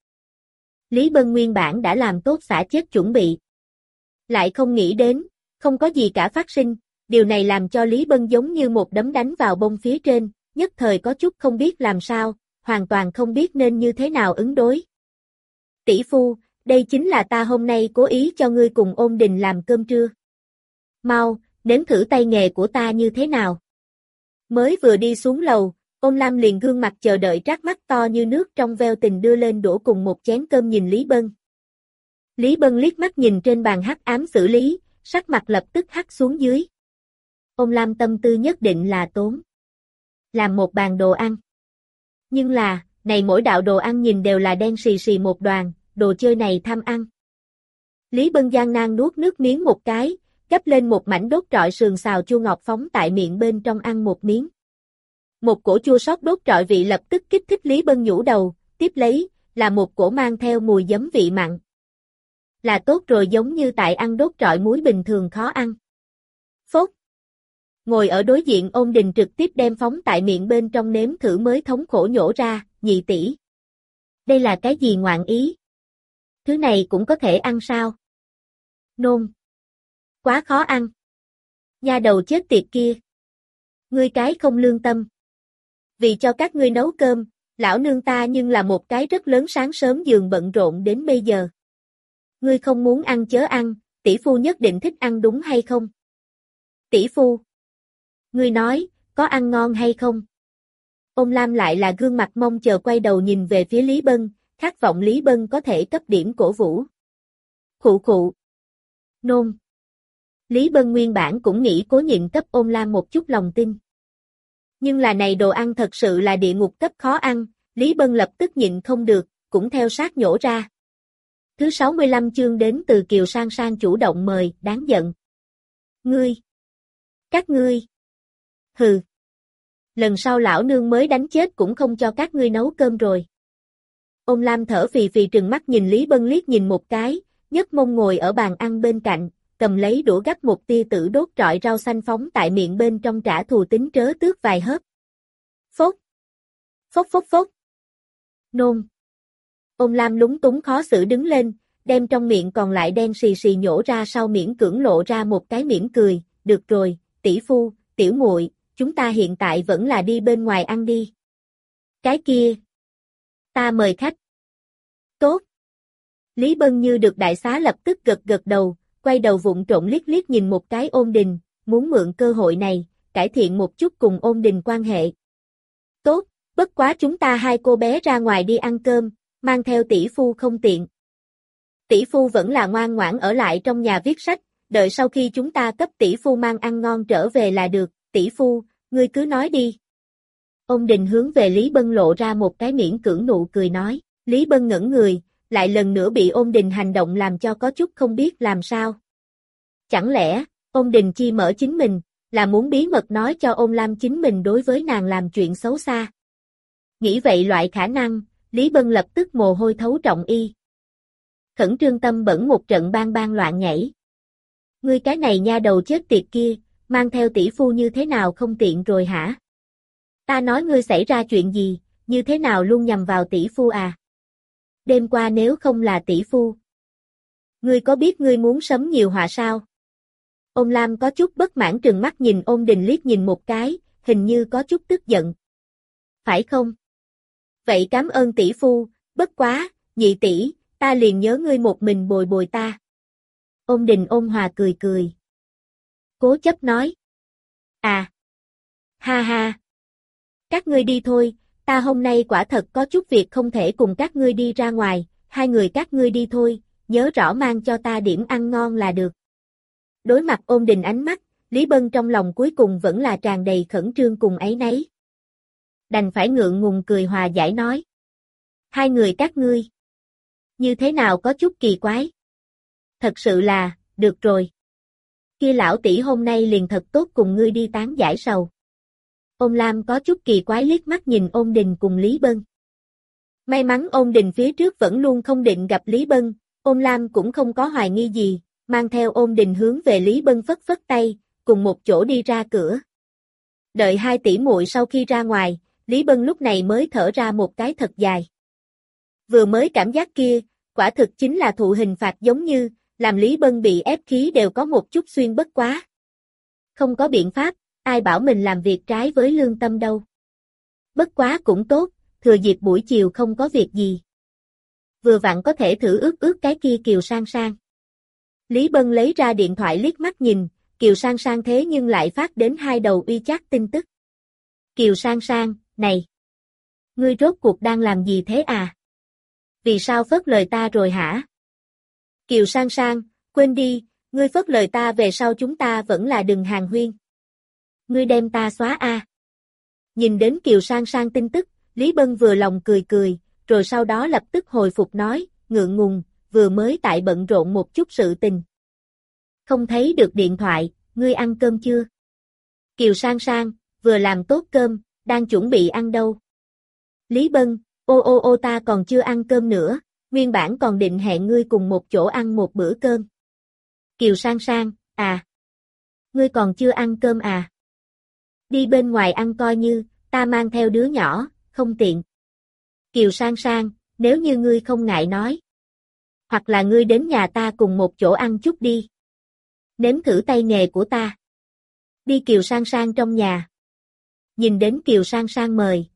A: Lý Bân nguyên bản đã làm tốt xả chết chuẩn bị. Lại không nghĩ đến, không có gì cả phát sinh, điều này làm cho Lý Bân giống như một đấm đánh vào bông phía trên, nhất thời có chút không biết làm sao, hoàn toàn không biết nên như thế nào ứng đối. Tỷ phu, đây chính là ta hôm nay cố ý cho ngươi cùng Ôn Đình làm cơm trưa. Mau, nếm thử tay nghề của ta như thế nào. Mới vừa đi xuống lầu, Ôn Lam liền gương mặt chờ đợi trác mắt to như nước trong veo tình đưa lên đổ cùng một chén cơm nhìn Lý Bân. Lý Bân liếc mắt nhìn trên bàn hắc ám xử lý, sắc mặt lập tức hắc xuống dưới. Ôn Lam tâm tư nhất định là tốn. Làm một bàn đồ ăn. Nhưng là, này mỗi đạo đồ ăn nhìn đều là đen xì xì một đoàn, đồ chơi này tham ăn. Lý Bân gian nan nuốt nước miếng một cái, gắp lên một mảnh đốt trọi sườn xào chua ngọt phóng tại miệng bên trong ăn một miếng. Một cổ chua xót đốt trọi vị lập tức kích thích Lý Bân nhũ đầu, tiếp lấy, là một cổ mang theo mùi giấm vị mặn. Là tốt rồi giống như tại ăn đốt trọi muối bình thường khó ăn. Phốt. Ngồi ở đối diện Ôn Đình trực tiếp đem phóng tại miệng bên trong nếm thử mới thống khổ nhổ ra, nhị tỷ. Đây là cái gì ngoạn ý? Thứ này cũng có thể ăn sao? Nôn. Quá khó ăn. Nha đầu chết tiệt kia. Ngươi cái không lương tâm. Vì cho các ngươi nấu cơm, lão nương ta nhưng là một cái rất lớn sáng sớm giường bận rộn đến bây giờ. Ngươi không muốn ăn chớ ăn, tỷ phu nhất định thích ăn đúng hay không? Tỷ phu. Ngươi nói, có ăn ngon hay không? Ôn Lam lại là gương mặt mong chờ quay đầu nhìn về phía Lý Bân, khát vọng Lý Bân có thể cấp điểm cổ vũ. Khụ khụ. Nôn. Lý Bân nguyên bản cũng nghĩ cố nhịn cấp Ôn Lam một chút lòng tin. Nhưng là này đồ ăn thật sự là địa ngục cấp khó ăn, Lý Bân lập tức nhịn không được, cũng theo sát nhổ ra. Thứ sáu mươi lăm chương đến từ Kiều Sang Sang chủ động mời, đáng giận. Ngươi. Các ngươi. Hừ. Lần sau lão nương mới đánh chết cũng không cho các ngươi nấu cơm rồi. Ôn Lam thở phì phì trừng mắt nhìn Lý Bân liếc nhìn một cái, nhấc mông ngồi ở bàn ăn bên cạnh, cầm lấy đũa gắp một tia tử đốt trọi rau xanh phóng tại miệng bên trong trả thù tính trớ tước vài hớp. Phốt. Phốt phốt phốt. Nôn. Ôn Lam lúng túng khó xử đứng lên, đem trong miệng còn lại đen xì xì nhổ ra sau miễn cưỡng lộ ra một cái mỉm cười, được rồi, tỷ phu, tiểu muội, chúng ta hiện tại vẫn là đi bên ngoài ăn đi. Cái kia. Ta mời khách. Tốt. Lý Bân như được đại xá lập tức gật gật đầu, quay đầu vụng trộn liếc liếc nhìn một cái Ôn Đình, muốn mượn cơ hội này, cải thiện một chút cùng Ôn Đình quan hệ. Tốt, bất quá chúng ta hai cô bé ra ngoài đi ăn cơm, mang theo tỷ phu không tiện. Tỷ phu vẫn là ngoan ngoãn ở lại trong nhà viết sách, đợi sau khi chúng ta cấp tỷ phu mang ăn ngon trở về là được, tỷ phu, ngươi cứ nói đi. Ôn Đình hướng về Lý Bân lộ ra một cái miễn cưỡng nụ cười nói, Lý Bân ngẩn người, lại lần nữa bị Ôn Đình hành động làm cho có chút không biết làm sao. Chẳng lẽ, Ôn Đình chi mở chính mình, là muốn bí mật nói cho Ôn Lam chính mình đối với nàng làm chuyện xấu xa. Nghĩ vậy loại khả năng, Lý Bân lập tức mồ hôi thấu trọng y. Khẩn trương tâm bẩn một trận bang bang loạn nhảy. Ngươi cái này nha đầu chết tiệt kia, mang theo tỷ phu như thế nào không tiện rồi hả? Ta nói ngươi xảy ra chuyện gì, như thế nào luôn nhằm vào tỷ phu à? Đêm qua nếu không là tỷ phu. Ngươi có biết ngươi muốn sớm nhiều họa sao? Ôn Lam có chút bất mãn trừng mắt nhìn Ôn Đình liếc nhìn một cái, hình như có chút tức giận. Phải không? Vậy cảm ơn tỷ phu, bất quá, nhị tỷ, ta liền nhớ ngươi một mình bồi bồi ta. Ôn Đình ôn hòa cười cười. Cố chấp nói. À. Ha ha. Các ngươi đi thôi, ta hôm nay quả thật có chút việc không thể cùng các ngươi đi ra ngoài, hai người các ngươi đi thôi, nhớ rõ mang cho ta điểm ăn ngon là được. Đối mặt Ôn Đình ánh mắt, Lý Bân trong lòng cuối cùng vẫn là tràn đầy khẩn trương cùng áy náy. Đành phải ngượng ngùng cười hòa giải nói. Hai người các ngươi. Như thế nào có chút kỳ quái. Thật sự là, được rồi. Kia lão tỷ hôm nay liền thật tốt cùng ngươi đi tán giải sầu. Ôn Lam có chút kỳ quái liếc mắt nhìn Ôn Đình cùng Lý Bân. May mắn Ôn Đình phía trước vẫn luôn không định gặp Lý Bân, Ôn Lam cũng không có hoài nghi gì, mang theo Ôn Đình hướng về Lý Bân phất phất tay, cùng một chỗ đi ra cửa. Đợi hai tỷ muội sau khi ra ngoài, Lý Bân lúc này mới thở ra một cái thật dài. Vừa mới cảm giác kia, quả thực chính là thụ hình phạt giống như, làm Lý Bân bị ép khí đều có một chút xuyên bất quá. Không có biện pháp, ai bảo mình làm việc trái với lương tâm đâu. Bất quá cũng tốt, thừa dịp buổi chiều không có việc gì. Vừa vặn có thể thử ướt ướt cái kia Kiều Sang Sang. Lý Bân lấy ra điện thoại liếc mắt nhìn, Kiều Sang Sang thế nhưng lại phát đến hai đầu uy chat tin tức. Kiều Sang Sang, này! Ngươi rốt cuộc đang làm gì thế à? Vì sao phớt lời ta rồi hả? Kiều Sang Sang, quên đi, ngươi phớt lời ta về sau chúng ta vẫn là đừng hàng huyên. Ngươi đem ta xóa a. À. Nhìn đến Kiều Sang Sang tin tức, Lý Bân vừa lòng cười cười, rồi sau đó lập tức hồi phục nói, ngượng ngùng, vừa mới tại bận rộn một chút sự tình. Không thấy được điện thoại, ngươi ăn cơm chưa? Kiều Sang Sang, vừa làm tốt cơm, đang chuẩn bị ăn đâu. Lý Bân, ô ô ô ta còn chưa ăn cơm nữa, nguyên bản còn định hẹn ngươi cùng một chỗ ăn một bữa cơm. Kiều Sang Sang, à. Ngươi còn chưa ăn cơm à? Đi bên ngoài ăn coi như, ta mang theo đứa nhỏ, không tiện. Kiều Sang Sang, nếu như ngươi không ngại nói. Hoặc là ngươi đến nhà ta cùng một chỗ ăn chút đi. Nếm thử tay nghề của ta. Đi Kiều Sang Sang trong nhà. Nhìn đến Kiều Sang Sang mời.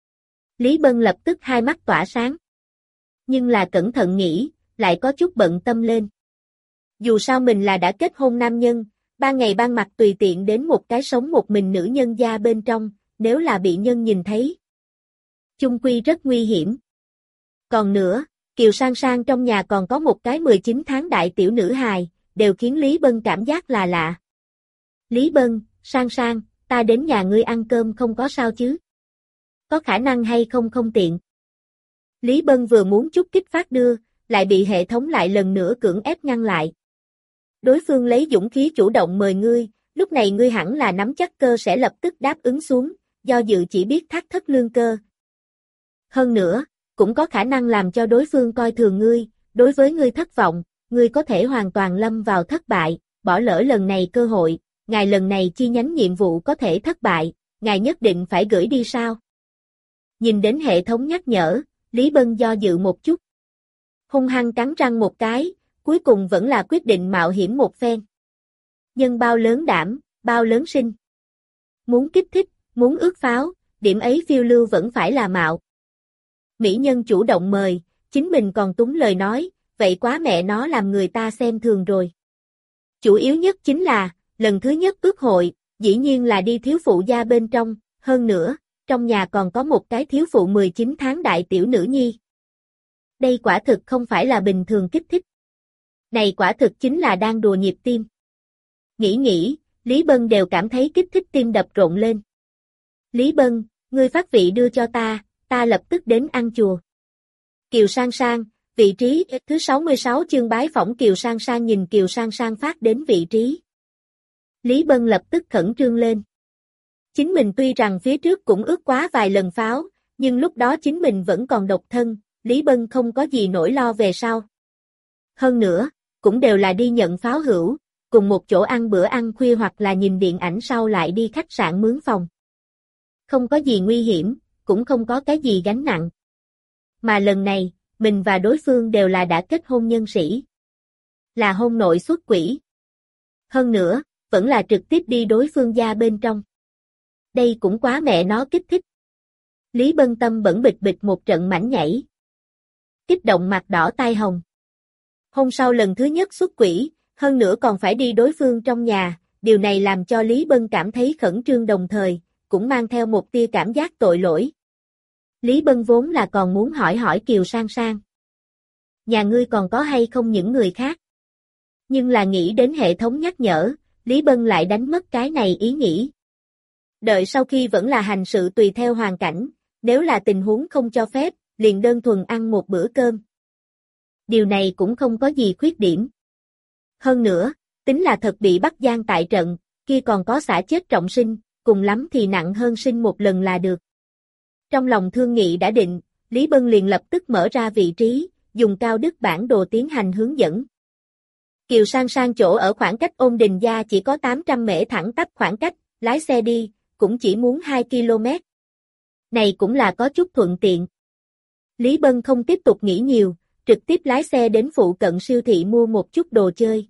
A: Lý Bân lập tức hai mắt tỏa sáng. Nhưng là cẩn thận nghĩ, lại có chút bận tâm lên. Dù sao mình là đã kết hôn nam nhân, ban ngày ban mặt tùy tiện đến một cái sống một mình nữ nhân gia bên trong, nếu là bị nhân nhìn thấy. Chung quy rất nguy hiểm. Còn nữa, Kiều Kiều Sang Sang trong nhà còn có một cái mười chín tháng đại tiểu nữ hài, đều khiến Lý Bân cảm giác là lạ. Lý Bân, Sang Sang, ta đến nhà ngươi ăn cơm không có sao chứ? Có khả năng hay không không tiện? Lý Bân vừa muốn chút kích phát đưa, lại bị hệ thống lại lần nữa cưỡng ép ngăn lại. Đối phương lấy dũng khí chủ động mời ngươi, lúc này ngươi hẳn là nắm chắc cơ sẽ lập tức đáp ứng xuống, do dự chỉ biết thác thất lương cơ. Hơn nữa, cũng có khả năng làm cho đối phương coi thường ngươi, đối với ngươi thất vọng, ngươi có thể hoàn toàn lâm vào thất bại, bỏ lỡ lần này cơ hội, ngài lần này chi nhánh nhiệm vụ có thể thất bại, ngài nhất định phải gửi đi sao? Nhìn đến hệ thống nhắc nhở, Lý Bân do dự một chút. Hung hăng cắn răng một cái, cuối cùng vẫn là quyết định mạo hiểm một phen. Nhân bao lớn đảm, bao lớn sinh. Muốn kích thích, muốn ước pháo, điểm ấy phiêu lưu vẫn phải là mạo. Mỹ nhân chủ động mời, chính mình còn túng lời nói, vậy quá mẹ nó làm người ta xem thường rồi. Chủ yếu nhất chính là, lần thứ nhất ước hội, dĩ nhiên là đi thiếu phụ gia bên trong, hơn nữa, trong nhà còn có một cái thiếu phụ mười chín tháng đại tiểu nữ nhi. Đây quả thực không phải là bình thường kích thích. Này quả thực chính là đang đùa nhịp tim. Nghĩ nghĩ, Lý Bân đều cảm thấy kích thích tim đập rộn lên. Lý Bân, ngươi phát vị đưa cho ta, ta lập tức đến ăn chùa. Kiều Sang Sang, vị trí thứ sáu mươi sáu chương bái phỏng Kiều Sang Sang nhìn Kiều Sang Sang phát đến vị trí. Lý Bân lập tức khẩn trương lên. Chính mình tuy rằng phía trước cũng ước quá vài lần pháo, nhưng lúc đó chính mình vẫn còn độc thân, Lý Bân không có gì nỗi lo về sau. Hơn nữa, cũng đều là đi nhận pháo hữu, cùng một chỗ ăn bữa ăn khuya hoặc là nhìn điện ảnh sau lại đi khách sạn mướn phòng. Không có gì nguy hiểm, cũng không có cái gì gánh nặng. Mà lần này, mình và đối phương đều là đã kết hôn nhân sĩ. Là hôn nội xuất quỷ. Hơn nữa, vẫn là trực tiếp đi đối phương gia bên trong. Đây cũng quá mẹ nó kích thích. Lý Bân tâm bẩn bịch bịch một trận mảnh nhảy. Kích động mặt đỏ tai hồng. Hôm sau lần thứ nhất xuất quỷ, hơn nữa còn phải đi đối phương trong nhà, điều này làm cho Lý Bân cảm thấy khẩn trương đồng thời, cũng mang theo một tia cảm giác tội lỗi. Lý Bân vốn là còn muốn hỏi hỏi Kiều Sang Sang. Nhà ngươi còn có hay không những người khác? Nhưng là nghĩ đến hệ thống nhắc nhở, Lý Bân lại đánh mất cái này ý nghĩ. Đợi sau khi vẫn là hành sự tùy theo hoàn cảnh, nếu là tình huống không cho phép, liền đơn thuần ăn một bữa cơm. Điều này cũng không có gì khuyết điểm. Hơn nữa, tính là thật bị bắt giam tại trận, kia còn có xả chết trọng sinh, cùng lắm thì nặng hơn sinh một lần là được. Trong lòng thương nghị đã định, Lý Bân liền lập tức mở ra vị trí, dùng cao đức bản đồ tiến hành hướng dẫn. Kiều Sang Sang chỗ ở khoảng cách Ôn Đình gia chỉ có tám trăm mễ thẳng tắp khoảng cách, lái xe đi, cũng chỉ muốn hai ki lô mét. Này cũng là có chút thuận tiện. Lý Bân không tiếp tục nghĩ nhiều, trực tiếp lái xe đến phụ cận siêu thị mua một chút đồ chơi.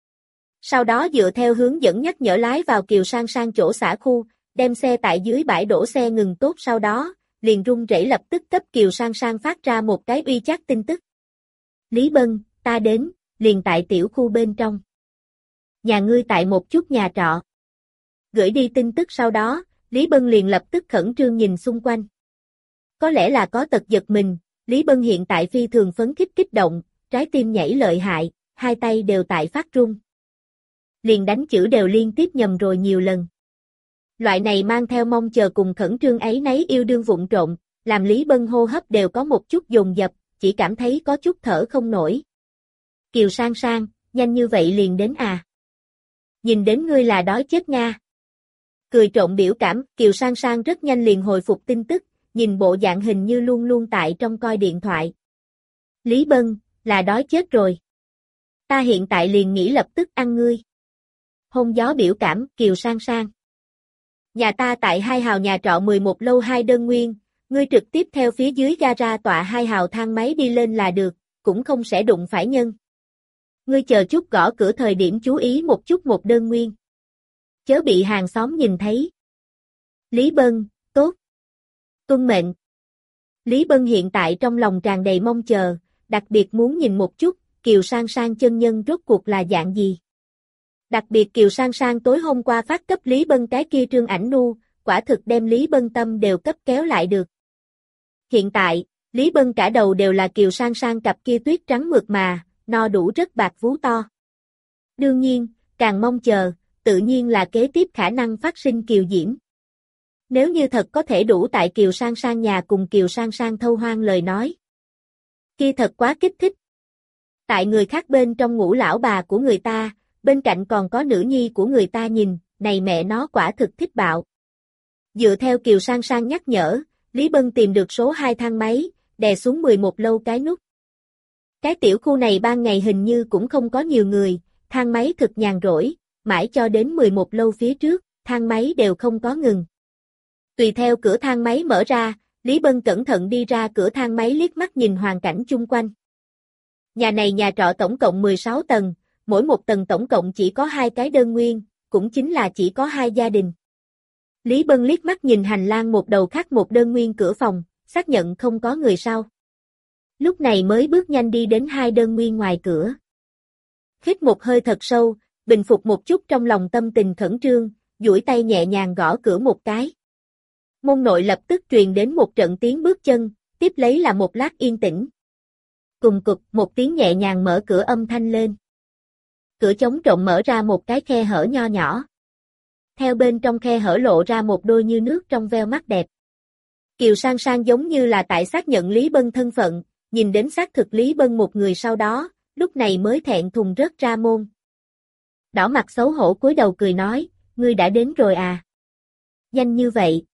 A: Sau đó dựa theo hướng dẫn nhắc nhở lái vào Kiều Sang Sang chỗ xã khu, đem xe tại dưới bãi đổ xe ngừng tốt sau đó, liền run rẩy lập tức cấp Kiều Sang Sang phát ra một cái uy chắc tin tức. Lý Bân, ta đến, liền tại tiểu khu bên trong. Nhà ngươi tại một chút nhà trọ. Gửi đi tin tức sau đó, Lý Bân liền lập tức khẩn trương nhìn xung quanh. Có lẽ là có tật giật mình, Lý Bân hiện tại phi thường phấn khích kích động, trái tim nhảy lợi hại, hai tay đều tại phát run. Liền đánh chữ đều liên tiếp nhầm rồi nhiều lần. Loại này mang theo mong chờ cùng khẩn trương ấy nấy yêu đương vụng trộn, làm Lý Bân hô hấp đều có một chút dồn dập, chỉ cảm thấy có chút thở không nổi. Kiều Sang Sang, nhanh như vậy liền đến à? Nhìn đến ngươi là đói chết Nga. Cười trộn biểu cảm, Kiều Sang Sang rất nhanh liền hồi phục tin tức, nhìn bộ dạng hình như luôn luôn tại trong coi điện thoại. Lý Bân, là đói chết rồi. Ta hiện tại liền nghĩ lập tức ăn ngươi. Hôn gió biểu cảm, Kiều Sang Sang. Nhà ta tại hai hào nhà trọ mười một lâu hai đơn nguyên, ngươi trực tiếp theo phía dưới gara tọa hai hào thang máy đi lên là được, cũng không sẽ đụng phải nhân. Ngươi chờ chút gõ cửa thời điểm chú ý một chút một đơn nguyên. Chớ bị hàng xóm nhìn thấy. Lý Bân, tốt. Tuân mệnh. Lý Bân hiện tại trong lòng tràn đầy mong chờ, đặc biệt muốn nhìn một chút, Kiều Sang Sang chân nhân rốt cuộc là dạng gì. Đặc biệt Kiều Sang Sang tối hôm qua phát cấp Lý Bân cái kia trương ảnh nu, quả thực đem Lý Bân tâm đều cấp kéo lại được. Hiện tại, Lý Bân cả đầu đều là Kiều Sang Sang cặp kia tuyết trắng mượt mà, no đủ rất bạc vú to. Đương nhiên, càng mong chờ, tự nhiên là kế tiếp khả năng phát sinh Kiều Diễm. Nếu như thật có thể đủ tại Kiều Sang Sang nhà cùng Kiều Sang Sang thâu hoang lời nói. Kia thật quá kích thích. Tại người khác bên trong ngủ lão bà của người ta, bên cạnh còn có nữ nhi của người ta nhìn, này mẹ nó quả thực thích bạo. Dựa theo Kiều Sang Sang nhắc nhở, Lý Bân tìm được số hai thang máy, đè xuống mười một lâu cái nút. Cái tiểu khu này ban ngày hình như cũng không có nhiều người, thang máy thực nhàn rỗi, mãi cho đến mười một lâu phía trước, thang máy đều không có ngừng. Tùy theo cửa thang máy mở ra, Lý Bân cẩn thận đi ra cửa thang máy liếc mắt nhìn hoàn cảnh chung quanh. Nhà này nhà trọ tổng cộng mười sáu tầng, mỗi một tầng tổng cộng chỉ có hai cái đơn nguyên, cũng chính là chỉ có hai gia đình. Lý Bân liếc mắt nhìn hành lang một đầu khác một đơn nguyên cửa phòng, xác nhận không có người sau. Lúc này mới bước nhanh đi đến hai đơn nguyên ngoài cửa. Hít một hơi thật sâu, bình phục một chút trong lòng tâm tình khẩn trương, duỗi tay nhẹ nhàng gõ cửa một cái. Môn nội lập tức truyền đến một trận tiếng bước chân, tiếp lấy là một lát yên tĩnh. Cùng cục một tiếng nhẹ nhàng mở cửa âm thanh lên. Cửa chống trộm mở ra một cái khe hở nho nhỏ. Theo bên trong khe hở lộ ra một đôi như nước trong veo mắt đẹp. Kiều Sang Sang giống như là tại xác nhận Lý Bân thân phận, nhìn đến xác thực Lý Bân một người sau đó, lúc này mới thẹn thùng rớt ra môn. Đỏ mặt xấu hổ cúi đầu cười nói, ngươi đã đến rồi à? Nhanh như vậy.